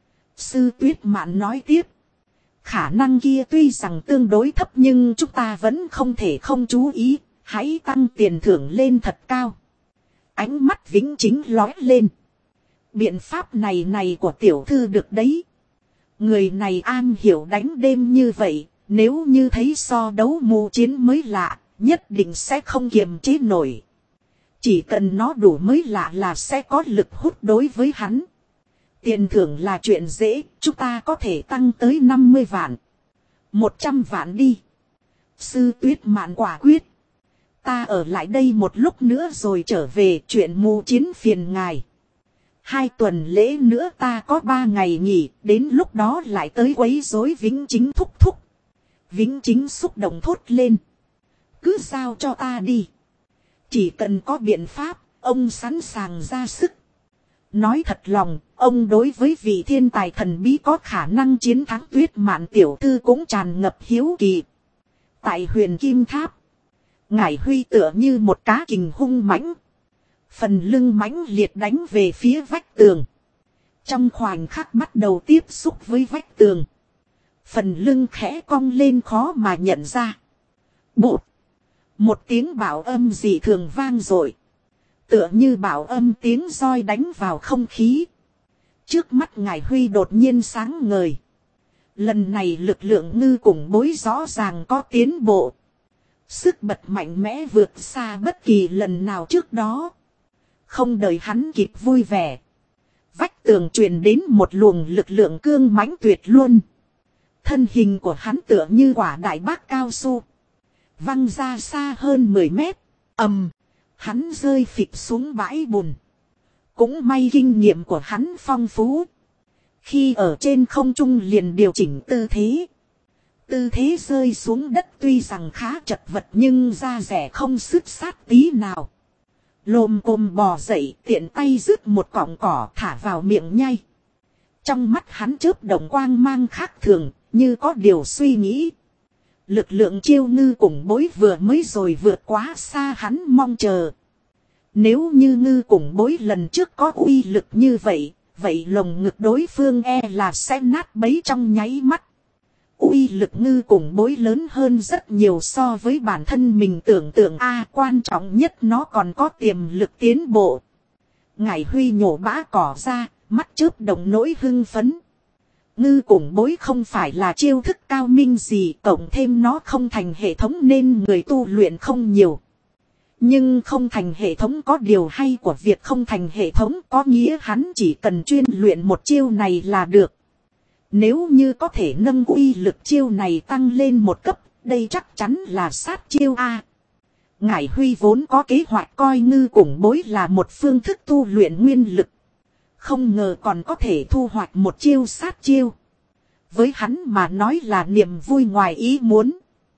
Sư Tuyết Mạn nói tiếp. Khả năng kia tuy rằng tương đối thấp nhưng chúng ta vẫn không thể không chú ý. Hãy tăng tiền thưởng lên thật cao. Ánh mắt Vĩnh Chính lóe lên. Biện pháp này của tiểu thư được đấy. Người này am hiểu đánh đêm như vậy. Nếu như thấy so đấu mưu chiến mới lạ, nhất định sẽ không kiềm chế nổi. Chỉ cần nó đủ mới lạ là sẽ có lực hút đối với hắn. Tiền thưởng là chuyện dễ, chúng ta có thể tăng tới 50 vạn. 100 vạn đi. Sư Tuyết Mạn quả quyết. Ta ở lại đây một lúc nữa rồi trở về, chuyện mưu chiến phiền ngài. 2 tuần lễ nữa ta có 3 ngày nghỉ, đến lúc đó lại tới quấy rối Vĩnh Chính thúc thúc. Vĩnh Chính xúc động thốt lên. Cứ giao cho ta đi. Chỉ cần có biện pháp, ông sẵn sàng ra sức. Nói thật lòng, ông đối với vị thiên tài thần bí có khả năng chiến thắng Tuyết Mạn tiểu thư cũng tràn ngập hiếu kỳ. Tại Huyền Kim Tháp, Ngải Huy tựa như một cá kình hung mãnh. Phần lưng mãnh liệt đánh về phía vách tường. Trong khoảnh khắc bắt đầu tiếp xúc với vách tường. Phần lưng khẽ cong lên khó mà nhận ra. Bụt! Một tiếng bảo âm dị thường vang dội. Tựa như bảo âm tiếng roi đánh vào không khí. Trước mắt Ngải Huy đột nhiên sáng ngời. Lần này lực lượng ngư cùng bối rõ ràng có tiến bộ. Sức bật mạnh mẽ vượt xa bất kỳ lần nào trước đó. Không đợi hắn kịp vui vẻ. Vách tường truyền đến một luồng lực lượng cương mãnh tuyệt luôn. Thân hình của hắn tựa như quả đại bác cao su. Văng ra xa hơn 10 mét. Ầm. Hắn rơi phịch xuống bãi bùn. Cũng may kinh nghiệm của hắn phong phú. Khi ở trên không trung liền điều chỉnh tư thế. Tư thế rơi xuống đất tuy rằng khá chật vật nhưng da rẻ không sứt sát tí nào. Lồm cồm bò dậy tiện tay rứt một cọng cỏ thả vào miệng nhai. trong mắt hắn chớp động quang mang khác thường, như có điều suy nghĩ. Lực lượng chiêu ngư cùng bối vừa mới rồi vượt quá xa hắn mong chờ. Nếu như ngư cùng bối lần trước có uy lực như vậy, vậy lồng ngực đối phương là sẽ nát bấy trong nháy mắt. Uy lực ngư cùng bối lớn hơn rất nhiều so với bản thân mình tưởng tượng quan trọng nhất nó còn có tiềm lực tiến bộ. Ngải Huy nhổ bã cỏ ra, mắt chớp động nỗi hưng phấn. Ngư cùng bối không phải là chiêu thức cao minh gì, cộng thêm nó không thành hệ thống nên người tu luyện không nhiều. Nhưng không thành hệ thống có điều hay của việc không thành hệ thống có nghĩa hắn chỉ cần chuyên luyện một chiêu này là được. Nếu như có thể nâng uy lực chiêu này tăng lên một cấp, đây chắc chắn là sát chiêu A. Ngải Huy vốn có kế hoạch coi ngư cùng bối là một phương thức tu luyện nguyên lực. Không ngờ còn có thể thu hoạch một chiêu sát chiêu. Với hắn mà nói là niềm vui ngoài ý muốn.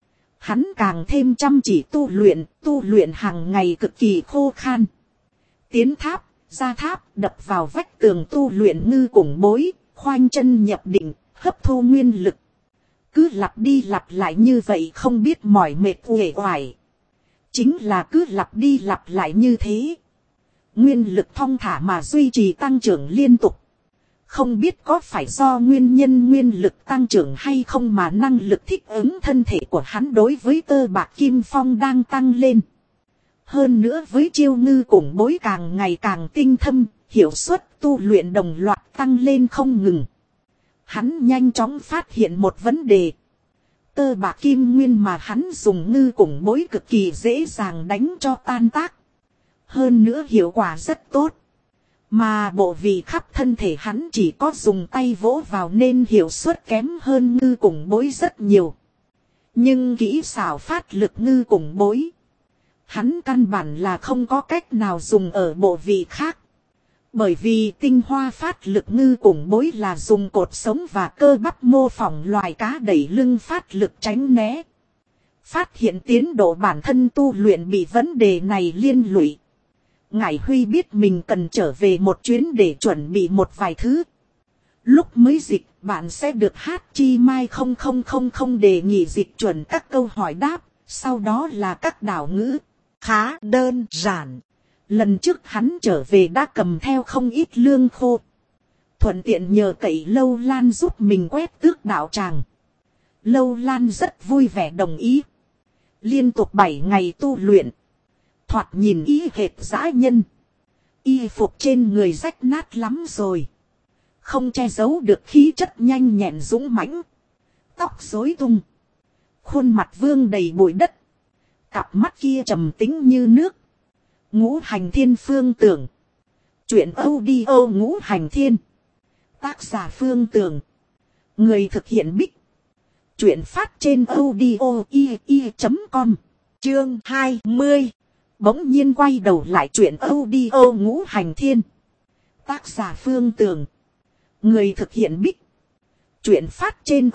Hắn càng thêm chăm chỉ tu luyện hàng ngày cực kỳ khô khan. Tiến tháp, ra tháp, đập vào vách tường tu luyện ngư cùng bối, khoanh chân nhập định, hấp thu nguyên lực. Cứ lặp đi lặp lại như vậy không biết mỏi mệt uể oải. Chính là cứ lặp đi lặp lại như thế. Nguyên lực thong thả mà duy trì tăng trưởng liên tục. Không biết có phải do nguyên nhân nguyên lực tăng trưởng hay không mà năng lực thích ứng thân thể của hắn đối với tơ bạc kim phong đang tăng lên. Hơn nữa với chiêu ngư cùng bối càng ngày càng tinh thâm, hiệu suất tu luyện đồng loạt tăng lên không ngừng. Hắn nhanh chóng phát hiện một vấn đề. Tơ bạc kim nguyên mà hắn dùng ngư cùng bối cực kỳ dễ dàng đánh cho tan tác. Hơn nữa hiệu quả rất tốt. Mà bộ vị khắp thân thể hắn chỉ có dùng tay vỗ vào nên hiệu suất kém hơn ngư cùng bối rất nhiều. Nhưng kỹ xảo phát lực ngư cùng bối, hắn căn bản là không có cách nào dùng ở bộ vị khác. Bởi vì tinh hoa phát lực ngư cùng bối là dùng cột sống và cơ bắp mô phỏng loài cá đẩy lưng phát lực tránh né. Phát hiện tiến độ bản thân tu luyện bị vấn đề này liên lụy. Ngải Huy biết mình cần trở về một chuyến để chuẩn bị một vài thứ. Lúc mới dịch, bạn sẽ được Chi Mai 0000 đề nghị dịch chuẩn các câu hỏi đáp, sau đó là các đảo ngữ. Khá đơn giản. Lần trước hắn trở về đã cầm theo không ít lương khô. Thuận tiện nhờ cậy Lâu Lan giúp mình quét tước đạo tràng. Lâu Lan rất vui vẻ đồng ý. Liên tục 7 ngày tu luyện. Thoạt nhìn y hệt dã nhân. Y phục trên người rách nát lắm rồi. Không che giấu được khí chất nhanh nhẹn dũng mãnh. Tóc rối tung. Khuôn mặt vương đầy bụi đất. Cặp mắt kia trầm tĩnh như nước. Ngũ Hành Thiên Phương Tưởng. Chuyện audio Ngũ Hành Thiên. Tác giả Phương Tưởng. Người thực hiện Bích. Chuyện phát trên audio.com. Chương 20. Bỗng nhiên quay đầu lại chuyện audio Ngũ Hành Thiên. Tác giả Phương Tưởng. Người thực hiện Bích. Chuyện phát trên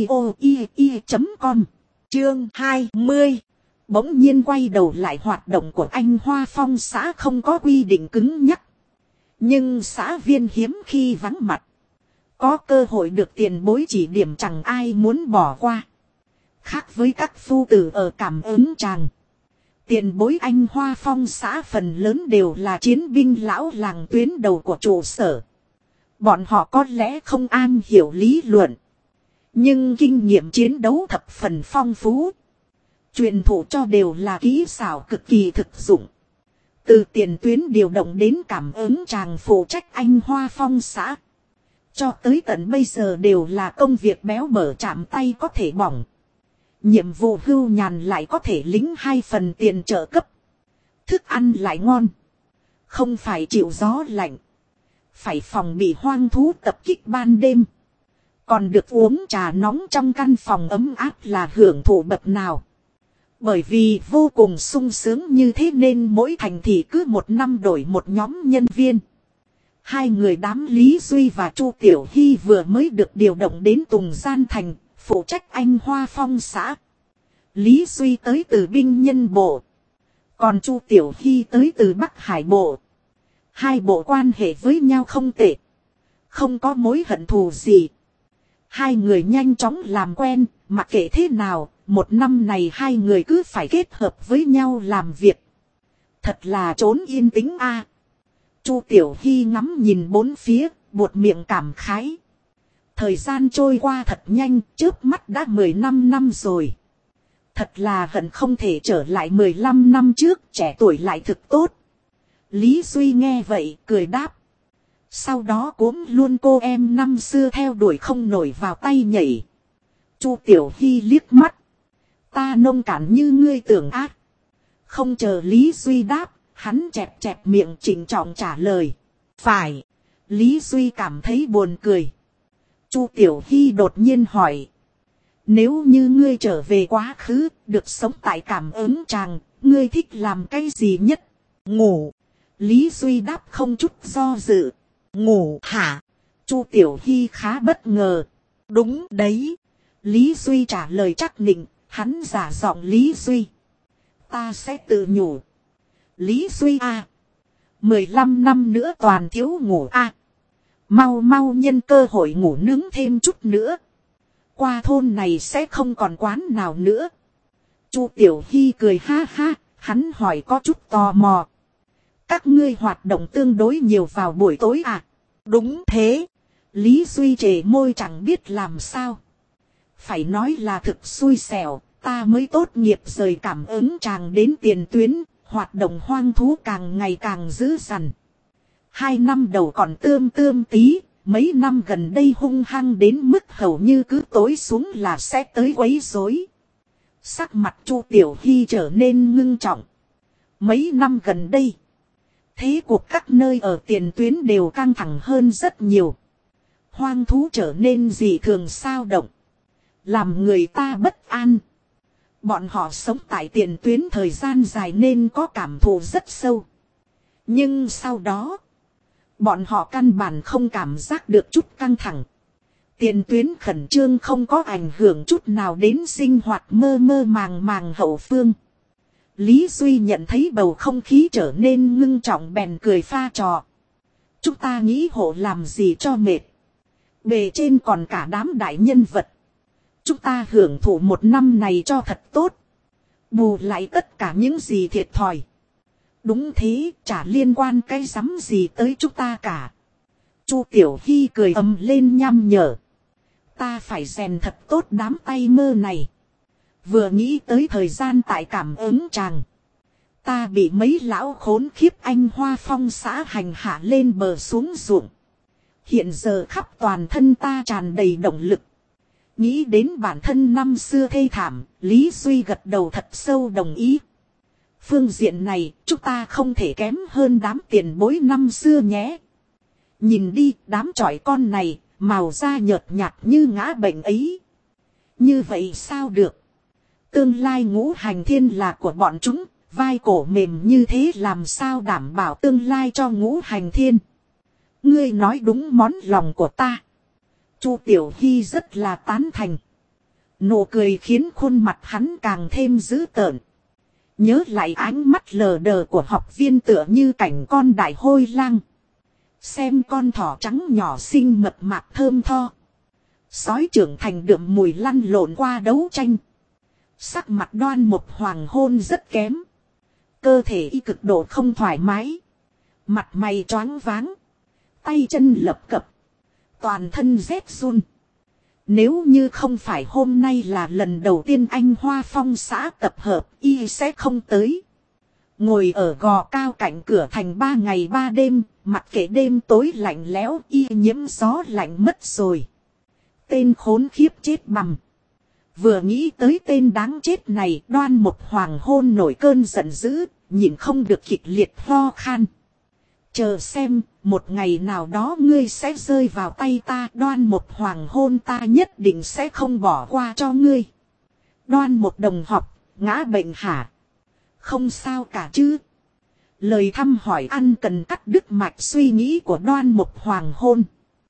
audio.com. Chương 20. Bỗng nhiên quay đầu lại hoạt động của anh Hoa Phong xã không có quy định cứng nhắc. Nhưng xã viên hiếm khi vắng mặt. Có cơ hội được tiền bối chỉ điểm chẳng ai muốn bỏ qua. Khác với các phu tử ở Cảm Ứng Tràng. Tiền bối anh Hoa Phong xã phần lớn đều là chiến binh lão làng tuyến đầu của trụ sở. Bọn họ có lẽ không am hiểu lý luận. Nhưng kinh nghiệm chiến đấu thập phần phong phú. Truyền thụ cho đều là kỹ xảo cực kỳ thực dụng. Từ tiền tuyến điều động đến Cảm Ứng Tràng phụ trách anh Hoa Phong xã. Cho tới tận bây giờ đều là công việc béo bở chạm tay có thể bỏng. Nhiệm vụ hưu nhàn lại có thể lính 2 phần tiền trợ cấp. Thức ăn lại ngon. Không phải chịu gió lạnh. Phải phòng bị hoang thú tập kích ban đêm. Còn được uống trà nóng trong căn phòng ấm áp là hưởng thụ bậc nào. Bởi vì vô cùng sung sướng như thế nên mỗi thành thị cứ 1 năm đổi một nhóm nhân viên. 2 người đám Lý Duy và Chu Tiểu Hy vừa mới được điều động đến Tùng Gian Thành, phụ trách anh Hoa Phong xã. Lý Duy tới từ binh nhân bộ. Còn Chu Tiểu Hy tới từ Bắc Hải bộ. 2 bộ quan hệ với nhau không tệ. không có mối hận thù gì. Hai người nhanh chóng làm quen, mặc kệ thế nào, một năm này hai người cứ phải kết hợp với nhau làm việc. Thật là trốn yên tĩnh a. Chu Tiểu Hy ngắm nhìn bốn phía, buột miệng cảm khái. Thời gian trôi qua thật nhanh, chớp mắt đã 15 năm rồi. Thật là hận không thể trở lại 15 năm trước, trẻ tuổi lại thực tốt. Lý Duy nghe vậy, cười đáp. Sau đó cúm luôn cô em năm xưa theo đuổi không nổi vào tay nhảy. Chu Tiểu Hy liếc mắt. Ta nông cạn như ngươi tưởng ác. Không chờ Lý Duy đáp, hắn chẹp chẹp miệng trịnh trọng trả lời. Phải. Lý Duy cảm thấy buồn cười. Chu Tiểu Hy đột nhiên hỏi. Nếu như ngươi trở về quá khứ, được sống tại cảm ứng tràng, ngươi thích làm cái gì nhất? Ngủ. Lý Duy đáp không chút do dự. Ngủ hả? Chu Tiểu Hy khá bất ngờ. Đúng đấy. Lý Duy trả lời chắc nịnh, hắn giả giọng Lý Duy. Ta sẽ tự nhủ. Lý Duy a, 15 năm nữa toàn thiếu ngủ a. Mau mau nhân cơ hội ngủ nướng thêm chút nữa. Qua thôn này sẽ không còn quán nào nữa. Chu Tiểu Hy cười ha ha, hắn hỏi có chút tò mò. Các ngươi hoạt động tương đối nhiều vào buổi tối à? Đúng thế. Lý Duy trề môi chẳng biết làm sao. Phải nói là thực xui xẻo, ta mới tốt nghiệp rời cảm ứng tràng đến tiền tuyến, hoạt động hoang thú càng ngày càng dữ dằn. 2 năm đầu còn tươm tươm tí, mấy năm gần đây hung hăng đến mức hầu như cứ tối xuống là sẽ tới quấy rối. Sắc mặt Chu Tiểu Hy trở nên ngưng trọng. Mấy năm gần đây, thế cuộc các nơi ở tiền tuyến đều căng thẳng hơn rất nhiều. Hoang thú trở nên dị thường sao động, làm người ta bất an. Bọn họ sống tại tiền tuyến thời gian dài nên có cảm thụ rất sâu. Nhưng sau đó, bọn họ căn bản không cảm giác được chút căng thẳng. Tiền tuyến khẩn trương không có ảnh hưởng chút nào đến sinh hoạt mơ mơ màng màng hậu phương. Lý Duy nhận thấy bầu không khí trở nên ngưng trọng bèn cười pha trò. Chúng ta nghĩ hộ làm gì cho mệt. Bề trên còn cả đám đại nhân vật. Chúng ta hưởng thụ một năm này cho thật tốt. Bù lại tất cả những gì thiệt thòi. Đúng thế, chả liên quan cái rắm gì tới chúng ta cả. Chu Tiểu Hy cười ầm lên nhăm nhở. Ta phải rèn thật tốt đám tay mơ này. Vừa nghĩ tới thời gian tại cảm ứng tràng. Ta bị mấy lão khốn khiếp Anh Hoa Phong xã hành hạ lên bờ xuống ruộng. Hiện giờ khắp toàn thân ta tràn đầy động lực. Nghĩ đến bản thân năm xưa thê thảm, Lý Duy gật đầu thật sâu đồng ý. Phương diện này, chúng ta không thể kém hơn đám tiền bối năm xưa nhé. Nhìn đi, đám chọi con này, màu da nhợt nhạt như ngã bệnh ấy. Như vậy sao được? Tương lai ngũ hành thiên là của bọn chúng, vai cổ mềm như thế làm sao đảm bảo tương lai cho ngũ hành thiên? Ngươi nói đúng món lòng của ta. Chu Tiểu Hy rất là tán thành. Nụ cười khiến khuôn mặt hắn càng thêm dữ tợn. Nhớ lại ánh mắt lờ đờ của học viên tựa như cảnh con đại hôi lang. Xem con thỏ trắng nhỏ xinh mập mạp thơm tho. Sói trưởng thành đượm mùi lăn lộn qua đấu tranh. Sắc mặt Đoan Mục Hoàng hôn rất kém. Cơ thể y cực độ không thoải mái. Mặt mày choáng váng. Tay chân lập cập. Toàn thân rét run. Nếu như không phải hôm nay là lần đầu tiên Anh Hoa Phong xã tập hợp, y sẽ không tới. Ngồi ở gò cao cạnh cửa thành 3 ngày 3 đêm, mặc kệ đêm tối lạnh lẽo, y nhiễm gió lạnh mất rồi. Tên khốn khiếp chết bằm. Vừa nghĩ tới tên đáng chết này, Đoan Mục Hoàng hôn nổi cơn giận dữ, nhịn không được kịch liệt ho khan. Chờ xem, một ngày nào đó ngươi sẽ rơi vào tay ta, Đoan Mục Hoàng hôn ta nhất định sẽ không bỏ qua cho ngươi. Đoan Mục đồng học, ngã bệnh hả? Không sao cả chứ? Lời thăm hỏi ăn cần cắt đứt mạch suy nghĩ của Đoan Mục Hoàng hôn.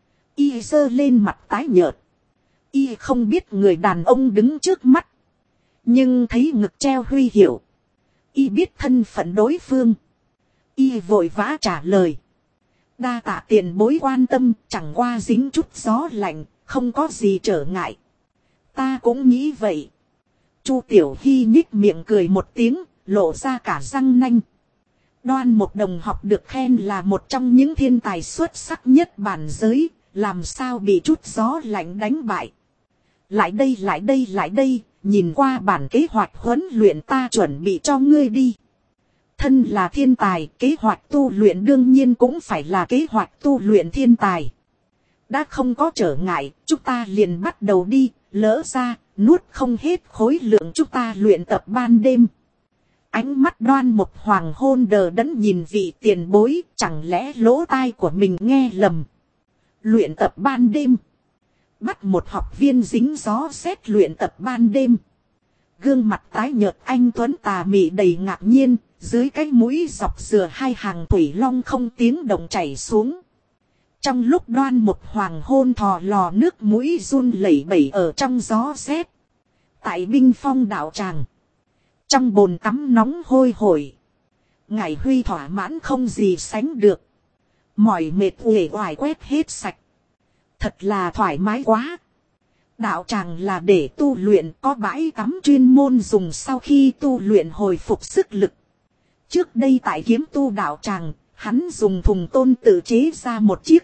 Y giơ lên mặt tái nhợt. Y không biết người đàn ông đứng trước mắt. Nhưng thấy ngực treo huy hiệu. Y biết thân phận đối phương. Y vội vã trả lời. Đa tạ tiền bối quan tâm, chẳng qua dính chút gió lạnh, không có gì trở ngại. Ta cũng nghĩ vậy. Chu Tiểu Hy nhích miệng cười một tiếng, lộ ra cả răng nanh. Đoan Mục Đồng học được khen là một trong những thiên tài xuất sắc nhất bản giới, làm sao bị chút gió lạnh đánh bại. Lại đây, nhìn qua bản kế hoạch huấn luyện ta chuẩn bị cho ngươi đi. Thân là thiên tài, kế hoạch tu luyện đương nhiên cũng phải là kế hoạch tu luyện thiên tài. Đã không có trở ngại, chúng ta liền bắt đầu đi, lỡ ra, nuốt không hết khối lượng chúng ta luyện tập ban đêm. Ánh mắt Đoan Mục Hoàng hôn đờ đẫn nhìn vị tiền bối, chẳng lẽ lỗ tai của mình nghe lầm. Luyện tập ban đêm. Bắt một học viên dính gió xét luyện tập ban đêm. Gương mặt tái nhợt anh tuấn tà mị đầy ngạc nhiên, dưới cái mũi dọc dừa hai hàng thủy long không tiếng động chảy xuống. Trong lúc Đoan Mục Hoàng hôn thò lò nước mũi run lẩy bẩy ở trong gió xét. Tại Binh Phong đạo tràng. Trong bồn tắm nóng hôi hổi. Ngải Huy thỏa mãn không gì sánh được. Mỏi mệt uể oải quét hết sạch. Thật là thoải mái quá. Đạo tràng là để tu luyện, có bãi tắm chuyên môn dùng sau khi tu luyện hồi phục sức lực. Trước đây tại Kiếm Tu đạo tràng, hắn dùng thùng tôn tự chế ra một chiếc.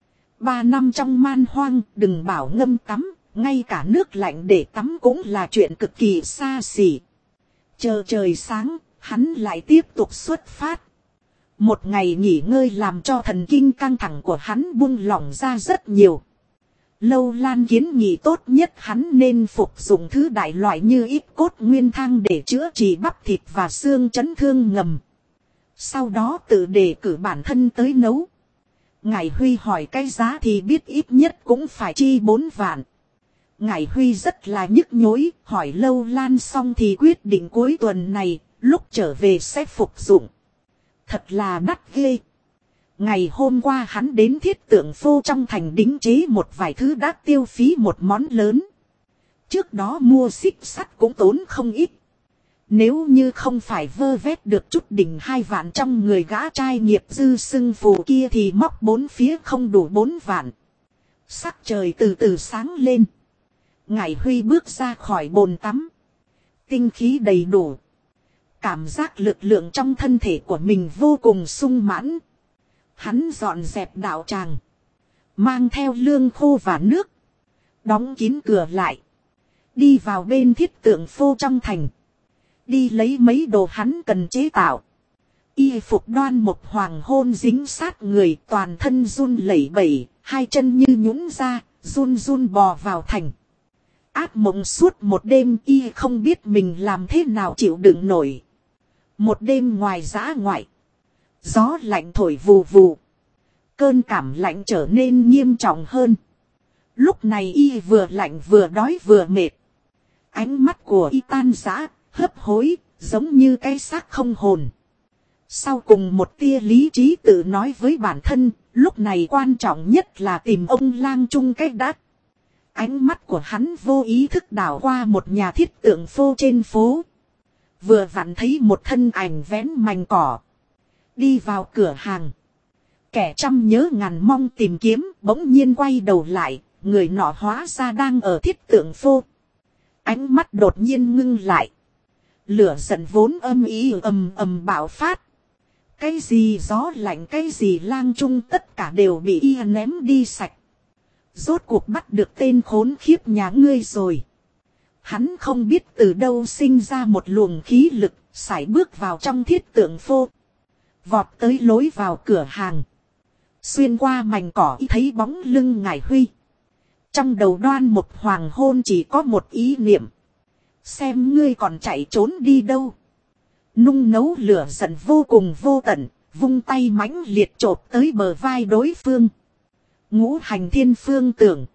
3 năm trong man hoang, đừng bảo ngâm tắm, ngay cả nước lạnh để tắm cũng là chuyện cực kỳ xa xỉ. Chờ trời sáng, hắn lại tiếp tục xuất phát. Một ngày nghỉ ngơi làm cho thần kinh căng thẳng của hắn buông lỏng ra rất nhiều. Lâu Lan kiến nghị tốt nhất hắn nên phục dụng thứ đại loại như ít cốt nguyên thang để chữa trị bắp thịt và xương chấn thương ngầm. Sau đó tự đề cử bản thân tới nấu. Ngải Huy hỏi cái giá thì biết ít nhất cũng phải chi 4 vạn. Ngải Huy rất là nhức nhối, hỏi Lâu Lan xong thì quyết định cuối tuần này, lúc trở về sẽ phục dụng. Thật là đắt ghê. Ngày hôm qua hắn đến Thiết Tượng Phô trong thành đính chế một vài thứ đã tiêu phí một món lớn. Trước đó mua xích sắt cũng tốn không ít. Nếu như không phải vơ vét được chút đỉnh 2 vạn trong người gã trai nghiệp dư sưng phù kia thì móc 4 phía không đủ 4 vạn. Sắc trời từ từ sáng lên. Ngải Huy bước ra khỏi bồn tắm. Tinh khí đầy đủ. Cảm giác lực lượng trong thân thể của mình vô cùng sung mãn. Hắn dọn dẹp đạo tràng. Mang theo lương khô và nước. Đóng kín cửa lại. Đi vào bên Thiết Tượng Phô trong thành. Đi lấy mấy đồ hắn cần chế tạo. Y phục Đoan Mục Hoàng hôn dính sát người, toàn thân run lẩy bẩy, hai chân như nhũn ra, run run bò vào thành. Ác mộng suốt một đêm y không biết mình làm thế nào chịu đựng nổi. Một đêm ngoài dã ngoại. Gió lạnh thổi vù vù. Cơn cảm lạnh trở nên nghiêm trọng hơn. Lúc này y vừa lạnh vừa đói vừa mệt. Ánh mắt của y tan rã, hấp hối, giống như cái xác không hồn. Sau cùng một tia lý trí tự nói với bản thân, lúc này quan trọng nhất là tìm ông lang trung cách đắt. Ánh mắt của hắn vô ý thức đảo qua một nhà Thiết Tượng Phô trên phố. Vừa vặn thấy một thân ảnh vén mành cỏ. Đi vào cửa hàng. Kẻ trăm nhớ ngàn mong tìm kiếm, bỗng nhiên quay đầu lại, người nọ hóa ra đang ở Thiết Tượng Phô. Ánh mắt đột nhiên ngưng lại. Lửa giận vốn âm ý ầm bạo phát. Cái gì gió lạnh, cái gì lang trung, tất cả đều bị y ném đi sạch. Rốt cuộc bắt được tên khốn khiếp nhà ngươi rồi. Hắn không biết từ đâu sinh ra một luồng khí lực, sải bước vào trong Thiết Tượng Phô. Vọt tới lối vào cửa hàng. Xuyên qua mảnh cỏ y thấy bóng lưng Ngải Huy. Trong đầu Đoan Mục Hoàng hôn chỉ có một ý niệm. Xem ngươi còn chạy trốn đi đâu. Nung nấu lửa giận vô cùng vô tận, vung tay mãnh liệt chộp tới bờ vai đối phương. Ngũ hành thiên phương tưởng.